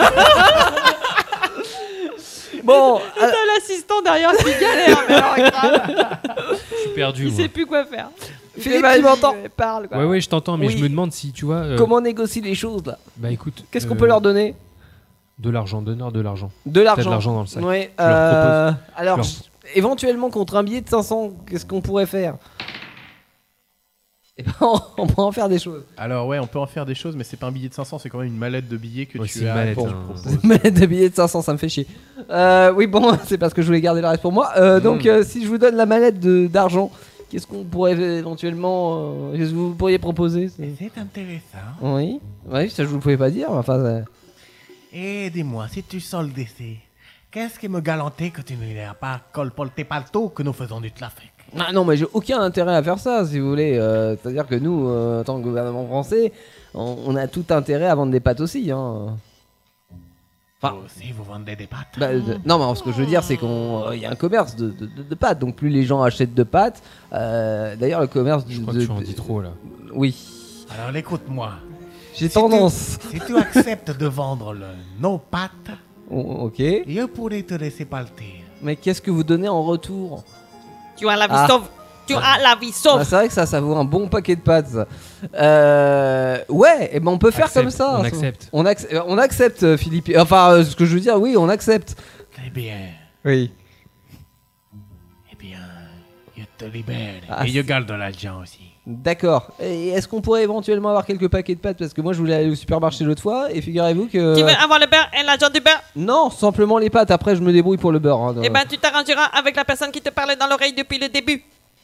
Speaker 6: Bon, euh,
Speaker 4: T'as l'assistant derrière qui galère, mais alors grave.
Speaker 5: Je suis perdu.
Speaker 4: Il
Speaker 5: moi.
Speaker 4: sait plus quoi faire.
Speaker 6: Philippe,
Speaker 4: Vas-y,
Speaker 6: tu m'entends?
Speaker 4: euh, Parle quoi.
Speaker 5: Ouais, ouais, je t'entends, mais
Speaker 6: Oui.
Speaker 5: je me demande si tu vois. euh,
Speaker 6: comment on négocie les choses là?
Speaker 5: Bah écoute.
Speaker 6: Qu'est-ce qu'on
Speaker 5: euh,
Speaker 6: peut leur donner?
Speaker 5: De l'argent, donne-leur de l'argent.
Speaker 6: De l'argent.
Speaker 5: T'as de l'argent dans le sac.
Speaker 6: Oui.
Speaker 5: Je leur
Speaker 6: euh,
Speaker 5: propose.
Speaker 6: alors,
Speaker 5: Je leur-
Speaker 6: j- éventuellement contre un billet de cinq cents, qu'est-ce qu'on pourrait faire? Eh ben, on- on pourrait en faire des choses.
Speaker 2: Alors ouais, on peut en faire des choses, mais c'est pas un billet de cinq cents, c'est quand même une mallette de billets que
Speaker 5: Ouais, c'est
Speaker 2: tu
Speaker 5: une
Speaker 2: as.
Speaker 5: mallette,
Speaker 2: pour-
Speaker 5: hein.
Speaker 2: propose.
Speaker 6: Mais des billets de cinq cents, ça me fait chier. Euh, oui, bon, c'est parce que je voulais garder le reste pour moi. Euh, donc,
Speaker 2: Mm.
Speaker 6: euh, si je vous donne la mallette de- d'argent, qu'est-ce qu'on pourrait éventuellement. euh, qu'est-ce que vous pourriez proposer? c'est-
Speaker 13: C'est intéressant.
Speaker 6: Oui, oui, ça je vous pouvais pas dire. Enfin, euh,
Speaker 13: Et dis-moi, si tu soldes ici, qu'est-ce qui me garantit que tu n'iras pas colporter partout que nous faisons du trafic?
Speaker 6: ah non, mais j'ai aucun intérêt à faire ça, si vous voulez. Euh, C'est-à-dire que nous, euh, en tant que gouvernement français, on, on a tout intérêt à vendre des pâtes aussi. Hein. Enfin,
Speaker 13: Vous aussi, vous vendez des pâtes?
Speaker 6: Bah, de- non, mais ce que je veux dire, c'est qu'il y a un commerce de, de- de- de pâtes. Donc, plus les gens achètent de pâtes. euh, D'ailleurs, le commerce de.
Speaker 5: Je crois
Speaker 6: de-
Speaker 5: que tu en dis trop là.
Speaker 6: Oui,
Speaker 13: Alors écoute-moi.
Speaker 6: j'ai
Speaker 13: Si
Speaker 6: tendance.
Speaker 13: tu- Si tu acceptes de vendre le, nos pâtes,
Speaker 6: O- ok.
Speaker 13: je pourrais te laisser partir.
Speaker 6: Mais qu'est-ce que vous donnez en retour?
Speaker 3: Tu as la vie
Speaker 6: Ah.
Speaker 3: sauve. Tu as la vie
Speaker 6: Ah,
Speaker 3: sauve.
Speaker 6: c'est vrai que ça, ça vaut un bon paquet de pâtes. ça. Euh, ouais, et ben on peut faire
Speaker 5: Accepte,
Speaker 6: comme ça.
Speaker 5: on
Speaker 6: ça.
Speaker 5: accepte.
Speaker 6: On, acc- euh, on accepte, euh, Philippe. Enfin, euh, ce que je veux dire, oui, on accepte.
Speaker 13: Très bien.
Speaker 6: Oui.
Speaker 13: Eh bien, je te libère.
Speaker 6: Ah,
Speaker 13: Et je garde de l'argent aussi.
Speaker 6: D'accord. Et est-ce qu'on pourrait éventuellement avoir quelques paquets de pâtes? Parce que moi, je voulais aller au supermarché l'autre fois, et figurez-vous que.
Speaker 3: Tu veux avoir le beurre et l'argent du beurre?
Speaker 6: Non, simplement les pâtes. Après, je me débrouille pour le beurre. hein.
Speaker 3: Eh ben, tu t'arrangeras avec la personne qui te parlait dans l'oreille depuis le début.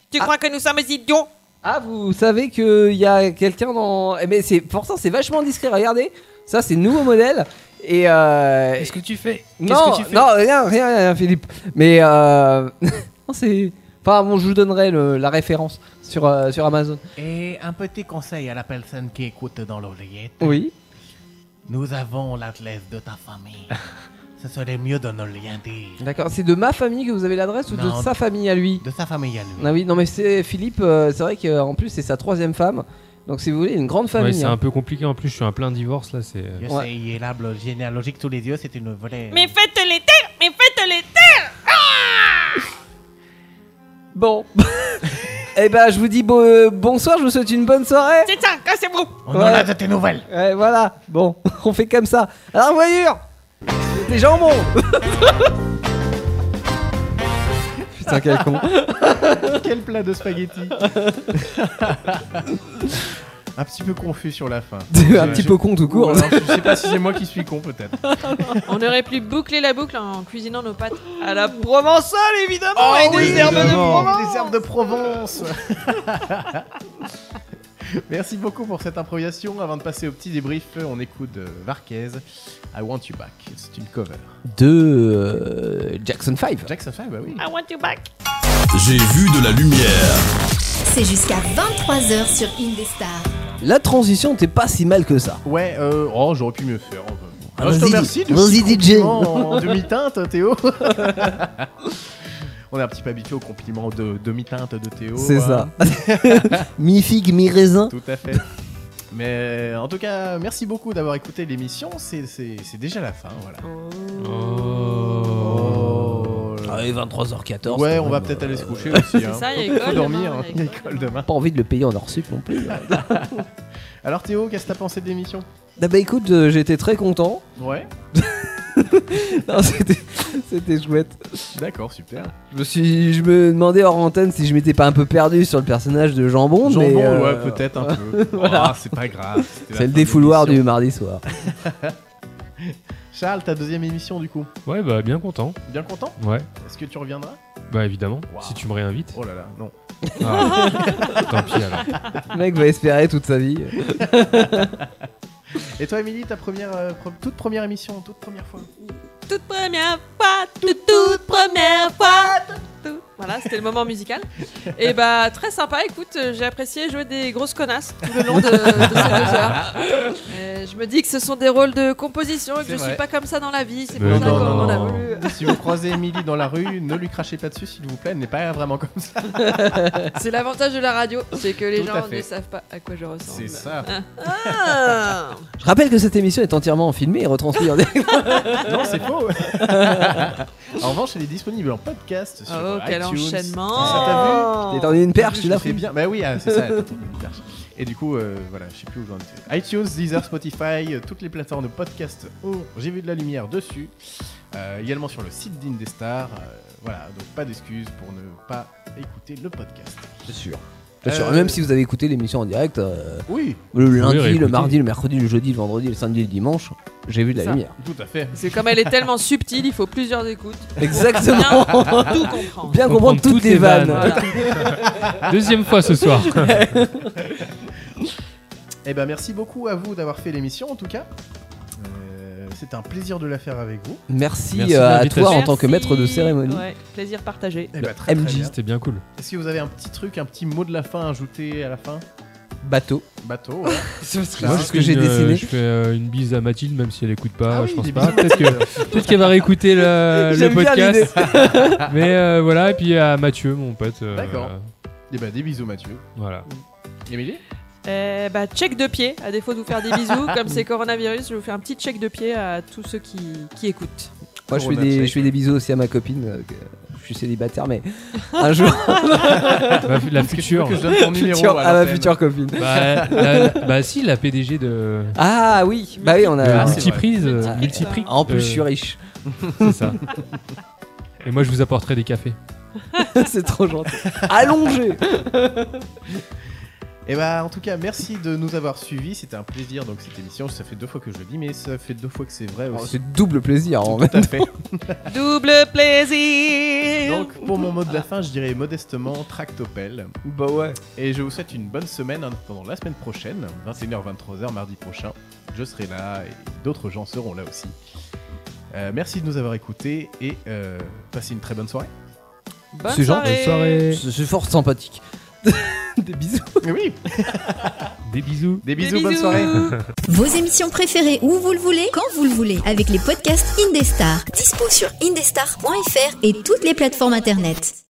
Speaker 3: Tu crois que nous sommes idiots?
Speaker 6: Ah, vous savez qu'il y a quelqu'un dans. Eh, mais c'est pourtant c'est vachement discret. Regardez, ça c'est le nouveau modèle. Et euh...
Speaker 8: Qu'est-ce que tu fais? Qu'est-ce
Speaker 6: Non,
Speaker 8: que tu fais
Speaker 6: non, rien, rien, rien, Philippe. Mais euh... non, c'est. Enfin bon, je vous donnerai le- la référence sur euh, sur Amazon.
Speaker 13: Et un petit conseil à la personne qui écoute dans l'oreillette.
Speaker 6: Oui.
Speaker 13: Nous avons l'adresse de ta famille. Ce serait mieux de ne rien dire.
Speaker 6: D'accord. C'est de ma famille que vous avez l'adresse ou de
Speaker 13: Non,
Speaker 6: sa famille à lui?
Speaker 13: De sa famille à lui.
Speaker 6: Ah oui, non mais c'est Philippe. euh, c'est vrai qu'en plus c'est sa troisième femme. Donc si vous voulez, une grande
Speaker 5: Ouais,
Speaker 6: famille.
Speaker 5: c'est
Speaker 6: hein.
Speaker 5: un peu compliqué en plus, je suis en plein divorce là. C'est...
Speaker 13: Je sais, il est l'arbre généalogique sous les yeux, c'est une vraie.
Speaker 3: Mais faites-les taire! Mais faites-les taire! Ah!
Speaker 6: Bon. Eh ben, je vous dis bon, euh, bonsoir, je vous souhaite une bonne soirée.
Speaker 3: C'est ça, cassez-vous!
Speaker 13: On en a de tes nouvelles.
Speaker 6: Ouais, voilà. Bon, on fait comme ça. Alors, voyure. Des jambons. Putain, quel con.
Speaker 2: Quel plat de spaghettis. Un petit peu confus sur la fin.
Speaker 6: Un petit peu con tout court.
Speaker 2: Ou alors, je sais pas si c'est moi qui suis con, peut-être.
Speaker 4: On aurait pu boucler la boucle en cuisinant nos pâtes à la provençale, évidemment,
Speaker 2: Oh,
Speaker 4: et
Speaker 2: oui,
Speaker 4: des herbes de
Speaker 2: évidemment,
Speaker 4: Provence.
Speaker 2: des herbes de Provence. Merci beaucoup pour cette improvisation. Avant de passer au petit débrief, on écoute euh, Varquez, I Want You Back. C'est une cover.
Speaker 6: De euh, Jackson five.
Speaker 2: Jackson five, bah oui.
Speaker 3: I want you back.
Speaker 1: J'ai vu de la lumière.
Speaker 10: C'est jusqu'à vingt-trois heures sur Indestar.
Speaker 6: La transition t'es pas si mal que ça.
Speaker 2: Ouais, euh, oh, j'aurais pu mieux faire.
Speaker 6: Ah,
Speaker 2: Alors, je te
Speaker 6: vas-y,
Speaker 2: remercie de
Speaker 6: vas-y,
Speaker 2: ce
Speaker 6: D J.
Speaker 2: compliment en demi-teinte, Théo. On est un petit peu habitué aux compliments de demi-teinte de Théo.
Speaker 6: C'est
Speaker 2: hein.
Speaker 6: ça. Mi-figue, mi-raisin.
Speaker 2: Tout à fait. Mais en tout cas, merci beaucoup d'avoir écouté l'émission. C'est, c'est, c'est déjà la fin, voilà. Oh.
Speaker 11: Allez, vingt-trois heures quatorze.
Speaker 2: Ouais, on va peut-être aller se coucher aussi.
Speaker 4: C'est
Speaker 2: hein.
Speaker 4: ça, il y a
Speaker 2: Faut
Speaker 4: école
Speaker 2: dormir,
Speaker 4: demain,
Speaker 2: hein.
Speaker 4: il
Speaker 2: Il
Speaker 4: y
Speaker 2: y
Speaker 4: a
Speaker 2: a école demain.
Speaker 6: Pas envie de le payer en hors sup non plus.
Speaker 2: Alors Théo, qu'est-ce que t'as pensé de l'émission?
Speaker 6: Ah bah écoute, euh, j'étais très content.
Speaker 2: Ouais.
Speaker 6: Non, c'était, c'était chouette.
Speaker 2: D'accord, super.
Speaker 6: Je me suis, je me demandais hors antenne si je m'étais pas un peu perdu sur le personnage de Jambon.
Speaker 2: Jambon,
Speaker 6: mais euh,
Speaker 2: ouais, peut-être un peu.
Speaker 6: Voilà.
Speaker 2: Ah, c'est pas grave. c'était la
Speaker 6: C'est le
Speaker 2: fin
Speaker 6: défouloir
Speaker 2: de
Speaker 6: du
Speaker 2: l'émission.
Speaker 6: mardi soir.
Speaker 2: Charles, ta deuxième émission du coup.
Speaker 5: Ouais, bah bien content.
Speaker 2: Bien content?
Speaker 5: Ouais,
Speaker 2: Est-ce que tu reviendras?
Speaker 5: bah évidemment,
Speaker 2: Wow.
Speaker 5: si tu me réinvites.
Speaker 2: Oh là là, non.
Speaker 5: Ah, tant pis alors.
Speaker 6: Le mec va espérer toute sa vie.
Speaker 2: Et toi, Émilie, ta première, euh, pro- toute première émission, toute première fois?
Speaker 4: Toute première fois, toute, toute première fois. tout- tout. Voilà, c'était le moment musical. Et bah, très sympa, écoute, euh, j'ai apprécié jouer des grosses connasses tout le long de, de ces deux heures. Euh, je me dis que ce sont des rôles de composition et que
Speaker 2: C'est
Speaker 4: je
Speaker 2: vrai.
Speaker 4: suis pas comme ça dans la vie, c'est
Speaker 5: Mais
Speaker 4: pour ça
Speaker 5: non,
Speaker 4: qu'on
Speaker 5: non,
Speaker 4: a
Speaker 5: non.
Speaker 4: voulu.
Speaker 2: Si vous croisez Émilie dans la rue, ne lui crachez pas dessus, s'il vous plaît. Elle n'est pas vraiment comme ça.
Speaker 4: C'est l'avantage de la radio, c'est que les
Speaker 2: Tout à
Speaker 4: gens
Speaker 2: fait.
Speaker 4: ne savent pas à quoi je ressemble.
Speaker 2: C'est ça.
Speaker 4: Ah.
Speaker 6: Je rappelle que cette émission est entièrement filmée et retransmise en direct.
Speaker 2: Non, c'est faux. En revanche, elle est disponible en podcast sur
Speaker 4: Oh, quel
Speaker 2: iTunes.
Speaker 4: enchaînement.
Speaker 2: Ça t'a vu?
Speaker 6: J'ai tendu une perche, tu l'as
Speaker 2: fait
Speaker 6: fait
Speaker 2: bien. Bah oui, ah, c'est ça. t'as tendu une perche. Et du coup, euh, voilà, je sais plus où j'en étais. iTunes, Deezer, Spotify, euh, toutes les plateformes de podcast ont J'ai vu de la lumière dessus. Euh, également sur le site d'Indestar. Euh, voilà, donc pas d'excuses pour ne pas écouter le podcast.
Speaker 6: C'est sûr. Bien sûr.
Speaker 2: Euh,
Speaker 6: Même si vous avez écouté l'émission en direct, euh,
Speaker 2: Oui,
Speaker 6: le
Speaker 5: pouvez
Speaker 6: lundi, le
Speaker 5: réécouter.
Speaker 6: mardi, le mercredi, le jeudi, le vendredi, le samedi, le dimanche, j'ai vu de la
Speaker 4: Ça.
Speaker 6: lumière.
Speaker 2: tout à fait.
Speaker 4: C'est comme elle est tellement subtile, il faut plusieurs écoutes.
Speaker 6: Exactement.
Speaker 4: Bien tout comprendre.
Speaker 6: Bien comprendre toutes les vannes.
Speaker 4: Voilà.
Speaker 5: Deuxième fois ce soir.
Speaker 2: Eh ben, merci beaucoup à vous d'avoir fait l'émission en tout cas. Euh, C'était un plaisir de la faire avec vous.
Speaker 6: Merci,
Speaker 5: Merci
Speaker 6: euh,
Speaker 5: de
Speaker 6: à
Speaker 5: l'invitation.
Speaker 6: toi en tant
Speaker 4: Merci.
Speaker 6: que maître de cérémonie.
Speaker 4: Ouais, plaisir partagé.
Speaker 2: Eh ben, très,
Speaker 6: M
Speaker 2: très
Speaker 6: J.
Speaker 2: bien.
Speaker 5: C'était bien cool.
Speaker 2: Est-ce que vous avez un petit truc, un petit mot de la fin à ajouter à la fin?
Speaker 6: Bateau.
Speaker 2: Bateau, ouais.
Speaker 6: C'est
Speaker 5: Moi,
Speaker 6: ce
Speaker 5: je
Speaker 6: que
Speaker 5: fais
Speaker 6: j'ai
Speaker 5: une,
Speaker 6: dessiné.
Speaker 5: Je fais euh, une bise à Mathilde, même si elle écoute pas,
Speaker 2: Ah oui,
Speaker 5: je pense
Speaker 2: des
Speaker 5: pas.
Speaker 2: bisous.
Speaker 5: Peut-être que- peut-être qu'elle va réécouter le, le
Speaker 6: J'aime bien
Speaker 5: podcast. Mais euh, voilà, et puis à Mathieu, mon pote. euh,
Speaker 2: D'accord. Eh ben, des bisous, Mathieu.
Speaker 5: Voilà.
Speaker 2: Émilie?
Speaker 4: Euh, bah, check de pied, à défaut de vous faire des bisous, comme c'est coronavirus, je vous fais un petit check de pied à tous ceux qui, qui écoutent.
Speaker 6: Moi, je fais,
Speaker 2: Corona
Speaker 6: des,
Speaker 2: check.
Speaker 6: je fais des bisous aussi à ma copine. euh, que- Je suis célibataire, mais un jour.
Speaker 5: La, la
Speaker 2: Est-ce que tu veux
Speaker 5: future.
Speaker 2: que je donne ton numéro
Speaker 6: Future-
Speaker 2: à
Speaker 6: à ma
Speaker 2: l'antenne?
Speaker 6: future copine.
Speaker 5: Bah, la- bah si, la P D G de,
Speaker 6: Ah oui, bah oui, on
Speaker 5: de
Speaker 6: a.
Speaker 2: Ah, c'est
Speaker 5: Multiprise. euh,
Speaker 4: vrai.
Speaker 5: Multiprix.
Speaker 6: En plus,
Speaker 5: euh,
Speaker 6: je suis riche.
Speaker 5: C'est ça. Et moi, je vous apporterai des cafés.
Speaker 6: C'est trop gentil. Allongé.
Speaker 2: Et bah en tout cas merci de nous avoir suivis, c'était un plaisir donc cette émission, ça fait deux fois que je le dis mais ça fait deux fois que c'est vrai aussi.
Speaker 6: Oh, c'est double plaisir en
Speaker 2: fait. Tout à fait.
Speaker 9: Double plaisir.
Speaker 2: Donc pour mon mot de la fin je dirais modestement tractopelle.
Speaker 6: Bah ouais.
Speaker 2: Et je vous souhaite une bonne semaine en attendant la semaine prochaine, vingt et une heures vingt-trois heures mardi prochain, je serai là et d'autres gens seront là aussi. Euh, merci de nous avoir écoutés et euh, passez une très bonne soirée.
Speaker 4: Bonne
Speaker 6: C'est
Speaker 4: soirée.
Speaker 6: Bonne soirée. Je suis fort sympathique. Des bisous.
Speaker 2: Oui.
Speaker 5: Des bisous.
Speaker 2: Des bisous,
Speaker 9: Des
Speaker 2: bonne
Speaker 9: bisous.
Speaker 2: soirée.
Speaker 10: Vos émissions préférées où vous le voulez, quand vous le voulez, avec les podcasts Indestar. Dispo sur indestar point f r et toutes les plateformes internet.